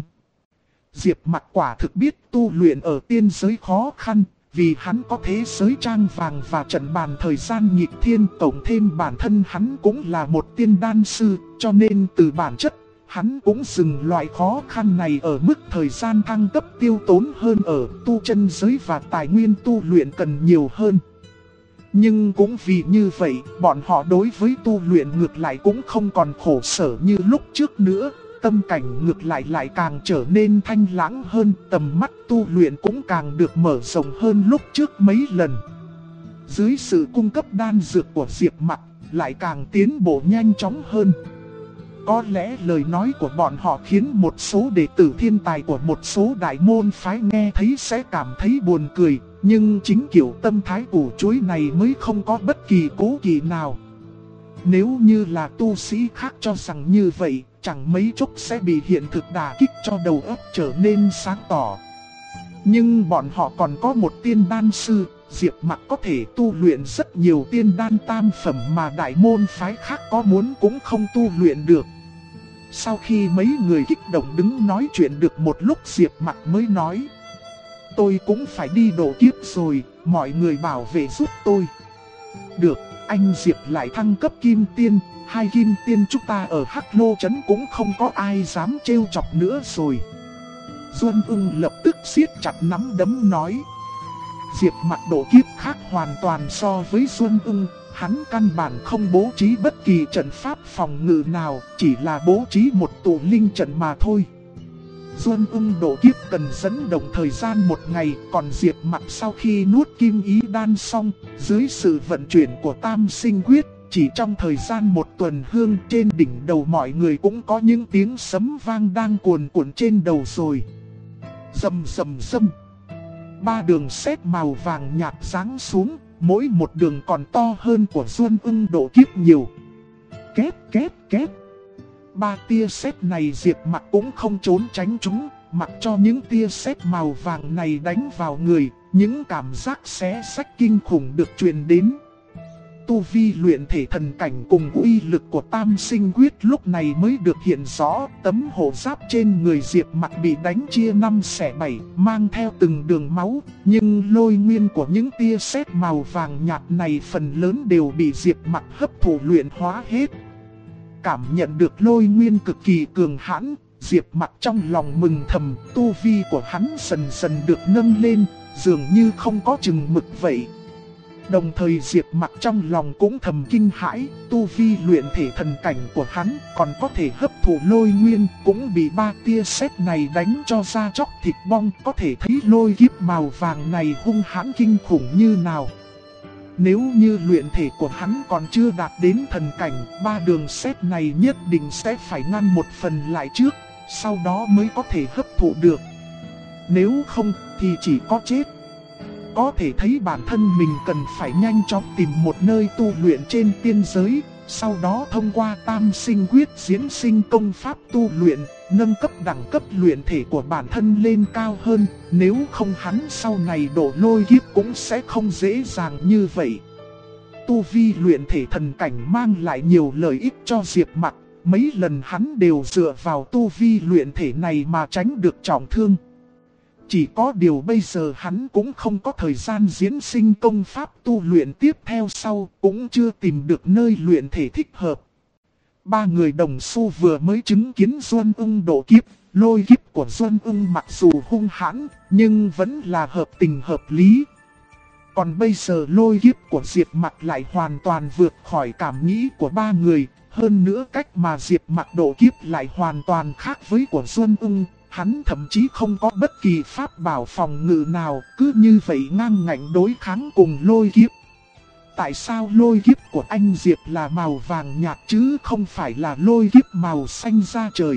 Diệp Mặc quả thực biết tu luyện ở tiên giới khó khăn. Vì hắn có thế giới trang vàng và trận bàn thời gian nghịch thiên, cộng thêm bản thân hắn cũng là một tiên đan sư, cho nên từ bản chất, hắn cũng dừng loại khó khăn này ở mức thời gian thăng cấp tiêu tốn hơn ở tu chân giới và tài nguyên tu luyện cần nhiều hơn. Nhưng cũng vì như vậy, bọn họ đối với tu luyện ngược lại cũng không còn khổ sở như lúc trước nữa. Tâm cảnh ngược lại càng trở nên thanh lãng hơn, tầm mắt tu luyện cũng càng được mở rộng hơn lúc trước mấy lần. Dưới sự cung cấp đan dược của Diệp Mặc, lại càng tiến bộ nhanh chóng hơn. Có lẽ lời nói của bọn họ khiến một số đệ tử thiên tài của một số đại môn phái nghe thấy sẽ cảm thấy buồn cười, nhưng chính kiểu tâm thái củ chuối này mới không có bất kỳ cố kỵ nào. Nếu như là tu sĩ khác cho rằng như vậy, chẳng mấy chốc sẽ bị hiện thực đả kích cho đầu óc trở nên sáng tỏ. Nhưng bọn họ còn có một tiên đan sư, Diệp Mặc có thể tu luyện rất nhiều tiên đan tam phẩm mà đại môn phái khác có muốn cũng không tu luyện được. Sau khi mấy người kích động đứng nói chuyện được một lúc, Diệp Mặc mới nói. Tôi cũng phải đi độ kiếp rồi, mọi người bảo vệ giúp tôi. Được, anh Diệp lại thăng cấp Kim Tiên. Hai Kim Tiên chúng ta ở Hắc Lô Trấn cũng không có ai dám trêu chọc nữa rồi. Duân Ưng lập tức siết chặt nắm đấm nói. Diệp Mặc độ kiếp khác hoàn toàn so với Duân Ưng. Hắn căn bản không bố trí bất kỳ trận pháp phòng ngự nào, chỉ là bố trí một tụ linh trận mà thôi. Duân Ưng độ kiếp cần dẫn động thời gian một ngày, còn Diệp Mặc sau khi nuốt kim ý đan xong, dưới sự vận chuyển của Tam Sinh Quyết, chỉ trong thời gian một tuần hương, trên đỉnh đầu mọi người cũng có những tiếng sấm vang đang cuồn cuộn trên đầu rồi. Rầm rầm rầm. Ba đường sét màu vàng nhạt giáng xuống, mỗi một đường còn to hơn của Duân Ưng độ kiếp nhiều. Két két két. Ba tia sét này Diệp Mặc cũng không trốn tránh chúng, mặc cho những tia sét màu vàng này đánh vào người, những cảm giác xé xách kinh khủng được truyền đến. Tu vi luyện thể thần cảnh cùng uy lực của Tam Sinh Quyết lúc này mới được hiện rõ. Tấm hộ giáp trên người Diệp Mặc bị đánh chia 5 xẻ 7, mang theo từng đường máu, nhưng lôi nguyên của những tia sét màu vàng nhạt này phần lớn đều bị Diệp Mặc hấp thụ luyện hóa hết. Cảm nhận được lôi nguyên cực kỳ cường hãn, Diệp Mặc trong lòng mừng thầm, tu vi của hắn dần dần được nâng lên, dường như không có chừng mực vậy. Đồng thời Diệp Mặc trong lòng cũng thầm kinh hãi, tu vi luyện thể thần cảnh của hắn còn có thể hấp thụ lôi nguyên, cũng bị ba tia sét này đánh cho da chóc thịt bong, có thể thấy lôi kiếp màu vàng này hung hãn kinh khủng như nào. Nếu như luyện thể của hắn còn chưa đạt đến thần cảnh, ba đường sét này nhất định sẽ phải ngăn một phần lại trước, sau đó mới có thể hấp thụ được. Nếu không thì chỉ có chết. Có thể thấy bản thân mình cần phải nhanh chóng tìm một nơi tu luyện trên tiên giới, sau đó thông qua Tam Sinh Quyết diễn sinh công pháp tu luyện, nâng cấp đẳng cấp luyện thể của bản thân lên cao hơn, nếu không hắn sau này độ lôi kiếp cũng sẽ không dễ dàng như vậy. Tu vi luyện thể thần cảnh mang lại nhiều lợi ích cho Diệp Mặc, mấy lần hắn đều dựa vào tu vi luyện thể này mà tránh được trọng thương. Chỉ có điều bây giờ hắn cũng không có thời gian diễn sinh công pháp tu luyện tiếp theo sau, cũng chưa tìm được nơi luyện thể thích hợp. Ba người đồng xu vừa mới chứng kiến Duân Ưng độ kiếp, lôi kiếp của Duân Ưng mặc dù hung hãn, nhưng vẫn là hợp tình hợp lý. Còn bây giờ lôi kiếp của Diệp Mặc lại hoàn toàn vượt khỏi cảm nghĩ của ba người, hơn nữa cách mà Diệp Mặc độ kiếp lại hoàn toàn khác với của Duân Ưng. Hắn thậm chí không có bất kỳ pháp bảo phòng ngự nào, cứ như vậy ngang ngạnh đối kháng cùng lôi kiếp. Tại sao lôi kiếp của anh Diệp là màu vàng nhạt chứ không phải là lôi kiếp màu xanh da trời?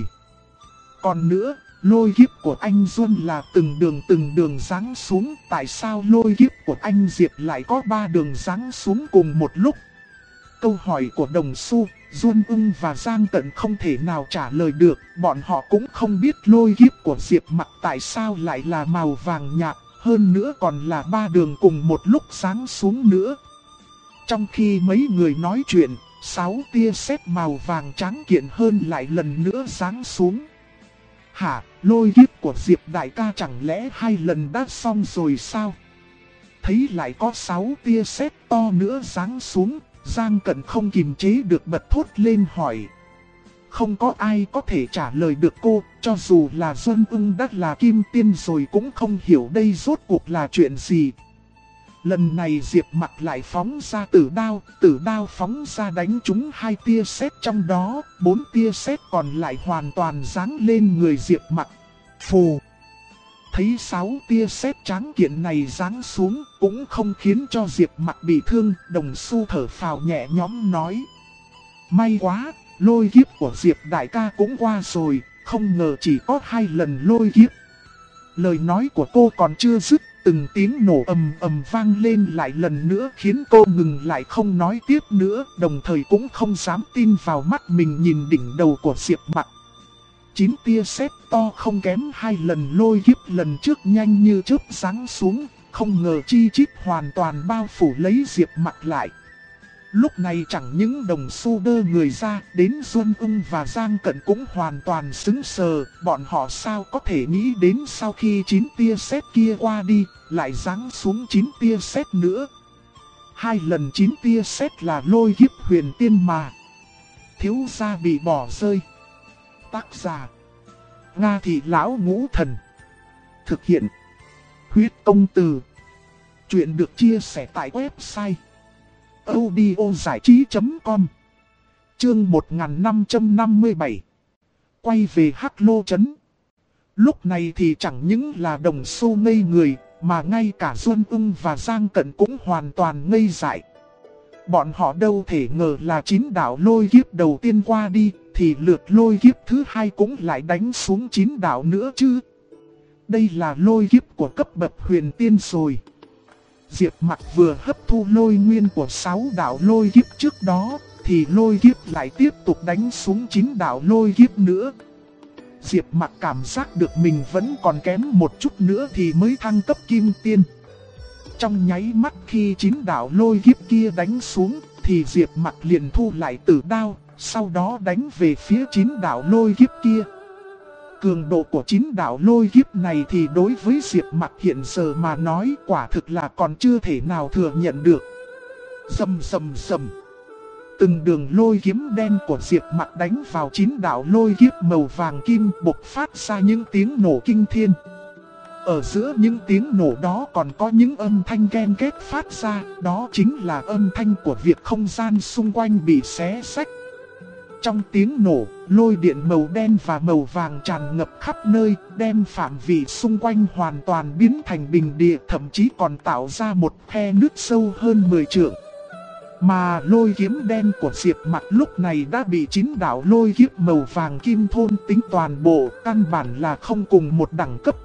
Còn nữa, lôi kiếp của anh Duân là từng đường giáng xuống, tại sao lôi kiếp của anh Diệp lại có 3 đường giáng xuống cùng một lúc? Câu hỏi của Đồng Xu, Duân Ưng và Giang Cận không thể nào trả lời được, bọn họ cũng không biết lôi kiếp của Diệp Mặc tại sao lại là màu vàng nhạt, hơn nữa còn là 3 đường cùng một lúc giáng xuống nữa. Trong khi mấy người nói chuyện, 6 tia sét màu vàng trắng kiện hơn lại lần nữa giáng xuống. Hả, lôi kiếp của Diệp đại ca chẳng lẽ 2 lần đã xong rồi sao? Thấy lại có 6 tia sét to nữa giáng xuống, Giang Cận không kìm chế được bật thốt lên hỏi. Không có ai có thể trả lời được cô, cho dù là Duân Ưng đã là kim tiên rồi cũng không hiểu đây rốt cuộc là chuyện gì. Lần này Diệp Mặc lại phóng ra tử đao phóng ra đánh trúng 2 tia sét trong đó, 4 tia sét còn lại hoàn toàn giáng lên người Diệp Mặc. Phù! Thấy 6 tia sét trắng kiện này giáng xuống cũng không khiến cho Diệp Mặc bị thương, Đồng Xu thở phào nhẹ nhõm nói. May quá, lôi kiếp của Diệp đại ca cũng qua rồi, không ngờ chỉ có 2 lần lôi kiếp. Lời nói của cô còn chưa dứt, từng tiếng nổ ầm ầm vang lên lại lần nữa khiến cô ngừng lại không nói tiếp nữa, đồng thời cũng không dám tin vào mắt mình nhìn đỉnh đầu của Diệp Mặc. 9 tia sét to không kém 2 lần lôi kiếp lần trước nhanh như chớp giáng xuống, không ngờ chi chít hoàn toàn bao phủ lấy Diệp Mặc lại. Lúc này chẳng những Đồng Xu đơ người ra, đến Duân Ưng và Giang Cận cũng hoàn toàn sững sờ, bọn họ sao có thể nghĩ đến sau khi 9 tia sét kia qua đi, lại giáng xuống 9 tia sét nữa. 2 lần 9 tia sét là lôi kiếp huyền tiên mà. Thiếu gia bị bỏ rơi. Tác giả: Nga Thị Lão Ngũ Thần. Thực hiện: Huyết Công Từ. Chuyện được chia sẻ tại website audiozảichí.com. Chương 1557. Quay về Hắc Lô Trấn. Lúc này thì chẳng những là Đồng Xu ngây người, mà ngay cả Duân Ưng và Giang Cận cũng hoàn toàn ngây dại. Bọn họ đâu thể ngờ là 9 đạo lôi kiếp đầu tiên qua đi, thì lượt lôi kiếp thứ 2 cũng lại đánh xuống 9 đạo nữa chứ. Đây là lôi kiếp của cấp bậc huyền tiên rồi. Diệp Mặc vừa hấp thu lôi nguyên của 6 đạo lôi kiếp trước đó, thì lôi kiếp lại tiếp tục đánh xuống 9 đạo lôi kiếp nữa. Diệp Mặc cảm giác được mình vẫn còn kém một chút nữa thì mới thăng cấp kim tiên. Trong nháy mắt khi 9 đạo lôi kiếp kia đánh xuống, thì Diệp Mặc liền thu lại tử đao, sau đó đánh về phía 9 đạo lôi kiếp kia. Cường độ của 9 đạo lôi kiếp này thì đối với Diệp Mặc hiện giờ mà nói quả thực là còn chưa thể nào thừa nhận được. Rầm rầm rầm. Từng đường lôi kiếm đen của Diệp Mặc đánh vào 9 đạo lôi kiếp màu vàng kim bộc phát ra những tiếng nổ kinh thiên. Ở giữa những tiếng nổ đó còn có những âm thanh ken két phát ra, đó chính là âm thanh của việc không gian xung quanh bị xé xách. Trong tiếng nổ, lôi điện màu đen và màu vàng tràn ngập khắp nơi, đem phạm vị xung quanh hoàn toàn biến thành bình địa, thậm chí còn tạo ra một khe nước sâu hơn 10 trượng. Mà lôi kiếm đen của Diệp Mặc lúc này đã bị 9 đạo lôi kiếp màu vàng kim thôn tính toàn bộ, căn bản là không cùng một đẳng cấp.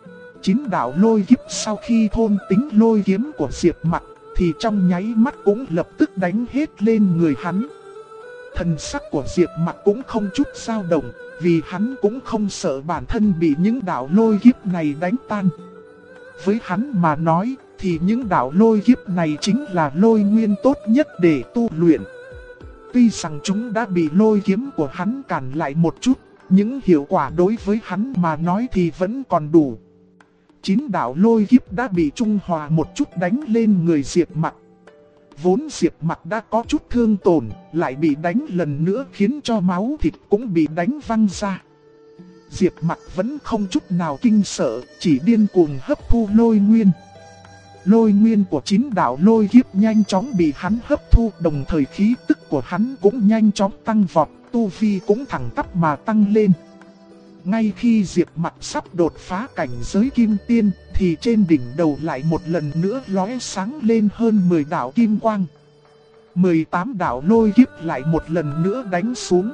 9 đạo lôi kiếp sau khi thôn tính lôi kiếm của Diệp Mặc, thì trong nháy mắt cũng lập tức đánh hết lên người hắn. Thần sắc của Diệp Mặc cũng không chút dao động, vì hắn cũng không sợ bản thân bị những đạo lôi kiếp này đánh tan. Với hắn mà nói, thì những đạo lôi kiếp này chính là lôi nguyên tốt nhất để tu luyện. Tuy rằng chúng đã bị lôi kiếm của hắn cản lại một chút, những hiệu quả đối với hắn mà nói thì vẫn còn đủ. 9 đạo lôi kiếp đã bị trung hòa một chút đánh lên người Diệp Mặc. Vốn Diệp Mặc đã có chút thương tổn, lại bị đánh lần nữa khiến cho máu thịt cũng bị đánh văng ra. Diệp Mặc vẫn không chút nào kinh sợ, chỉ điên cuồng hấp thu lôi nguyên. Lôi nguyên của 9 đạo lôi kiếp nhanh chóng bị hắn hấp thu, đồng thời khí tức của hắn cũng nhanh chóng tăng vọt, tu vi cũng thẳng tắp mà tăng lên. Ngay khi Diệp Mặc sắp đột phá cảnh giới kim tiên, thì trên đỉnh đầu lại một lần nữa lóe sáng lên hơn 10 đạo kim quang. 18 đạo lôi kiếp lại một lần nữa đánh xuống.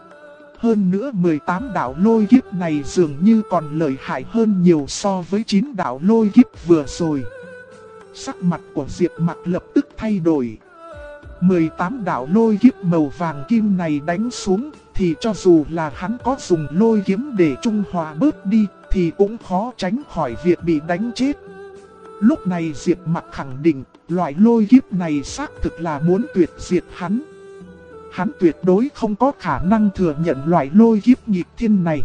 Hơn nữa 18 đạo lôi kiếp này dường như còn lợi hại hơn nhiều so với 9 đạo lôi kiếp vừa rồi. Sắc mặt của Diệp Mặc lập tức thay đổi. 18 đạo lôi kiếp màu vàng kim này đánh xuống, thì cho dù là hắn có dùng lôi kiếm để trung hòa bớt đi, thì cũng khó tránh khỏi việc bị đánh chết. Lúc này Diệp Mặc khẳng định, loại lôi kiếp này xác thực là muốn tuyệt diệt hắn. Hắn tuyệt đối không có khả năng thừa nhận loại lôi kiếp nghịch thiên này.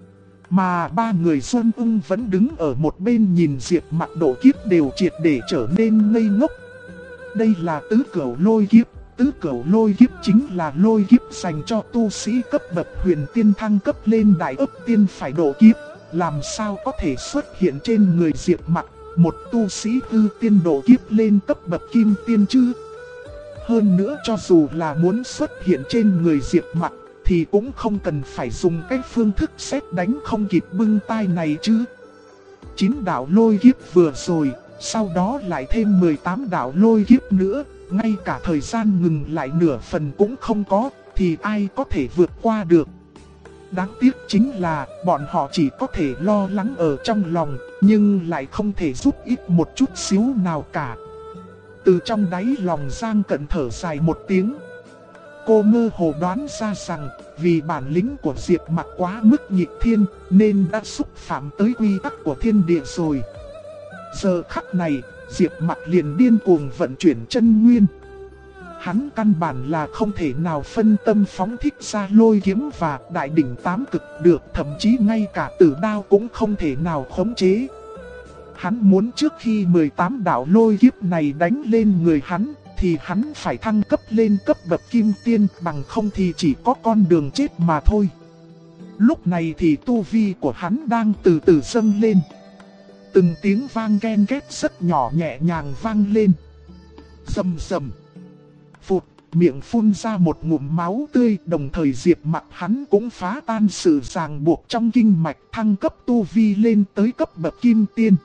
Mà ba người Xuân Ưng vẫn đứng ở một bên nhìn Diệp Mặc độ kiếp đều triệt để trở nên ngây ngốc. Đây là tứ cửu lôi kiếp. Tứ cửu lôi kiếp chính là lôi kiếp dành cho tu sĩ cấp bậc huyền tiên thăng cấp lên đại ấp tiên phải độ kiếp. Làm sao có thể xuất hiện trên người Diệp Mặc, một tu sĩ hư tiên độ kiếp lên cấp bậc kim tiên chứ? Hơn nữa cho dù là muốn xuất hiện trên người Diệp Mặc, thì cũng không cần phải dùng cái phương thức sét đánh không kịp bưng tay này chứ. 9 đạo lôi kiếp vừa rồi, sau đó lại thêm 18 đạo lôi kiếp nữa, ngay cả thời gian ngừng lại nửa phần cũng không có, thì ai có thể vượt qua được. Đáng tiếc chính là bọn họ chỉ có thể lo lắng ở trong lòng, nhưng lại không thể giúp ích một chút xíu nào cả. Từ trong đáy lòng Giang Cận thở dài một tiếng. Cô mơ hồ đoán ra rằng, vì bản lĩnh của Diệp Mặc quá mức nghịch thiên, nên đã xúc phạm tới quy tắc của thiên địa rồi. Giờ khắc này, Diệp Mặc liền điên cuồng vận chuyển chân nguyên. Hắn căn bản là không thể nào phân tâm phóng thích ra lôi kiếm và đại đỉnh tám cực được, thậm chí ngay cả tử đao cũng không thể nào khống chế. Hắn muốn trước khi 18 đạo lôi kiếp này đánh lên người hắn, thì hắn phải thăng cấp lên cấp bậc kim tiên, bằng không thì chỉ có con đường chết mà thôi. Lúc này thì tu vi của hắn đang từ từ dâng lên. Từng tiếng vang ken két rất nhỏ nhẹ nhàng vang lên. Rầm rầm. Phụt, miệng phun ra một ngụm máu tươi, đồng thời Diệp Mặc hắn cũng phá tan sự ràng buộc trong kinh mạch, thăng cấp tu vi lên tới cấp bậc kim tiên.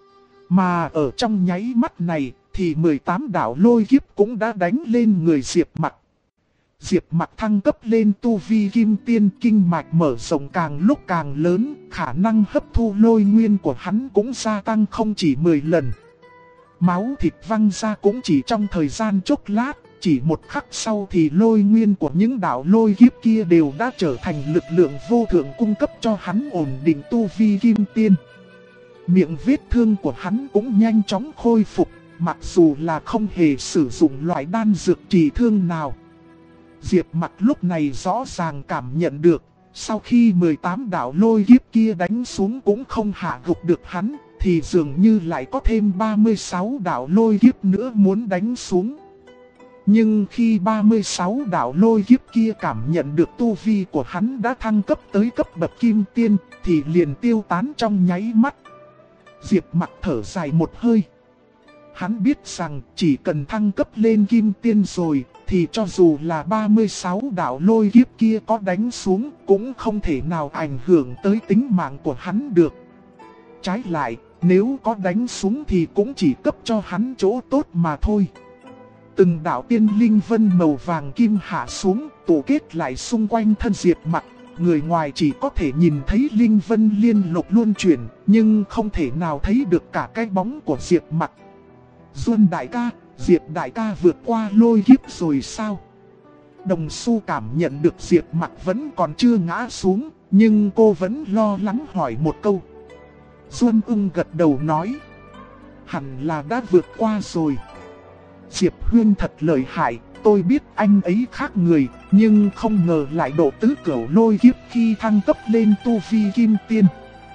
Mà ở trong nháy mắt này, thì 18 đạo lôi kiếp cũng đã đánh lên người Diệp Mặc. Diệp Mặc thăng cấp lên tu vi kim tiên, kinh mạch mở rộng càng lúc càng lớn, khả năng hấp thu lôi nguyên của hắn cũng gia tăng không chỉ 10 lần. Máu thịt văng ra cũng chỉ trong thời gian chốc lát, chỉ một khắc sau thì lôi nguyên của những đạo lôi kiếp kia đều đã trở thành lực lượng vô thượng cung cấp cho hắn ổn định tu vi kim tiên. Miệng vết thương của hắn cũng nhanh chóng khôi phục, mặc dù là không hề sử dụng loại đan dược trị thương nào. Diệp Mặc lúc này rõ ràng cảm nhận được, sau khi 18 đạo lôi kiếp kia đánh xuống cũng không hạ gục được hắn, thì dường như lại có thêm 36 đạo lôi kiếp nữa muốn đánh xuống. Nhưng khi 36 đạo lôi kiếp kia cảm nhận được tu vi của hắn đã thăng cấp tới cấp bậc kim tiên, thì liền tiêu tán trong nháy mắt. Diệp Mặc thở dài một hơi. Hắn biết rằng chỉ cần thăng cấp lên kim tiên rồi, thì cho dù là 36 đạo lôi kiếp kia có đánh xuống, cũng không thể nào ảnh hưởng tới tính mạng của hắn được. Trái lại, nếu có đánh xuống thì cũng chỉ cấp cho hắn chỗ tốt mà thôi. Từng đạo tiên linh vân màu vàng kim hạ xuống, tụ kết lại xung quanh thân Diệp Mặc. Người ngoài chỉ có thể nhìn thấy linh vân liên lục luân chuyển, nhưng không thể nào thấy được cả cái bóng của Diệp Mặc. Duân đại ca, Diệp đại ca vượt qua lôi kiếp rồi sao? Đồng Xu cảm nhận được Diệp Mặc vẫn còn chưa ngã xuống, nhưng cô vẫn lo lắng hỏi một câu. Duân Ưng gật đầu nói, hẳn là đã vượt qua rồi. Diệp Huyên thật lợi hại, tôi biết anh ấy khác người, nhưng không ngờ lại độ tứ cửu lôi kiếp khi thăng cấp lên tu vi kim tiên.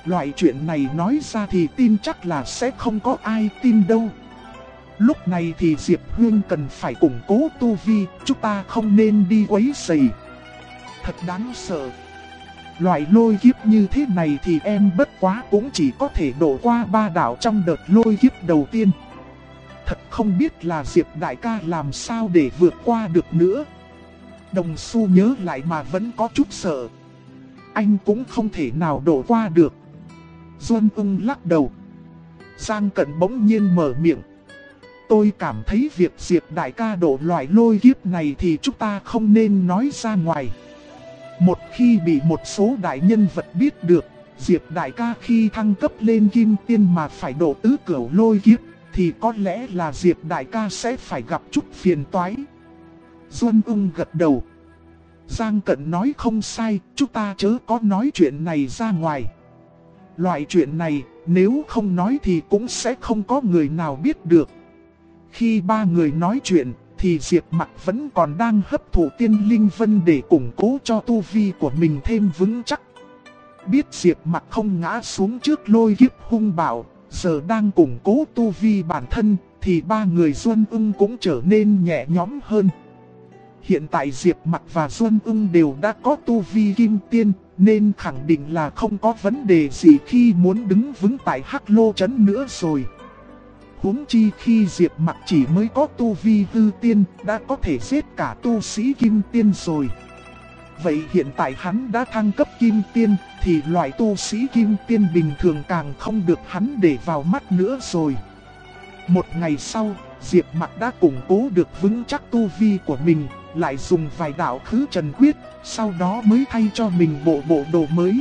Loại chuyện này nói ra thì tin chắc là sẽ không có ai tin đâu. Lúc này thì Diệp Huyên cần phải củng cố tu vi, chúng ta không nên đi quấy rầy. Thật đáng sợ. Loại lôi kiếp như thế này thì em bất quá cũng chỉ có thể độ qua 3 đạo trong đợt lôi kiếp đầu tiên. Thật không biết là Diệp đại ca làm sao để vượt qua được nữa. Đồng Xu nhớ lại mà vẫn có chút sợ. Anh cũng không thể nào độ qua được. Duân Ưng lắc đầu. Giang Cẩn bỗng nhiên mở miệng. Tôi cảm thấy việc Diệp đại ca độ loại lôi kiếp này thì chúng ta không nên nói ra ngoài. Một khi bị một số đại nhân vật biết được, Diệp đại ca khi thăng cấp lên kim tiên mà phải độ tứ cửu lôi kiếp, thì có lẽ là Diệp đại ca sẽ phải gặp chút phiền toái. Duân Ưng gật đầu. Giang Cẩn nói không sai, chúng ta chớ có nói chuyện này ra ngoài. Loại chuyện này, nếu không nói thì cũng sẽ không có người nào biết được. Khi ba người nói chuyện, thì Diệp Mặc vẫn còn đang hấp thụ tiên linh vân để củng cố cho tu vi của mình thêm vững chắc. Biết Diệp Mặc không ngã xuống trước lôi kiếp hung bạo, giờ đang củng cố tu vi bản thân, thì ba người Duân Ưng cũng trở nên nhẹ nhõm hơn. Hiện tại Diệp Mặc và Duân Ưng đều đã có tu vi kim tiên, nên khẳng định là không có vấn đề gì khi muốn đứng vững tại Hắc Lô Trấn nữa rồi. Huống chi khi Diệp Mặc chỉ mới có tu vi hư tiên, đã có thể giết cả tu sĩ kim tiên rồi. Vậy hiện tại hắn đã thăng cấp kim tiên, thì loại tu sĩ kim tiên bình thường càng không được hắn để vào mắt nữa rồi. Một ngày sau, Diệp Mặc đã củng cố được vững chắc tu vi của mình, lại dùng vài đạo khứ trần quyết, sau đó mới thay cho mình bộ đồ mới.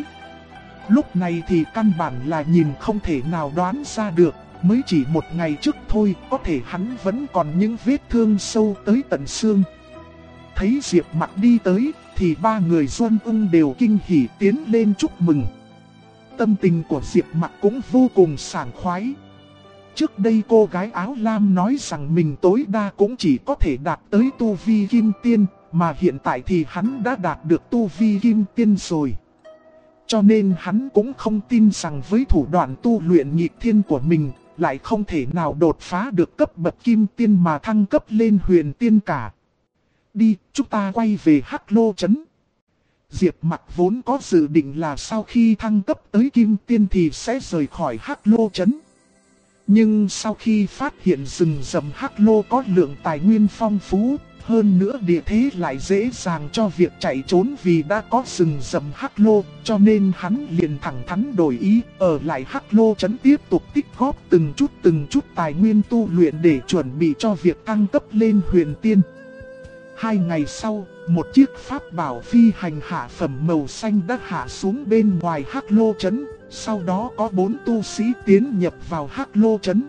Lúc này thì căn bản là nhìn không thể nào đoán ra được, mới chỉ một ngày trước thôi, có thể hắn vẫn còn những vết thương sâu tới tận xương. Thấy Diệp Mặc đi tới, thì ba người Duân Ưng đều kinh hỉ tiến lên chúc mừng. Tâm tình của Diệp Mặc cũng vô cùng sảng khoái. Trước đây cô gái áo lam nói rằng mình tối đa cũng chỉ có thể đạt tới tu vi kim tiên, mà hiện tại thì hắn đã đạt được tu vi kim tiên rồi. Cho nên hắn cũng không tin rằng với thủ đoạn tu luyện nghịch thiên của mình, lại không thể nào đột phá được cấp bậc kim tiên mà thăng cấp lên huyền tiên cả. Đi, chúng ta quay về Hắc Lô Trấn. Diệp Mặc vốn có dự định là sau khi thăng cấp tới kim tiên thì sẽ rời khỏi Hắc Lô Trấn. Nhưng sau khi phát hiện rừng rậm Hắc Lô có lượng tài nguyên phong phú, hơn nữa địa thế lại dễ dàng cho việc chạy trốn vì đã có rừng rậm Hắc Lô, cho nên hắn liền thẳng thắn đổi ý, ở lại Hắc Lô Trấn tiếp tục tích góp từng chút tài nguyên tu luyện để chuẩn bị cho việc thăng cấp lên huyền tiên. 2 ngày sau, một chiếc pháp bảo phi hành hạ phẩm màu xanh đã hạ xuống bên ngoài Hắc Lô Trấn, sau đó có 4 tu sĩ tiến nhập vào Hắc Lô Trấn.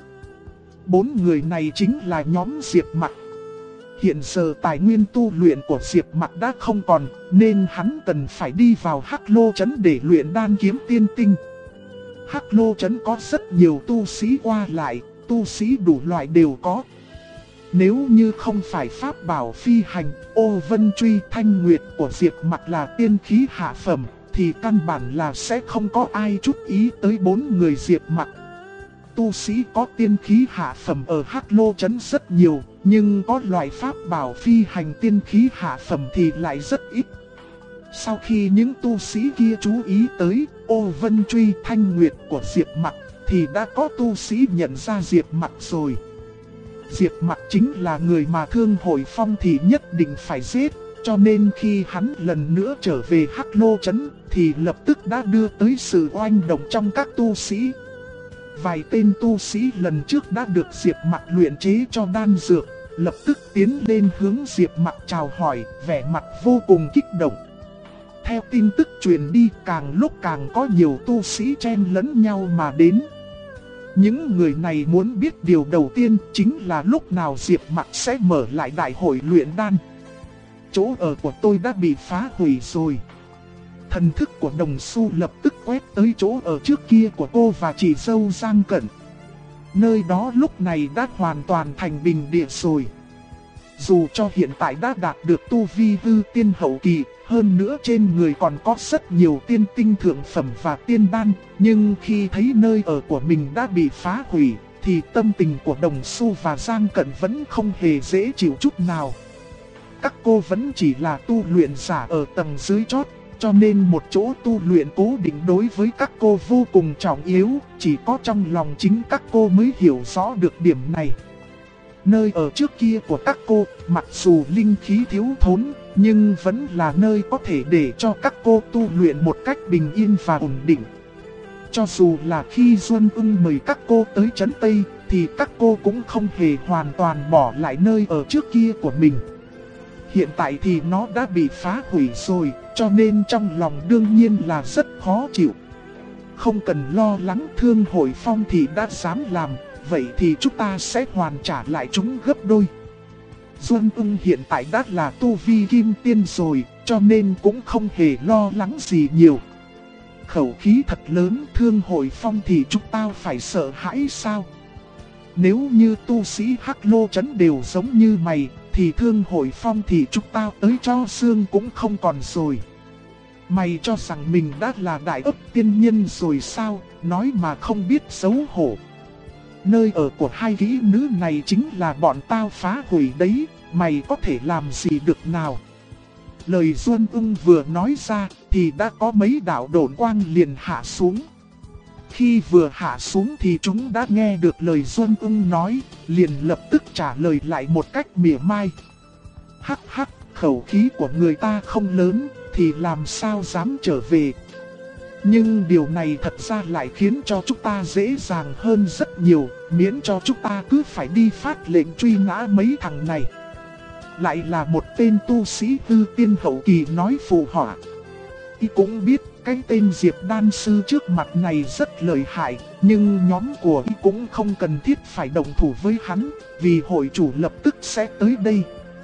4 người này chính là nhóm Diệp Mặc. Hiện giờ tài nguyên tu luyện của Diệp Mặc đã không còn, nên hắn cần phải đi vào Hắc Lô Trấn để luyện đan kiếm tiên tinh. Hắc Lô Trấn có rất nhiều tu sĩ qua lại, tu sĩ đủ loại đều có. Nếu như không phải pháp bảo phi hành, Ô Vân Truy Thanh Nguyệt của Diệp Mặc là tiên khí hạ phẩm, thì căn bản là sẽ không có ai chút ý tới 4 người Diệp Mặc. Tu sĩ có tiên khí hạ phẩm ở Hắc Lô Trấn rất nhiều, nhưng có loại pháp bảo phi hành tiên khí hạ phẩm thì lại rất ít. Sau khi những tu sĩ kia chú ý tới Ô Vân Truy Thanh Nguyệt của Diệp Mặc, thì đã có tu sĩ nhận ra Diệp Mặc rồi. Diệp Mặc chính là người mà Thương Hội Phong thì nhất định phải giết, cho nên khi hắn lần nữa trở về Hắc Lô Trấn thì lập tức đã đưa tới sự oanh động trong các tu sĩ. Vài tên tu sĩ lần trước đã được Diệp Mặc luyện chế cho đan dược, lập tức tiến lên hướng Diệp Mặc chào hỏi, vẻ mặt vô cùng kích động. Theo tin tức truyền đi, càng lúc càng có nhiều tu sĩ chen lẫn nhau mà đến. Những người này muốn biết điều đầu tiên chính là lúc nào Diệp Mặc sẽ mở lại đại hội luyện đan. Chỗ ở của tôi đã bị phá hủy rồi. Thần thức của Đồng Xu lập tức quét tới chỗ ở trước kia của cô và chị dâu Giang Cẩn. Nơi đó lúc này đã hoàn toàn thành bình địa rồi. Dù cho hiện tại đã đạt được tu vi hư tiên hậu kỳ, hơn nữa trên người còn có rất nhiều tiên tinh thượng phẩm và tiên đan, nhưng khi thấy nơi ở của mình đã bị phá hủy, thì tâm tình của Đồng Xu và Giang Cận vẫn không hề dễ chịu chút nào. Các cô vẫn chỉ là tu luyện giả ở tầng dưới chót, cho nên một chỗ tu luyện cố định đối với các cô vô cùng trọng yếu, chỉ có trong lòng chính các cô mới hiểu rõ được điểm này. Nơi ở trước kia của các cô, mặc dù linh khí thiếu thốn, nhưng vẫn là nơi có thể để cho các cô tu luyện một cách bình yên và ổn định. Cho dù là khi Duân Ưng mời các cô tới Trấn Tây, thì các cô cũng không hề hoàn toàn bỏ lại nơi ở trước kia của mình. Hiện tại thì nó đã bị phá hủy rồi, cho nên trong lòng đương nhiên là rất khó chịu. Không cần lo lắng, Thương Hội Phong thì đã dám làm, vậy thì chúng ta sẽ hoàn trả lại chúng gấp đôi. Duân Ưng hiện tại đã là tu vi kim tiên rồi, cho nên cũng không hề lo lắng gì nhiều. Khẩu khí thật lớn, Thương Hội Phong thì chúng ta phải sợ hãi sao? Nếu như tu sĩ Hắc Lô Trấn đều giống như mày, thì Thương Hội Phong thì chúng ta tới cho xương cũng không còn rồi. Mày cho rằng mình đã là đại ấp tiên nhân rồi sao, nói mà không biết xấu hổ. Nơi ở của hai kỹ nữ này chính là bọn tao phá hủy đấy, mày có thể làm gì được nào? Lời Duân Ưng vừa nói ra thì đã có mấy đạo độn quang liền hạ xuống. Khi vừa hạ xuống thì chúng đã nghe được lời Duân Ưng nói, liền lập tức trả lời lại một cách mỉa mai. Hắc hắc, khẩu khí của người ta không lớn thì làm sao dám trở về. Nhưng điều này thật ra lại khiến cho chúng ta dễ dàng hơn rất nhiều, miễn cho chúng ta cứ phải đi phát lệnh truy nã mấy thằng này. Lại là một tên tu sĩ hư tiên hậu kỳ nói phù họa. Y cũng biết cái tên Diệp Đan Sư trước mặt này rất lợi hại, nhưng nhóm của Y cũng không cần thiết phải đồng thủ với hắn, vì hội chủ lập tức sẽ tới đây.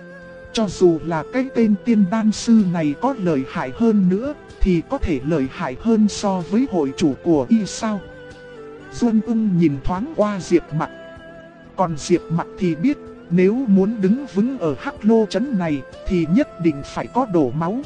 Cho dù là cái tên Tiên Đan Sư này có lợi hại hơn nữa, thì có thể lợi hại hơn so với hội chủ của Y sao? Duân Ưng nhìn thoáng qua Diệp Mặc. Còn Diệp Mặc thì biết, nếu muốn đứng vững ở Hắc Lô Trấn này thì nhất định phải có đổ máu.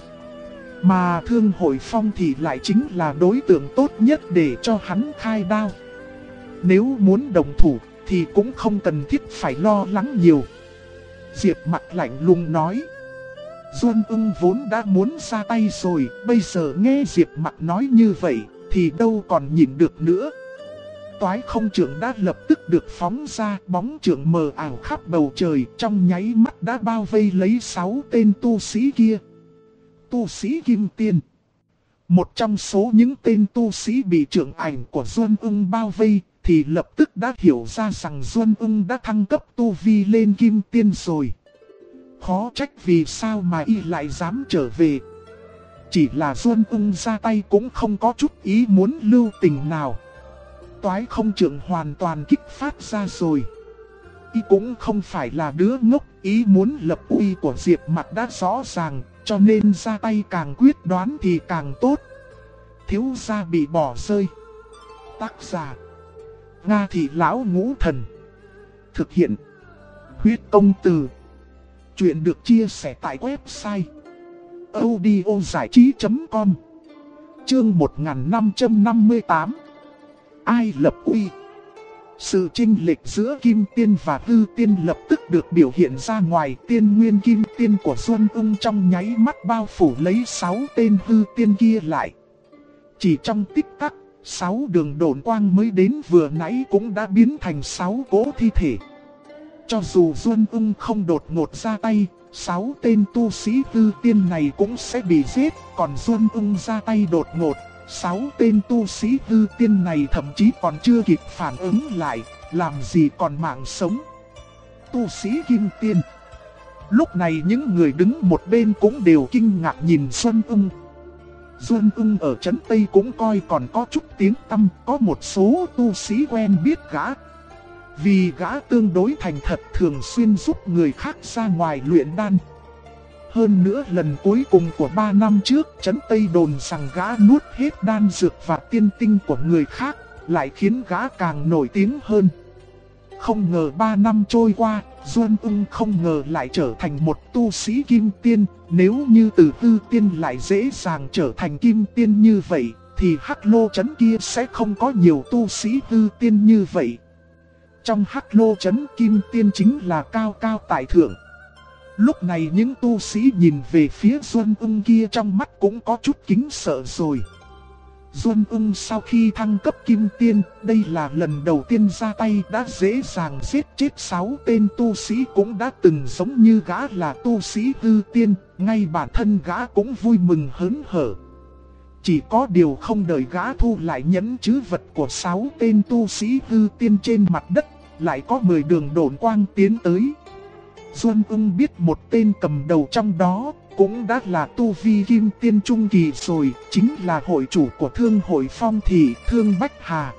Mà Thương Hội Phong thì lại chính là đối tượng tốt nhất để cho hắn khai đao. Nếu muốn đồng thủ thì cũng không cần thiết phải lo lắng nhiều. Diệp Mặc lạnh lùng nói. Duân Ưng vốn đã muốn ra tay rồi, bây giờ nghe Diệp Mặc nói như vậy thì đâu còn nhìn được nữa. Toái không trưởng đã lập tức được phóng ra, bóng trưởng mờ ảo khắp bầu trời, trong nháy mắt đã bao vây lấy 6 tên tu sĩ kia. Tu sĩ Kim Tiên. Một trong số những tên tu sĩ bị trưởng ảnh của Duân Ưng bao vây thì lập tức đã hiểu ra rằng Duân Ưng đã thăng cấp tu vi lên Kim Tiên rồi. Khó trách vì sao mà Y lại dám trở về. Chỉ là Duân Ưng ra tay cũng không có chút ý muốn lưu tình nào. Toái không trưởng hoàn toàn kích phát ra rồi. Y cũng không phải là đứa ngốc, ý muốn lập uy của Diệp Mặc đã rõ ràng, cho nên ra tay càng quyết đoán thì càng tốt. Thiếu gia bị bỏ rơi. Tác giả Nga Thị Lão Ngũ Thần. Thực hiện Huyết Công Từ. Chuyện được chia sẻ tại website audiozảichí.com. Chương 1558. Ai lập uy? Sự chênh lệch giữa Kim Tiên và Hư Tiên lập tức được biểu hiện ra ngoài. Tiên nguyên Kim Tiên của Duân Ưng trong nháy mắt bao phủ lấy 6 tên Hư Tiên kia lại. Chỉ trong tích tắc, 6 đường độn quang mới đến vừa nãy cũng đã biến thành 6 cỗ thi thể. Cho dù Duân Ưng không đột ngột ra tay, 6 tên tu sĩ Hư Tiên này cũng sẽ bị giết. Còn Duân Ưng ra tay đột ngột, 6 tên tu sĩ Hư Tiên này thậm chí còn chưa kịp phản ứng lại, làm gì còn mạng sống. Tu sĩ Kim Tiên. Lúc này những người đứng một bên cũng đều kinh ngạc nhìn Duân Ưng. Duân Ưng ở Trấn Tây cũng coi còn có chút tiếng tăm, có một số tu sĩ quen biết gã. Vì gã tương đối thành thật, thường xuyên giúp người khác ra ngoài luyện đan. Hơn nữa lần cuối cùng của 3 năm trước, Trấn Tây đồn rằng gã nuốt hết đan dược và tiên tinh của người khác, lại khiến gã càng nổi tiếng hơn. Không ngờ 3 năm trôi qua, Duân Ung không ngờ lại trở thành một tu sĩ kim tiên. Nếu như từ hư tiên lại dễ dàng trở thành kim tiên như vậy, thì Hắc Lô Trấn kia sẽ không có nhiều tu sĩ hư tiên như vậy. Trong Hắc Lô Trấn, kim tiên chính là cao cao tại thượng. Lúc này những tu sĩ nhìn về phía Duân Ung kia trong mắt cũng có chút kính sợ rồi. Duân Ung sau khi thăng cấp kim tiên, đây là lần đầu tiên ra tay đã dễ dàng giết chết 6 tên tu sĩ cũng đã từng giống như gã là tu sĩ hư tiên, ngay bản thân gã cũng vui mừng hớn hở. Chỉ có điều không đợi gã thu lại nhẫn trữ vật của 6 tên tu sĩ hư tiên trên mặt đất, lại có 10 đường độn quang tiến tới. Duân Ung biết một tên cầm đầu trong đó cũng đã là tu vi kim tiên trung kỳ rồi, chính là hội chủ của Thương hội Phong Thị, Thương Bách Hà.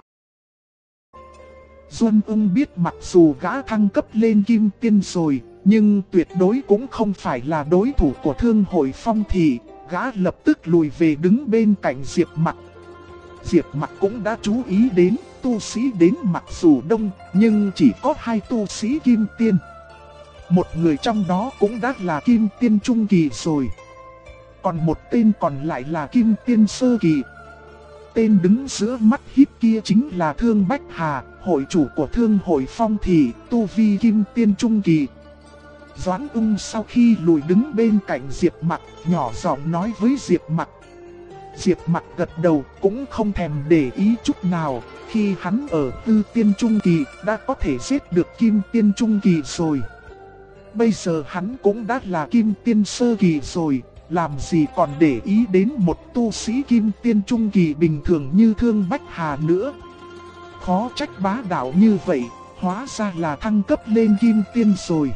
Duân Ung biết mặc dù gã thăng cấp lên kim tiên rồi, nhưng tuyệt đối cũng không phải là đối thủ của Thương hội Phong Thị. Gã lập tức lùi về đứng bên cạnh Diệp Mặc. Diệp Mặc cũng đã chú ý đến, tu sĩ đến mặc dù đông, nhưng chỉ có 2 tu sĩ kim tiên. Một người trong đó cũng đã là kim tiên trung kỳ rồi. Còn một tên còn lại là kim tiên sơ kỳ. Tên đứng giữa mắt híp kia chính là Thương Bách Hà, hội chủ của Thương hội Phong Thị, tu vi kim tiên trung kỳ. Doãn Ung sau khi lùi đứng bên cạnh Diệp Mặc, nhỏ giọng nói với Diệp Mặc. Diệp Mặc gật đầu cũng không thèm để ý chút nào, khi hắn ở tư tiên trung kỳ đã có thể giết được kim tiên trung kỳ rồi. Bây giờ hắn cũng đã là kim tiên sơ kỳ rồi, làm gì còn để ý đến một tu sĩ kim tiên trung kỳ bình thường như Thương Bách Hà nữa. Khó trách bá đạo như vậy, hóa ra là thăng cấp lên kim tiên rồi.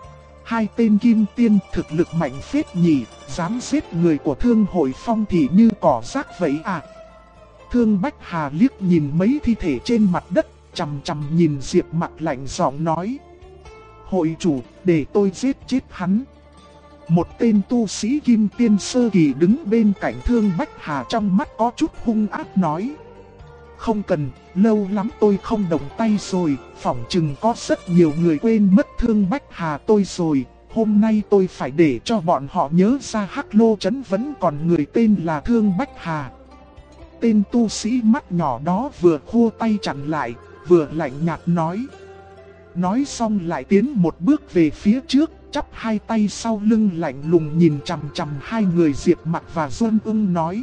2 tên kim tiên thực lực mạnh phết nhỉ, dám giết người của Thương hội Phong Thị như cỏ rác vậy à. Thương Bách Hà liếc nhìn mấy thi thể trên mặt đất, chằm chằm nhìn Diệp Mặc lạnh giọng nói. Hội chủ, để tôi giết chết hắn. Một tên tu sĩ kim tiên sơ kỳ đứng bên cạnh Thương Bách Hà trong mắt có chút hung ác nói. Không cần, lâu lắm tôi không động tay rồi, phỏng chừng có rất nhiều người quên mất Thương Bách Hà tôi rồi. Hôm nay tôi phải để cho bọn họ nhớ ra Hắc Lô Trấn vẫn còn người tên là Thương Bách Hà. Tên tu sĩ mắt nhỏ đó vừa khua tay chặn lại, vừa lạnh nhạt nói. Nói xong lại tiến một bước về phía trước, chắp 2 tay sau lưng lạnh lùng nhìn chằm chằm 2 người Diệp Mặc và Duân Ung nói.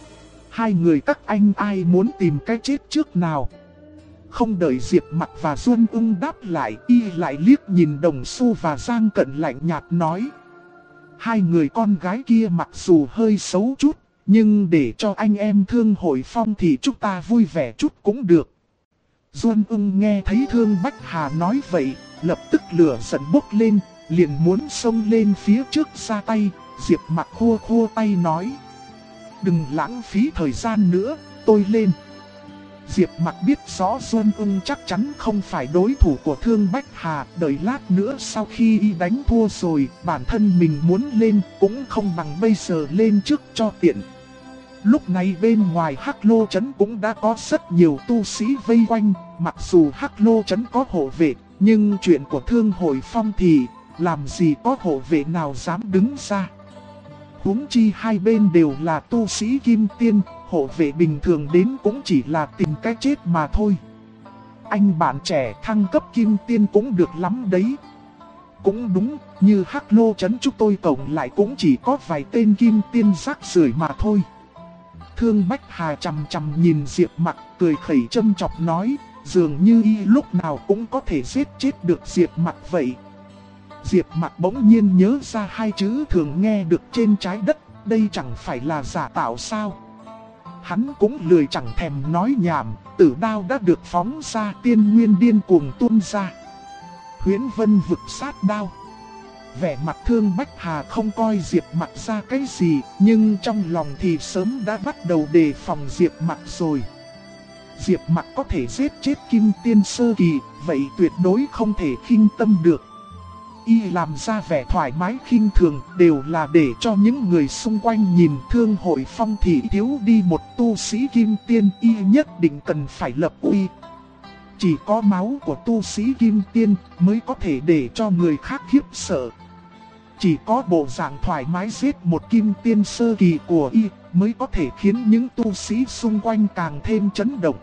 2 người các anh ai muốn tìm cái chết trước nào? Không đợi Diệp Mặc và Duân Ung đáp lại, y lại liếc nhìn Đồng Xu và Giang Cận lạnh nhạt nói. 2 người con gái kia mặc dù hơi xấu chút, nhưng để cho anh em Thương hội Phong thì chúng ta vui vẻ chút cũng được. Duân Ung nghe thấy Thương Bách Hà nói vậy, lập tức lửa giận bốc lên, liền muốn xông lên phía trước ra tay. Diệp Mặc khua khua tay nói. Đừng lãng phí thời gian nữa, tôi lên. Diệp Mặc biết rõ Duân Ung chắc chắn không phải đối thủ của Thương Bách Hà. Đợi lát nữa sau khi y đánh thua rồi, bản thân mình muốn lên cũng không bằng bây giờ lên trước cho tiện. Lúc này bên ngoài Hắc Lô Trấn cũng đã có rất nhiều tu sĩ vây quanh. Mặc dù Hắc Lô Trấn có hộ vệ, nhưng chuyện của Thương hội Phong thì làm gì có hộ vệ nào dám đứng ra. Huống chi 2 bên đều là tu sĩ kim tiên, hộ vệ bình thường đến cũng chỉ là tìm cái chết mà thôi. Anh bạn trẻ thăng cấp kim tiên cũng được lắm đấy. Cũng đúng, như Hắc Lô Trấn chúng tôi cộng lại cũng chỉ có vài tên kim tiên rác rưởi mà thôi. Thương Bách Hà chằm chằm nhìn Diệp Mặc, cười khẩy châm chọc nói, dường như y lúc nào cũng có thể giết chết được Diệp Mặc vậy. Diệp Mặc bỗng nhiên nhớ ra 2 chữ thường nghe được trên trái đất, đây chẳng phải là giả tạo sao. Hắn cũng lười chẳng thèm nói nhảm, tử đao đã được phóng ra, tiên nguyên điên cuồng tuôn ra. Huyễn Vân vực sát đao. Vẻ mặt Thương Bách Hà không coi Diệp Mặc ra cái gì, nhưng trong lòng thì sớm đã bắt đầu đề phòng Diệp Mặc rồi. Diệp Mặc có thể giết chết kim tiên sơ kỳ, vậy tuyệt đối không thể khinh tâm được. Y làm ra vẻ thoải mái khinh thường đều là để cho những người xung quanh nhìn Thương hội Phong Thị thiếu đi một tu sĩ kim tiên, y nhất định cần phải lập uy. Chỉ có máu của tu sĩ kim tiên mới có thể để cho người khác khiếp sợ. Chỉ có bộ dạng thoải mái giết một kim tiên sơ kỳ của y mới có thể khiến những tu sĩ xung quanh càng thêm chấn động.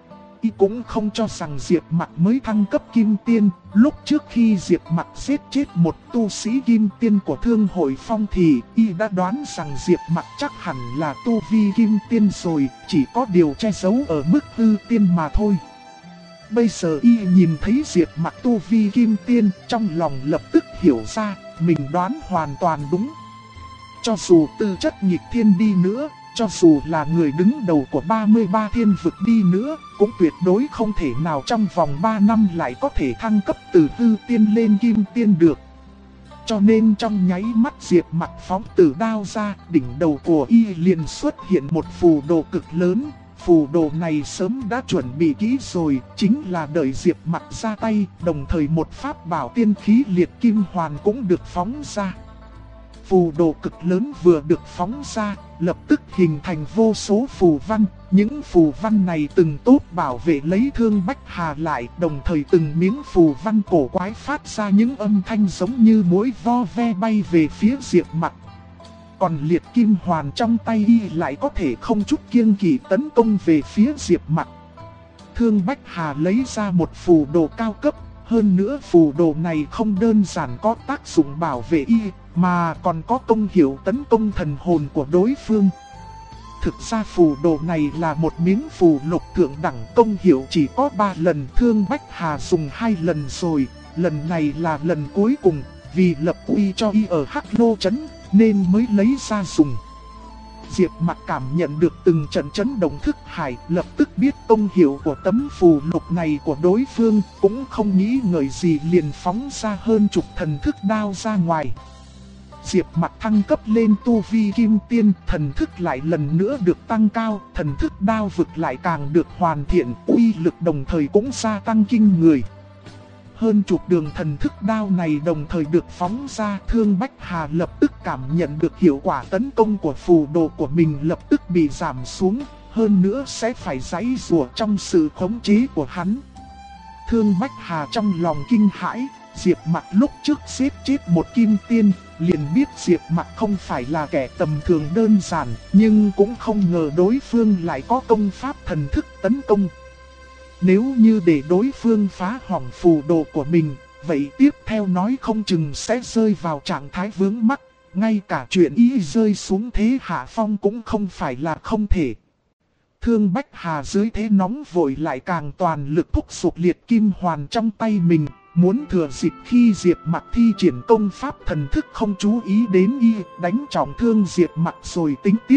Y cũng không cho rằng Diệp Mặc mới thăng cấp kim tiên. Lúc trước khi Diệp Mặc giết chết một tu sĩ kim tiên của Thương Hội Phong thì y đã đoán rằng Diệp Mặc chắc hẳn là tu vi kim tiên rồi, chỉ có điều che giấu ở mức hư tiên mà thôi. Bây giờ y nhìn thấy Diệp Mặc tu vi kim tiên, trong lòng lập tức hiểu ra, mình đoán hoàn toàn đúng. Cho dù tư chất nghịch thiên đi nữa, cho dù là người đứng đầu của 33 thiên vực đi nữa, cũng tuyệt đối không thể nào trong vòng 3 năm lại có thể thăng cấp từ hư tiên lên kim tiên được. Cho nên trong nháy mắt Diệp Mặc phóng tử đao ra, đỉnh đầu của y liền xuất hiện một phù đồ cực lớn. Phù đồ này sớm đã chuẩn bị kỹ rồi, chính là đợi Diệp Mặc ra tay, đồng thời một pháp bảo tiên khí liệt kim hoàn cũng được phóng ra. Phù đồ cực lớn vừa được phóng ra, lập tức hình thành vô số phù văn. Những phù văn này từng tốt bảo vệ lấy Thương Bách Hà lại, đồng thời từng miếng phù văn cổ quái phát ra những âm thanh giống như muỗi vo ve bay về phía Diệp Mặc. Còn liệt kim hoàn trong tay y lại có thể không chút kiêng kỵ tấn công về phía Diệp Mặc. Thương Bách Hà lấy ra một phù đồ cao cấp, hơn nữa phù đồ này không đơn giản có tác dụng bảo vệ y, mà còn có công hiệu tấn công thần hồn của đối phương. Thực ra phù đồ này là một miếng phù lục thượng đẳng, công hiệu chỉ có 3 lần, Thương Bách Hà dùng 2 lần rồi, lần này là lần cuối cùng, vì lập uy cho y ở Hắc Lô Trấn nên mới lấy ra dùng. Diệp Mặc cảm nhận được từng trận chấn động thức hải, lập tức biết công hiệu của tấm phù lục này của đối phương, cũng không nghĩ ngợi gì liền phóng ra hơn chục thần thức đao ra ngoài. Diệp Mặc thăng cấp lên tu vi kim tiên, thần thức lại lần nữa được tăng cao, thần thức đao vực lại càng được hoàn thiện, uy lực đồng thời cũng gia tăng kinh người. Hơn chục đường thần thức đao này đồng thời được phóng ra, Thương Bách Hà lập tức cảm nhận được hiệu quả tấn công của phù đồ của mình lập tức bị giảm xuống, hơn nữa sẽ phải giãy giụa trong sự khống chế của hắn. Thương Bách Hà trong lòng kinh hãi, Diệp Mặc lúc trước giết chết một kim tiên, liền biết Diệp Mặc không phải là kẻ tầm thường đơn giản, nhưng cũng không ngờ đối phương lại có công pháp thần thức tấn công. Nếu như để đối phương phá hỏng phù đồ của mình, vậy tiếp theo nói không chừng sẽ rơi vào trạng thái vướng mắc, ngay cả chuyện ý rơi xuống thế hạ phong cũng không phải là không thể. Thương Bách Hà dưới thế nóng vội lại càng toàn lực thúc giục liệt kim hoàn trong tay mình, muốn thừa dịp khi Diệp Mặc thi triển công pháp thần thức không chú ý đến y, đánh trọng thương Diệp Mặc rồi tính tiếp.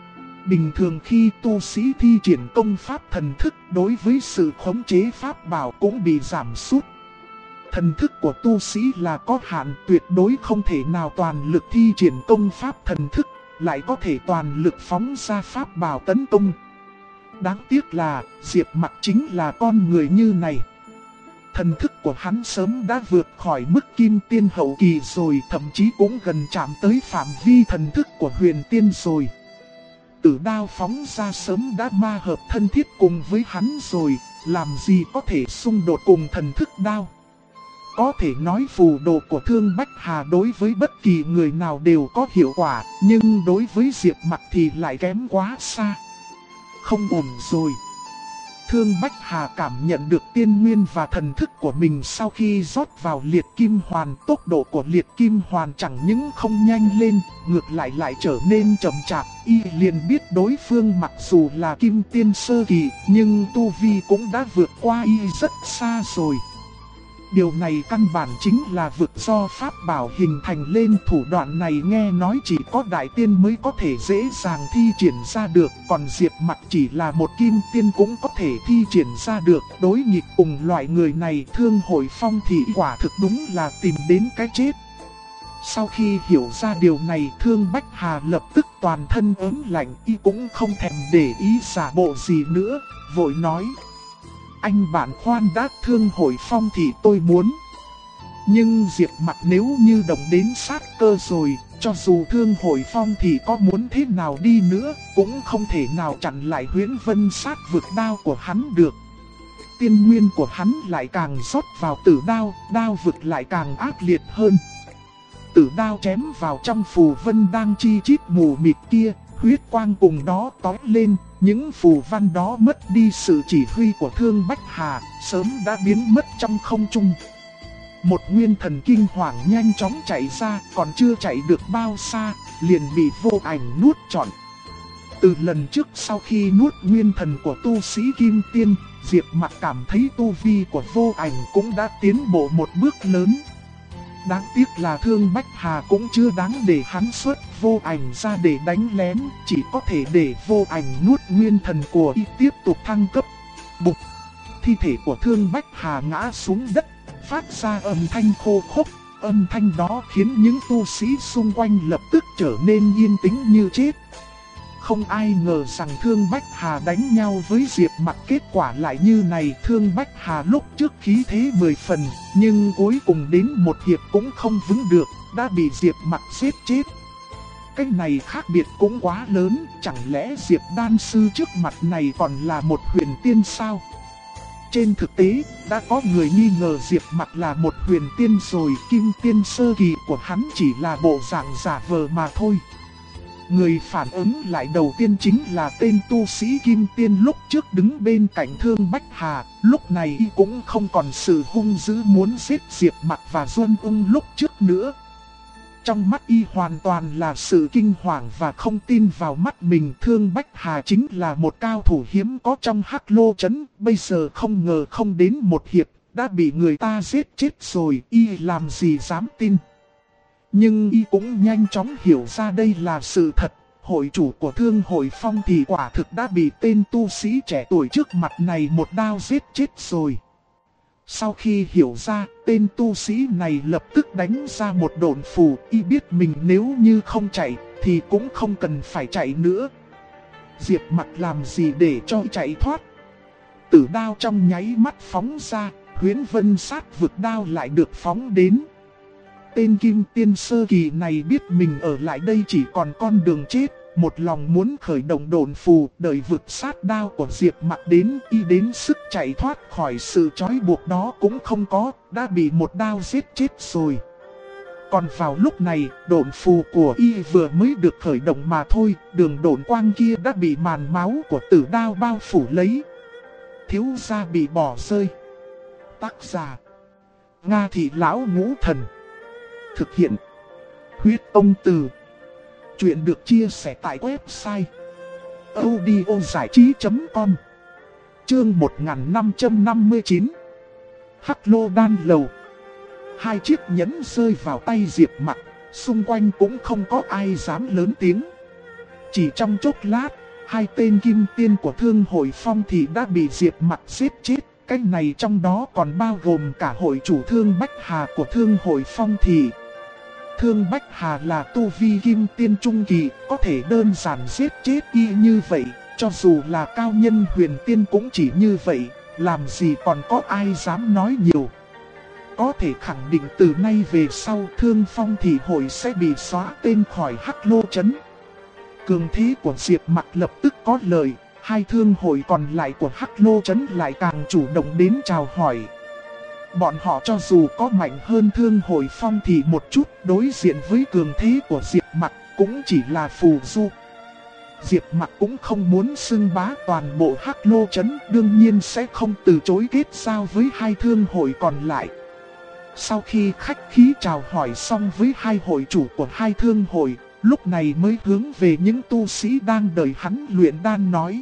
Bình thường khi tu sĩ thi triển công pháp thần thức, đối với sự khống chế pháp bảo cũng bị giảm sút. Thần thức của tu sĩ là có hạn, tuyệt đối không thể nào toàn lực thi triển công pháp thần thức, lại có thể toàn lực phóng ra pháp bảo tấn công. Đáng tiếc là Diệp Mặc chính là con người như này. Thần thức của hắn sớm đã vượt khỏi mức kim tiên hậu kỳ rồi, thậm chí cũng gần chạm tới phạm vi thần thức của huyền tiên rồi. Tử đao phóng ra sớm đã ma hợp thân thiết cùng với hắn rồi, làm gì có thể xung đột cùng thần thức đao. Có thể nói phù đồ của Thương Bách Hà đối với bất kỳ người nào đều có hiệu quả, nhưng đối với Diệp Mặc thì lại kém quá xa. Không ổn rồi. Thương Bách Hà cảm nhận được tiên nguyên và thần thức của mình sau khi rót vào liệt kim hoàn. Tốc độ của liệt kim hoàn chẳng những không nhanh lên, ngược lại lại trở nên chậm chạp. Y liền biết đối phương mặc dù là kim tiên sơ kỳ, nhưng tu vi cũng đã vượt qua y rất xa rồi. Điều này căn bản chính là vực do pháp bảo hình thành lên. Thủ đoạn này nghe nói chỉ có đại tiên mới có thể dễ dàng thi triển ra được, còn Diệp Mặc chỉ là một kim tiên cũng có thể thi triển ra được. Đối nghịch cùng loại người này, Thương Hội Phong thì quả thực đúng là tìm đến cái chết. Sau khi hiểu ra điều này, Thương Bách Hà lập tức toàn thân ớn lạnh, y cũng không thèm để ý giả bộ gì nữa, vội nói: anh bạn khoan đã, Thương Hội Phong thì tôi muốn. Nhưng Diệp Mặc nếu như động đến sát cơ rồi, cho dù Thương Hội Phong thì có muốn thế nào đi nữa, cũng không thể nào chặn lại Huyễn Vân sát vực đao của hắn được. tiên nguyên của hắn lại càng rót vào tử đao, đao vực lại càng ác liệt hơn. Tử đao chém vào trong phù vân đang chi chít mù mịt kia, huyết quang cùng đó tói lên, những phù văn đó mất đi sự chỉ huy của Thương Bách Hà, sớm đã biến mất trong không trung. Một nguyên thần kinh hoàng nhanh chóng chạy ra, còn chưa chạy được bao xa, liền bị vô ảnh nuốt trọn. Từ lần trước sau khi nuốt nguyên thần của tu sĩ Kim Tiên, Diệp Mặc cảm thấy tu vi của vô ảnh cũng đã tiến bộ một bước lớn. Đáng tiếc là Thương Bách Hà cũng chưa đáng để hắn xuất vô ảnh ra để đánh lén, chỉ có thể để vô ảnh nuốt nguyên thần của y tiếp tục thăng cấp. Bụp! Thi thể của Thương Bách Hà ngã xuống đất, phát ra âm thanh khô khốc. Âm thanh đó khiến những tu sĩ xung quanh lập tức trở nên yên tĩnh như chết. Không ai ngờ rằng Thương Bách Hà đánh nhau với Diệp Mặc kết quả lại như này. Thương Bách Hà lúc trước khí thế 10 phần, nhưng cuối cùng đến một hiệp cũng không vững được, đã bị Diệp Mặc giết chết. Cái này khác biệt cũng quá lớn, chẳng lẽ Diệp Đan Sư trước mặt này còn là một huyền tiên sao? Trên thực tế, đã có người nghi ngờ Diệp Mặc là một huyền tiên rồi, Kim Tiên sơ kỳ của hắn chỉ là bộ dạng giả vờ mà thôi. Người phản ứng lại đầu tiên chính là tên tu sĩ Kim Tiên lúc trước đứng bên cạnh Thương Bách Hà, lúc này y cũng không còn sự hung dữ muốn giết Diệp Mặc và Duân Ung lúc trước nữa. Trong mắt y hoàn toàn là sự kinh hoàng và không tin vào mắt mình. Thương Bách Hà chính là một cao thủ hiếm có trong Hắc Lô Trấn, bây giờ không ngờ không đến một hiệp, đã bị người ta giết chết rồi, y làm gì dám tin. Nhưng y cũng nhanh chóng hiểu ra đây là sự thật, hội chủ của Thương Hội Phong thì quả thực đã bị tên tu sĩ trẻ tuổi trước mặt này một đao giết chết rồi. Sau khi hiểu ra, tên tu sĩ này lập tức đánh ra một độn phù, y biết mình nếu như không chạy, thì cũng không cần phải chạy nữa. Diệp Mặc làm gì để cho y chạy thoát? Tử đao trong nháy mắt phóng ra, Huyễn Vân Sát vực đao lại được phóng đến. Tên Kim Tiên sơ kỳ này biết mình ở lại đây chỉ còn con đường chết, một lòng muốn khởi động độn phù, đợi vực sát đao của Diệp Mặc đến, y đến sức chạy thoát khỏi sự trói buộc đó cũng không có, đã bị một đao giết chết rồi. Còn vào lúc này, độn phù của y vừa mới được khởi động mà thôi, đường độn quang kia đã bị màn máu của tử đao bao phủ lấy. Thiếu gia bị bỏ rơi. Tác giả: Nga Thị Lão Ngũ Thần. Thực hiện: Huyết Ông Từ. Chuyện được chia sẻ tại website audiozảichí.com. Chương 1559. Hắc Lô Đan Lầu. Hai chiếc nhẫn rơi vào tay Diệp Mặc, xung quanh cũng không có ai dám lớn tiếng. Chỉ trong chốc lát, hai tên Kim Tiên của Thương Hội Phong thì đã bị Diệp Mặc giết chết. Cái này trong đó còn bao gồm cả hội chủ Thương Bách Hà của Thương Hội Phong thì. Thương Bách Hà là tu vi Kim Tiên trung kỳ, có thể đơn giản giết chết y như vậy, cho dù là cao nhân huyền tiên cũng chỉ như vậy, làm gì còn có ai dám nói nhiều. Có thể khẳng định từ nay về sau Thương Phong thì hội sẽ bị xóa tên khỏi Hắc Lô Trấn. Cường thế của Diệp Mặc lập tức có lời, hai thương hội còn lại của Hắc Lô Trấn lại càng chủ động đến chào hỏi. Bọn họ cho dù có mạnh hơn Thương Hội Phong thì một chút, đối diện với cường thế của Diệp Mặc cũng chỉ là phù du. Diệp Mặc cũng không muốn xưng bá toàn bộ Hắc Lô Trấn, đương nhiên sẽ không từ chối kết giao với hai thương hội còn lại. Sau khi khách khí chào hỏi xong với hai hội chủ của hai thương hội, lúc này mới hướng về những tu sĩ đang đợi hắn luyện đan nói: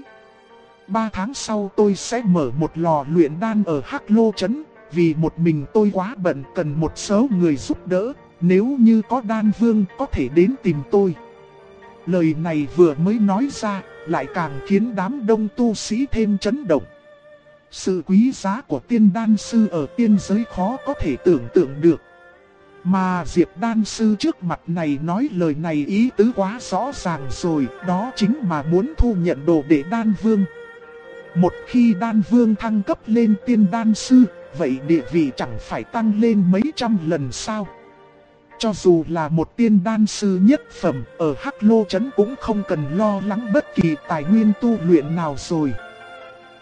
3 tháng sau tôi sẽ mở một lò luyện đan ở Hắc Lô Trấn. Vì một mình tôi quá bận cần một số người giúp đỡ, nếu như có đan vương có thể đến tìm tôi. Lời này vừa mới nói ra, lại càng khiến đám đông tu sĩ thêm chấn động. Sự quý giá của tiên đan sư ở tiên giới khó có thể tưởng tượng được. Mà Diệp đan sư trước mặt này nói lời này ý tứ quá rõ ràng rồi, đó chính mà muốn thu nhận đồ đệ đan vương. Một khi đan vương thăng cấp lên tiên đan sư, vậy địa vị chẳng phải tăng lên mấy trăm lần sao? Cho dù là một tiên đan sư nhất phẩm, ở Hắc Lô Trấn cũng không cần lo lắng bất kỳ tài nguyên tu luyện nào rồi.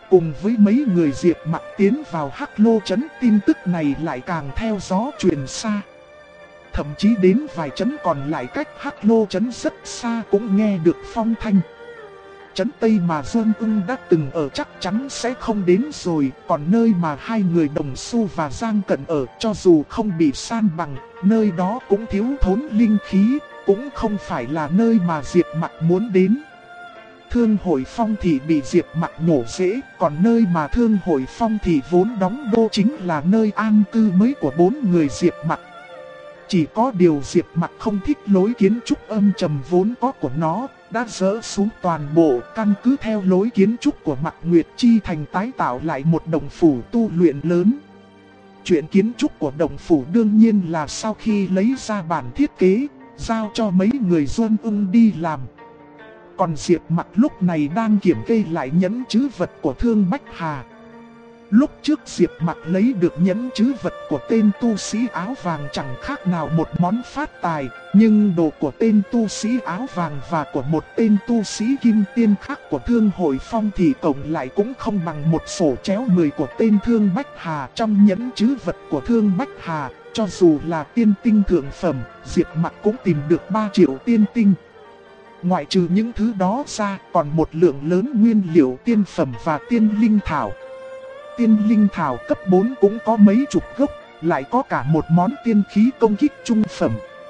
Cùng với mấy người Diệp Mặc tiến vào Hắc Lô trấn, tin tức này lại càng theo gió truyền xa. Thậm chí đến vài trấn còn lại cách Hắc Lô trấn rất xa cũng nghe được phong thanh. Trấn Tây mà Duân Ưng đã từng ở chắc chắn sẽ không đến rồi, còn nơi mà hai người Đồng Xu và Giang Cận ở cho dù không bị san bằng, nơi đó cũng thiếu thốn linh khí, cũng không phải là nơi mà Diệp Mặc muốn đến. Thương hội Phong Thị bị Diệp Mặc nhổ rễ, còn nơi mà Thương hội Phong Thị vốn đóng đô chính là nơi an cư mới của 4 người Diệp Mặc. Chỉ có điều Diệp Mặc không thích lối kiến trúc âm trầm vốn có của nó, đã dỡ xuống toàn bộ, căn cứ theo lối kiến trúc của Mạc Nguyệt Chi Thành tái tạo lại một động phủ tu luyện lớn. Chuyện kiến trúc của động phủ đương nhiên là sau khi lấy ra bản thiết kế, giao cho mấy người Duân Ưng đi làm. Còn Diệp Mặc lúc này đang kiểm kê lại nhẫn trữ vật của Thương Bách Hà. Lúc trước Diệp Mặc lấy được nhẫn trữ vật của tên tu sĩ áo vàng chẳng khác nào một món phát tài, nhưng đồ của tên tu sĩ áo vàng và của một tên tu sĩ kim tiên khác của Thương hội Phong thì cộng lại cũng không bằng một sổ chéo 10 của tên Thương Bách Hà. Trong nhẫn trữ vật của Thương Bách Hà, cho dù là tiên tinh thượng phẩm, Diệp Mặc cũng tìm được 3 triệu tiên tinh. Ngoại trừ những thứ đó ra, còn một lượng lớn nguyên liệu tiên phẩm và tiên linh thảo. Tiên linh thảo cấp 4 cũng có mấy chục gốc, lại có cả một món tiên khí công kích trung phẩm.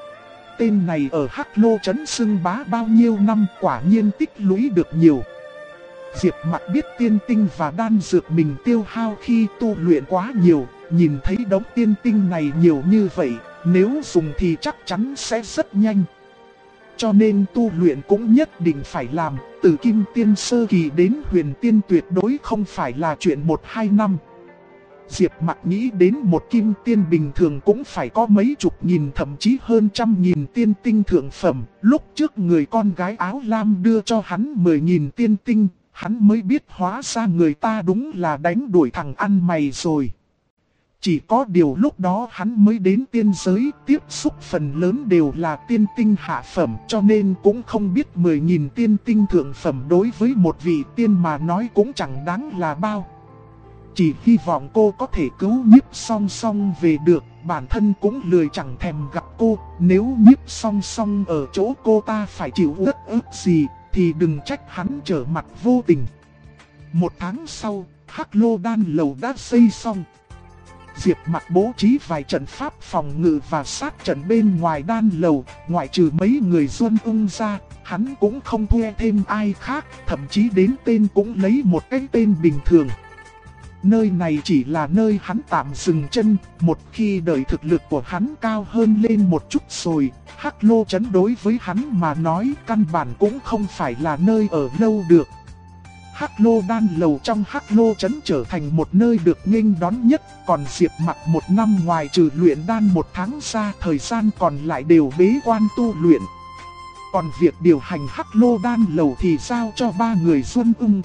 Tên này ở Hắc Lô trấn xưng bá bao nhiêu năm, quả nhiên tích lũy được nhiều. Diệp Mặc biết tiên tinh và đan dược mình tiêu hao khi tu luyện quá nhiều, nhìn thấy đống tiên tinh này nhiều như vậy, nếu dùng thì chắc chắn sẽ rất nhanh. Cho nên tu luyện cũng nhất định phải làm, từ kim tiên sơ kỳ đến huyền tiên tuyệt đối không phải là chuyện 1-2 năm. Diệp Mặc nghĩ đến một kim tiên bình thường cũng phải có mấy chục nghìn thậm chí hơn 100.000 tiên tinh thượng phẩm. Lúc trước người con gái áo lam đưa cho hắn 10.000 tiên tinh, hắn mới biết hóa ra người ta đúng là đánh đuổi thằng ăn mày rồi. Chỉ có điều lúc đó hắn mới đến tiên giới, tiếp xúc phần lớn đều là tiên tinh hạ phẩm, cho nên cũng không biết 10.000 tiên tinh thượng phẩm đối với một vị tiên mà nói cũng chẳng đáng là bao. Chỉ hy vọng cô có thể cứu Nhiếp Song Song về được, bản thân cũng lười chẳng thèm gặp cô. Nếu Nhiếp Song Song ở chỗ cô ta phải chịu uất ức gì, thì đừng trách hắn trở mặt vô tình. 1 tháng sau, Hắc Lô đan lầu đã xây xong. Diệp Mặc bố trí vài trận pháp phòng ngự và sát trận bên ngoài đan lầu, ngoại trừ mấy người Duân Ưng ra, hắn cũng không thuê thêm ai khác, thậm chí đến tên cũng lấy một cái tên bình thường. Nơi này chỉ là nơi hắn tạm dừng chân, một khi đợi thực lực của hắn cao hơn lên một chút rồi, Hắc Lô trấn đối với hắn mà nói căn bản cũng không phải là nơi ở lâu được. Hắc Lô đan lầu trong Hắc Lô trấn trở thành một nơi được nghênh đón nhất, còn Diệp Mặc 1 năm ngoài trừ luyện đan 1 tháng ra, thời gian còn lại đều bế quan tu luyện. Còn việc điều hành Hắc Lô đan lầu thì giao cho 3 người Duân Ưng.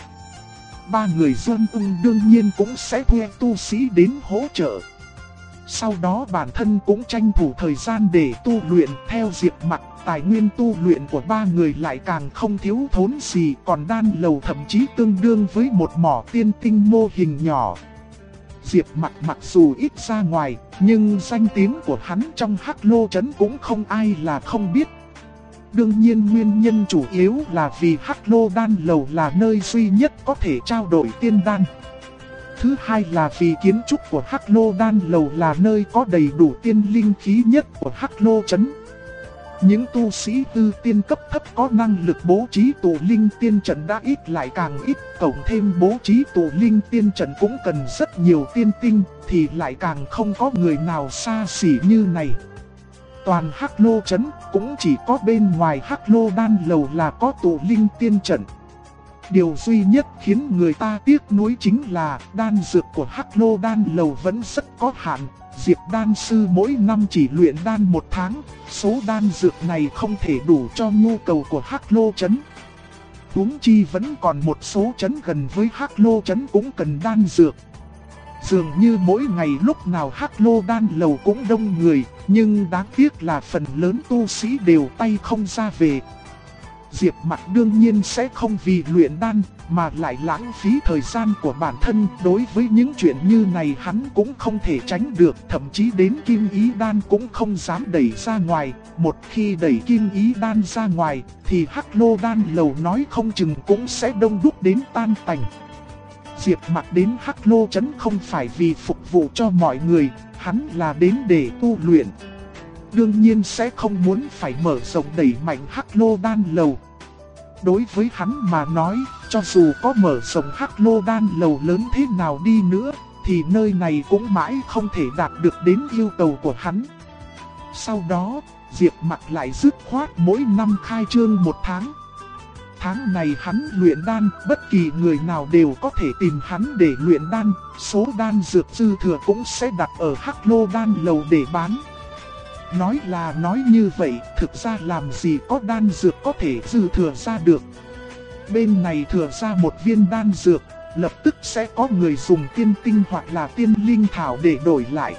3 người Duân Ưng đương nhiên cũng sẽ thuê tu sĩ đến hỗ trợ. Sau đó bản thân cũng tranh thủ thời gian để tu luyện. Theo Diệp Mặc, tài nguyên tu luyện của 3 người lại càng không thiếu thốn gì, còn đan lầu thậm chí tương đương với một mỏ tiên tinh mô hình nhỏ. Diệp Mặc mặc dù ít ra ngoài, nhưng danh tiếng của hắn trong Hắc Lô trấn cũng không ai là không biết. Đương nhiên nguyên nhân chủ yếu là vì Hắc Lô đan lầu là nơi duy nhất có thể trao đổi tiên đan. Thứ hai là vì kiến trúc của Hắc Lô đan lầu là nơi có đầy đủ tiên linh khí nhất của Hắc Lô trấn. Những tu sĩ tư tiên cấp thấp có năng lực bố trí tụ linh tiên trận đã ít lại càng ít, cộng thêm bố trí tụ linh tiên trận cũng cần rất nhiều tiên tinh, thì lại càng không có người nào xa xỉ như này. Toàn Hắc Lô trấn cũng chỉ có bên ngoài Hắc Lô đan lầu là có tụ linh tiên trận. Điều duy nhất khiến người ta tiếc nuối chính là đan dược của Hắc Lô đan lầu vẫn rất có hạn. Diệp đan sư mỗi năm chỉ luyện đan 1 tháng, số đan dược này không thể đủ cho nhu cầu của Hắc Lô trấn. Huống chi vẫn còn một số trấn gần với Hắc Lô trấn cũng cần đan dược. Dường như mỗi ngày lúc nào Hắc Lô đan lầu cũng đông người, nhưng đáng tiếc là phần lớn tu sĩ đều tay không ra về. Diệp Mặc đương nhiên sẽ không vì luyện đan mà lại lãng phí thời gian của bản thân. Đối với những chuyện như này hắn cũng không thể tránh được, thậm chí đến kim ý đan cũng không dám đẩy ra ngoài. Một khi đẩy kim ý đan ra ngoài thì Hắc Lô Đan Lầu nói không chừng cũng sẽ đông đúc đến tan tành. Diệp Mặc đến Hắc Lô Trấn không phải vì phục vụ cho mọi người, hắn là đến để tu luyện. Đương nhiên sẽ không muốn phải mở rộng đẩy mạnh Hắc Lô Đan Lầu. Đối với hắn mà nói, cho dù có mở rộng Hắc Lô Đan Lầu lớn thế nào đi nữa, thì nơi này cũng mãi không thể đạt được đến yêu cầu của hắn. Sau đó, Diệp Mặc lại dứt khoát mỗi năm khai trương một tháng. Tháng này hắn luyện đan, bất kỳ người nào đều có thể tìm hắn để luyện đan, số đan dược dư thừa cũng sẽ đặt ở Hắc Lô Đan Lầu để bán. Nói là nói như vậy, thực ra làm gì có đan dược có thể dư thừa ra được. Bên này thừa ra một viên đan dược, lập tức sẽ có người dùng tiên tinh hoặc là tiên linh thảo để đổi lại.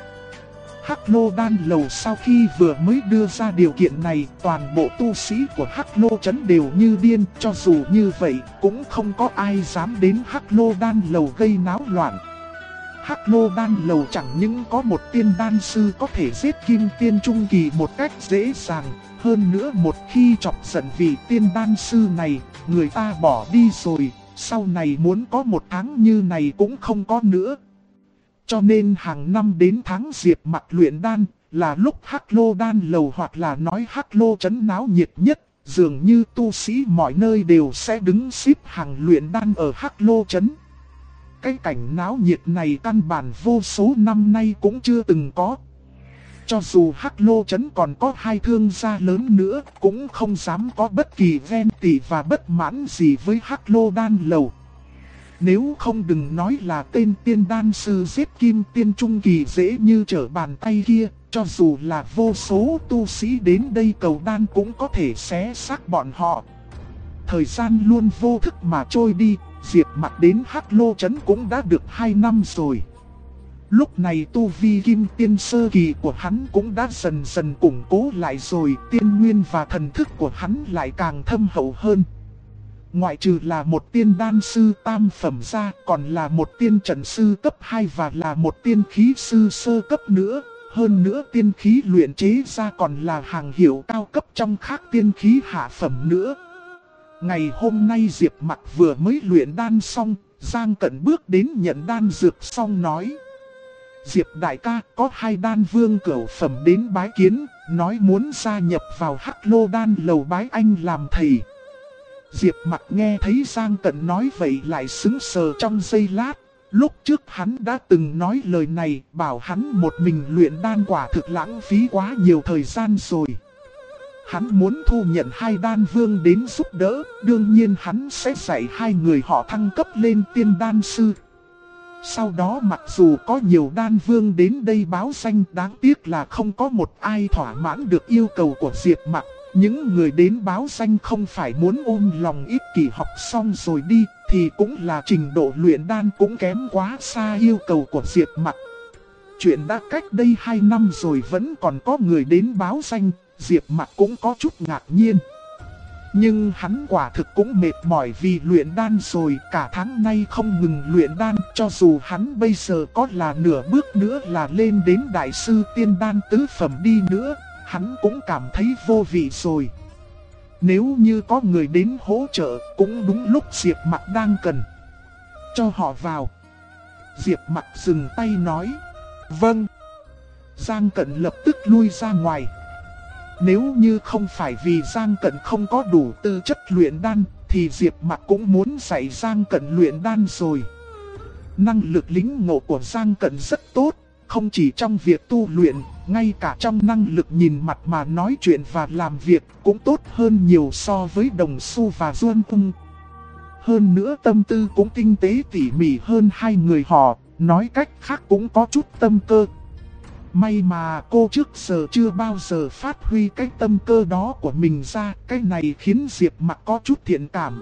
Hắc Lô Đan Lầu sau khi vừa mới đưa ra điều kiện này, toàn bộ tu sĩ của Hắc Lô Trấn đều như điên. Cho dù như vậy, cũng không có ai dám đến Hắc Lô Đan Lầu gây náo loạn. Hắc Lô Đan Lầu chẳng những có một tiên đan sư có thể giết kim tiên trung kỳ một cách dễ dàng. Hơn nữa một khi chọc giận vị tiên đan sư này, người ta bỏ đi rồi, sau này muốn có một tháng như này cũng không có nữa. Cho nên hàng năm đến tháng Diệp Mặc luyện đan là lúc Hắc Lô Đan Lầu hoặc là nói Hắc Lô Trấn náo nhiệt nhất. Dường như tu sĩ mọi nơi đều sẽ đứng xếp hàng luyện đan ở Hắc Lô Trấn. Cái cảnh náo nhiệt này căn bản vô số năm nay cũng chưa từng có. Cho dù Hắc Lô Trấn còn có hai thương gia lớn nữa, cũng không dám có bất kỳ ghen tị và bất mãn gì với Hắc Lô Đan Lầu. Nếu không đừng nói là tên tiên đan sư giết kim tiên trung kỳ dễ như trở bàn tay kia, cho dù là vô số tu sĩ đến đây cầu đan cũng có thể xé xác bọn họ. Thời gian luôn vô thức mà trôi đi, Diệp Mặc đến Hắc Lô Trấn cũng đã được 2 năm rồi. Lúc này tu vi kim tiên sơ kỳ của hắn cũng đã dần dần củng cố lại rồi, tiên nguyên và thần thức của hắn lại càng thâm hậu hơn. Ngoại trừ là một tiên đan sư tam phẩm ra, còn là một tiên trận sư cấp 2 và là một tiên khí sư sơ cấp nữa. Hơn nữa tiên khí luyện chế ra còn là hàng hiệu cao cấp trong các tiên khí hạ phẩm nữa. Ngày hôm nay Diệp Mặc vừa mới luyện đan xong, Giang Cẩn bước đến nhận đan dược xong nói: Diệp đại ca, có 2 đan vương cửu phẩm đến bái kiến, nói muốn gia nhập vào Hắc Lô Đan Lầu bái anh làm thầy. Diệp Mặc nghe thấy Giang Cẩn nói vậy lại sững sờ trong giây lát. Lúc trước hắn đã từng nói lời này, bảo hắn một mình luyện đan quả thực lãng phí quá nhiều thời gian rồi. Hắn muốn thu nhận 2 đan vương đến giúp đỡ, đương nhiên hắn sẽ dạy 2 người họ thăng cấp lên tiên đan sư. Sau đó mặc dù có nhiều đan vương đến đây báo danh, đáng tiếc là không có một ai thỏa mãn được yêu cầu của Diệp Mặc. Những người đến báo danh không phải muốn ôm lòng ích kỷ học xong rồi đi, thì cũng là trình độ luyện đan cũng kém quá xa yêu cầu của Diệp Mặc. Chuyện đã cách đây 2 năm rồi vẫn còn có người đến báo danh, Diệp Mặc cũng có chút ngạc nhiên. Nhưng hắn quả thực cũng mệt mỏi vì luyện đan rồi, cả tháng nay không ngừng luyện đan, cho dù hắn bây giờ có là nửa bước nữa là lên đến đại sư tiên đan tứ phẩm đi nữa, hắn cũng cảm thấy vô vị rồi. Nếu như có người đến hỗ trợ, cũng đúng lúc Diệp Mặc đang cần. Cho họ vào. Diệp Mặc dừng tay nói: Vâng. Giang Cẩn lập tức lui ra ngoài. Nếu như không phải vì Giang Cẩn không có đủ tư chất luyện đan, thì Diệp Mặc cũng muốn dạy Giang Cẩn luyện đan rồi. Năng lực lĩnh ngộ của Giang Cẩn rất tốt, không chỉ trong việc tu luyện, ngay cả trong năng lực nhìn mặt mà nói chuyện và làm việc cũng tốt hơn nhiều so với Đồng Xu và Duân Ung. Hơn nữa tâm tư cũng tinh tế tỉ mỉ hơn 2 người họ, nói cách khác cũng có chút tâm cơ. May mà cô trước giờ chưa bao giờ phát huy cái tâm cơ đó của mình ra, cái này khiến Diệp Mặc có chút thiện cảm.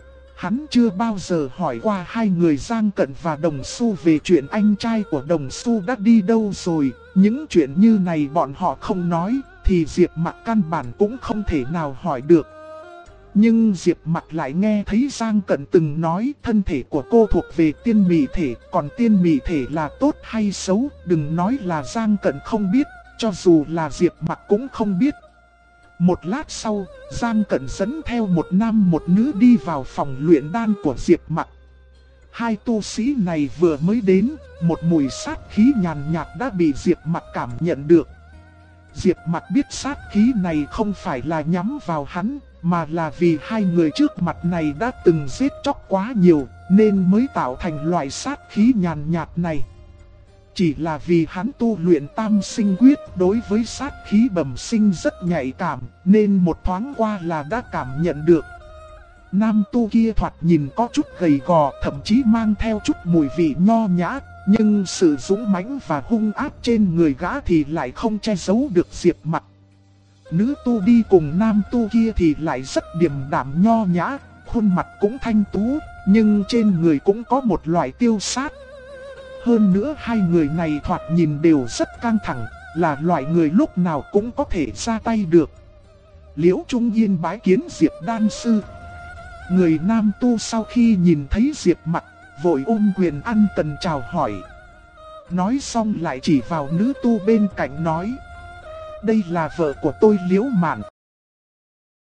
Hắn chưa bao giờ hỏi qua 2 người Giang Cẩn và Đồng Xu về chuyện anh trai của Đồng Xu đã đi đâu rồi. Những chuyện như này bọn họ không nói, thì Diệp Mặc căn bản cũng không thể nào hỏi được. Nhưng Diệp Mặc lại nghe thấy Giang Cẩn từng nói thân thể của cô thuộc về tiên mị thể, còn tiên mị thể là tốt hay xấu, đừng nói là Giang Cẩn không biết, cho dù là Diệp Mặc cũng không biết. Một lát sau, Giang Cẩn dẫn theo một nam một nữ đi vào phòng luyện đan của Diệp Mặc. Hai tu sĩ này vừa mới đến, một mùi sát khí nhàn nhạt đã bị Diệp Mặc cảm nhận được. Diệp Mặc biết sát khí này không phải là nhắm vào hắn, mà là vì hai người trước mặt này đã từng giết chóc quá nhiều, nên mới tạo thành loại sát khí nhàn nhạt này. Chỉ là vì hắn tu luyện tam sinh quyết đối với sát khí bẩm sinh rất nhạy cảm, nên một thoáng qua là đã cảm nhận được. Nam tu kia thoạt nhìn có chút gầy gò, thậm chí mang theo chút mùi vị nho nhã, nhưng sự dũng mãnh và hung ác trên người gã thì lại không che giấu được Diệp Mặc. Nữ tu đi cùng nam tu kia thì lại rất điềm đạm nho nhã, khuôn mặt cũng thanh tú, nhưng trên người cũng có một loại tiêu sát. Hơn nữa hai người này thoạt nhìn đều rất căng thẳng, là loại người lúc nào cũng có thể ra tay được. Liễu Trung Yên bái kiến Diệp đan sư. Người nam tu sau khi nhìn thấy Diệp Mặc, vội ôm quyền ân cần chào hỏi. Nói xong lại chỉ vào nữ tu bên cạnh nói: đây là vợ của tôi Liễu Mạn.